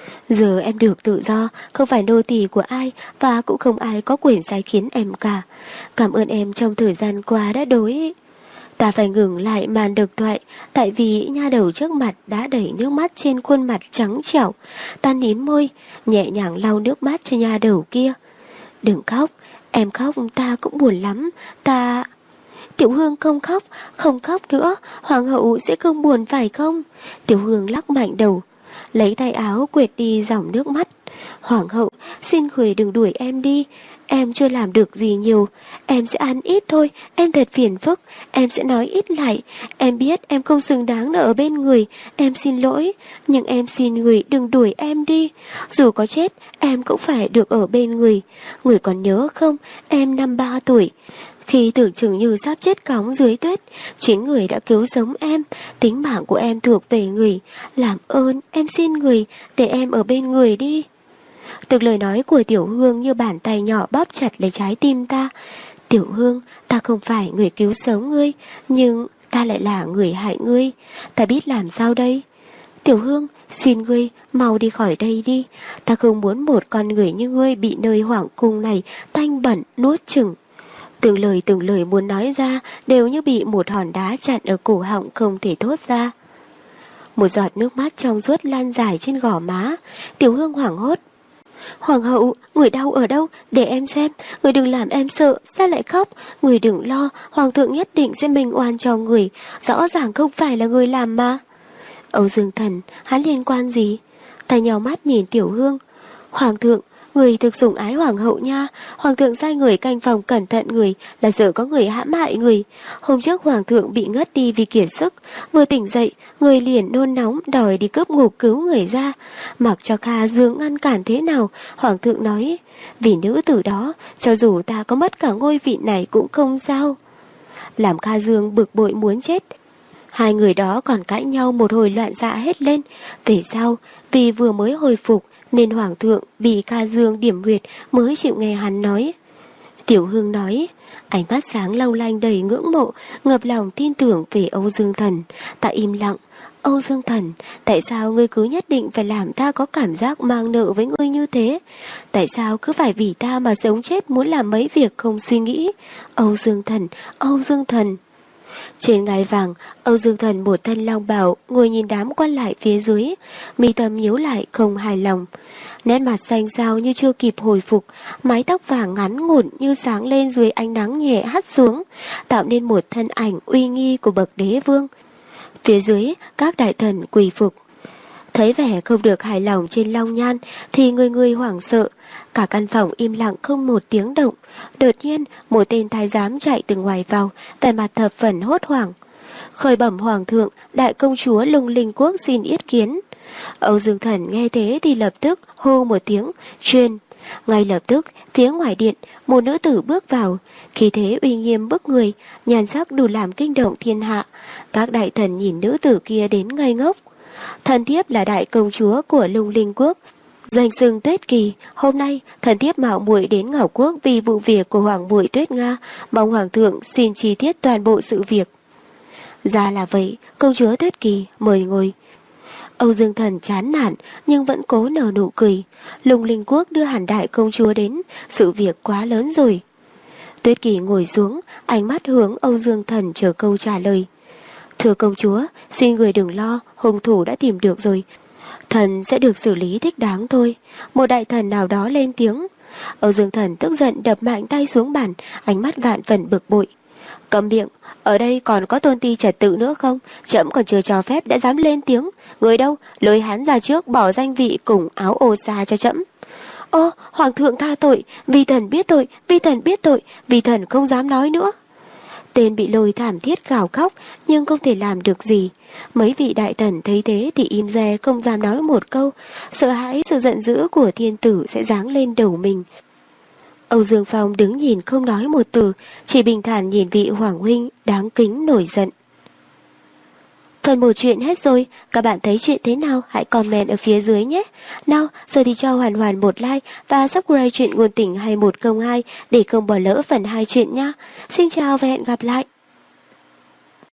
Giờ em được tự do, không phải nô tỳ của ai và cũng không ai có quyền sai khiến em cả. Cảm ơn em trong thời gian qua đã đối. Ta phải ngừng lại màn độc thoại, tại vì nha đầu trước mặt đã đẩy nước mắt trên khuôn mặt trắng trẻo. Ta nín môi, nhẹ nhàng lau nước mắt cho nha đầu kia. Đừng khóc, em khóc ta cũng buồn lắm. Tiểu Hương không khóc nữa, hoàng hậu sẽ không buồn phải không? Tiểu Hương lắc mạnh đầu, lấy tay áo quệt đi dòng nước mắt. Hoàng hậu, xin người đừng đuổi em đi. Em chưa làm được gì nhiều. Em sẽ ăn ít thôi. Em thật phiền phức. Em sẽ nói ít lại. Em biết em không xứng đáng ở bên người. Em xin lỗi. Nhưng em xin người đừng đuổi em đi. Dù có chết, em cũng phải được ở bên người. Người còn nhớ không? Em năm 3 tuổi. Khi tưởng chừng như sắp chết cóng dưới tuyết, chính người đã cứu sống em. Tính mạng của em thuộc về người. Làm ơn, em xin người, để em ở bên người đi. Từng lời nói của Tiểu Hương như bàn tay nhỏ bóp chặt lấy trái tim ta. Tiểu Hương, ta không phải người cứu sống ngươi, nhưng ta lại là người hại ngươi, ta biết làm sao đây? Tiểu Hương, xin ngươi mau đi khỏi đây đi, ta không muốn một con người như ngươi bị nơi hoàng cung này tanh bẩn nuốt chửng. Từng lời muốn nói ra đều như bị một hòn đá chặn ở cổ họng không thể thốt ra. Một giọt nước mắt trong suốt lan dài trên gò má. Tiểu Hương hoảng hốt. Hoàng hậu, người đau ở đâu? Để em xem. Người đừng làm em sợ. Sao lại khóc? Người đừng lo. Hoàng thượng nhất định sẽ minh oan cho người. Rõ ràng không phải là người làm mà. Âu Dương Thần, hắn liên quan gì? Ta nhào mắt nhìn Tiểu Hương. Hoàng thượng, người thực sủng ái hoàng hậu nha. Hoàng thượng sai người canh phòng cẩn thận người là sợ có người hãm hại người. Hôm trước hoàng thượng bị ngất đi vì kiệt sức, vừa tỉnh dậy người liền nôn nóng đòi đi cướp ngục cứu người ra. Mặc cho Kha Dương ngăn cản thế nào, hoàng thượng nói vì nữ tử đó cho dù ta có mất cả ngôi vị này cũng không sao. Làm Kha Dương bực bội muốn chết. Hai người đó còn cãi nhau một hồi loạn xạ hết lên. Về sau, vì vừa mới hồi phục nên hoàng thượng bị Kha Dương điểm huyệt mới chịu nghe hắn nói. Tiểu Hương nói, ánh mắt sáng long lanh đầy ngưỡng mộ, ngập lòng tin tưởng về Âu Dương Thần. Ta im lặng. Âu Dương Thần, tại sao ngươi cứ nhất định phải làm ta có cảm giác mang nợ với ngươi như thế? Tại sao cứ phải vì ta mà sống chết muốn làm mấy việc không suy nghĩ? Âu Dương Thần, Âu Dương Thần. Trên ngai vàng, Âu Dương Thần một thân long bào ngồi nhìn đám quan lại phía dưới, mi tâm nhíu lại không hài lòng. Nét mặt xanh xao như chưa kịp hồi phục, mái tóc vàng ngắn ngủn như sáng lên dưới ánh nắng nhẹ hắt xuống, tạo nên một thân ảnh uy nghi của bậc đế vương. Phía dưới, các đại thần quỳ phục. Thấy vẻ không được hài lòng trên Long Nhan thì người người hoảng sợ. Cả căn phòng im lặng không một tiếng động. Đột nhiên một tên thái giám chạy từ ngoài vào, vẻ mặt thập phần hốt hoảng. Khởi bẩm hoàng thượng, đại công chúa Lung Linh Quốc xin yết kiến. Âu Dương Thần nghe thế thì lập tức hô một tiếng truyền. Ngay lập tức phía ngoài điện một nữ tử bước vào, khí thế uy nghiêm bức người, nhan sắc đủ làm kinh động thiên hạ. Các đại thần nhìn nữ tử kia đến ngây ngốc. Thần thiếp là đại công chúa của Lung Linh Quốc, danh xưng Tuyết Kỳ. Hôm nay thần thiếp mạo muội đến Ngọc Quốc vì vụ việc của hoàng muội Tuyết Nga, mong hoàng thượng xin chi tiết toàn bộ sự việc. Ra là vậy, công chúa Tuyết Kỳ mời ngồi. Âu Dương Thần chán nản nhưng vẫn cố nở nụ cười. Lung Linh Quốc đưa hẳn đại công chúa đến, sự việc quá lớn rồi. Tuyết Kỳ ngồi xuống, ánh mắt hướng Âu Dương Thần chờ câu trả lời. Thưa công chúa, xin người đừng lo, hung thủ đã tìm được rồi. Thần sẽ được xử lý thích đáng thôi. Một đại thần nào đó lên tiếng. Âu Dương Thần tức giận đập mạnh tay xuống bàn, ánh mắt vạn phần bực bội. Câm miệng, ở đây còn có tôn ti trật tự nữa không? Trẫm còn chưa cho phép đã dám lên tiếng. Người đâu, lôi hắn ra trước bỏ danh vị cùng áo ô xa cho trẫm. Ô, hoàng thượng tha tội, vì thần biết tội, vì thần biết tội, vì thần không dám nói nữa. Tên bị lôi thảm thiết gào khóc nhưng không thể làm được gì. Mấy vị đại thần thấy thế thì im re không dám nói một câu, sợ hãi sự giận dữ của thiên tử sẽ giáng lên đầu mình. Âu Dương Phong đứng nhìn không nói một từ, chỉ bình thản nhìn vị hoàng huynh đáng kính nổi giận. Phần 1 chuyện hết rồi, các bạn thấy chuyện thế nào hãy comment ở phía dưới nhé. Nào, giờ thì cho Hoàn Hoàn một like và subscribe chuyện ngôn tình 2102 để không bỏ lỡ phần 2 chuyện nha. Xin chào và hẹn gặp lại.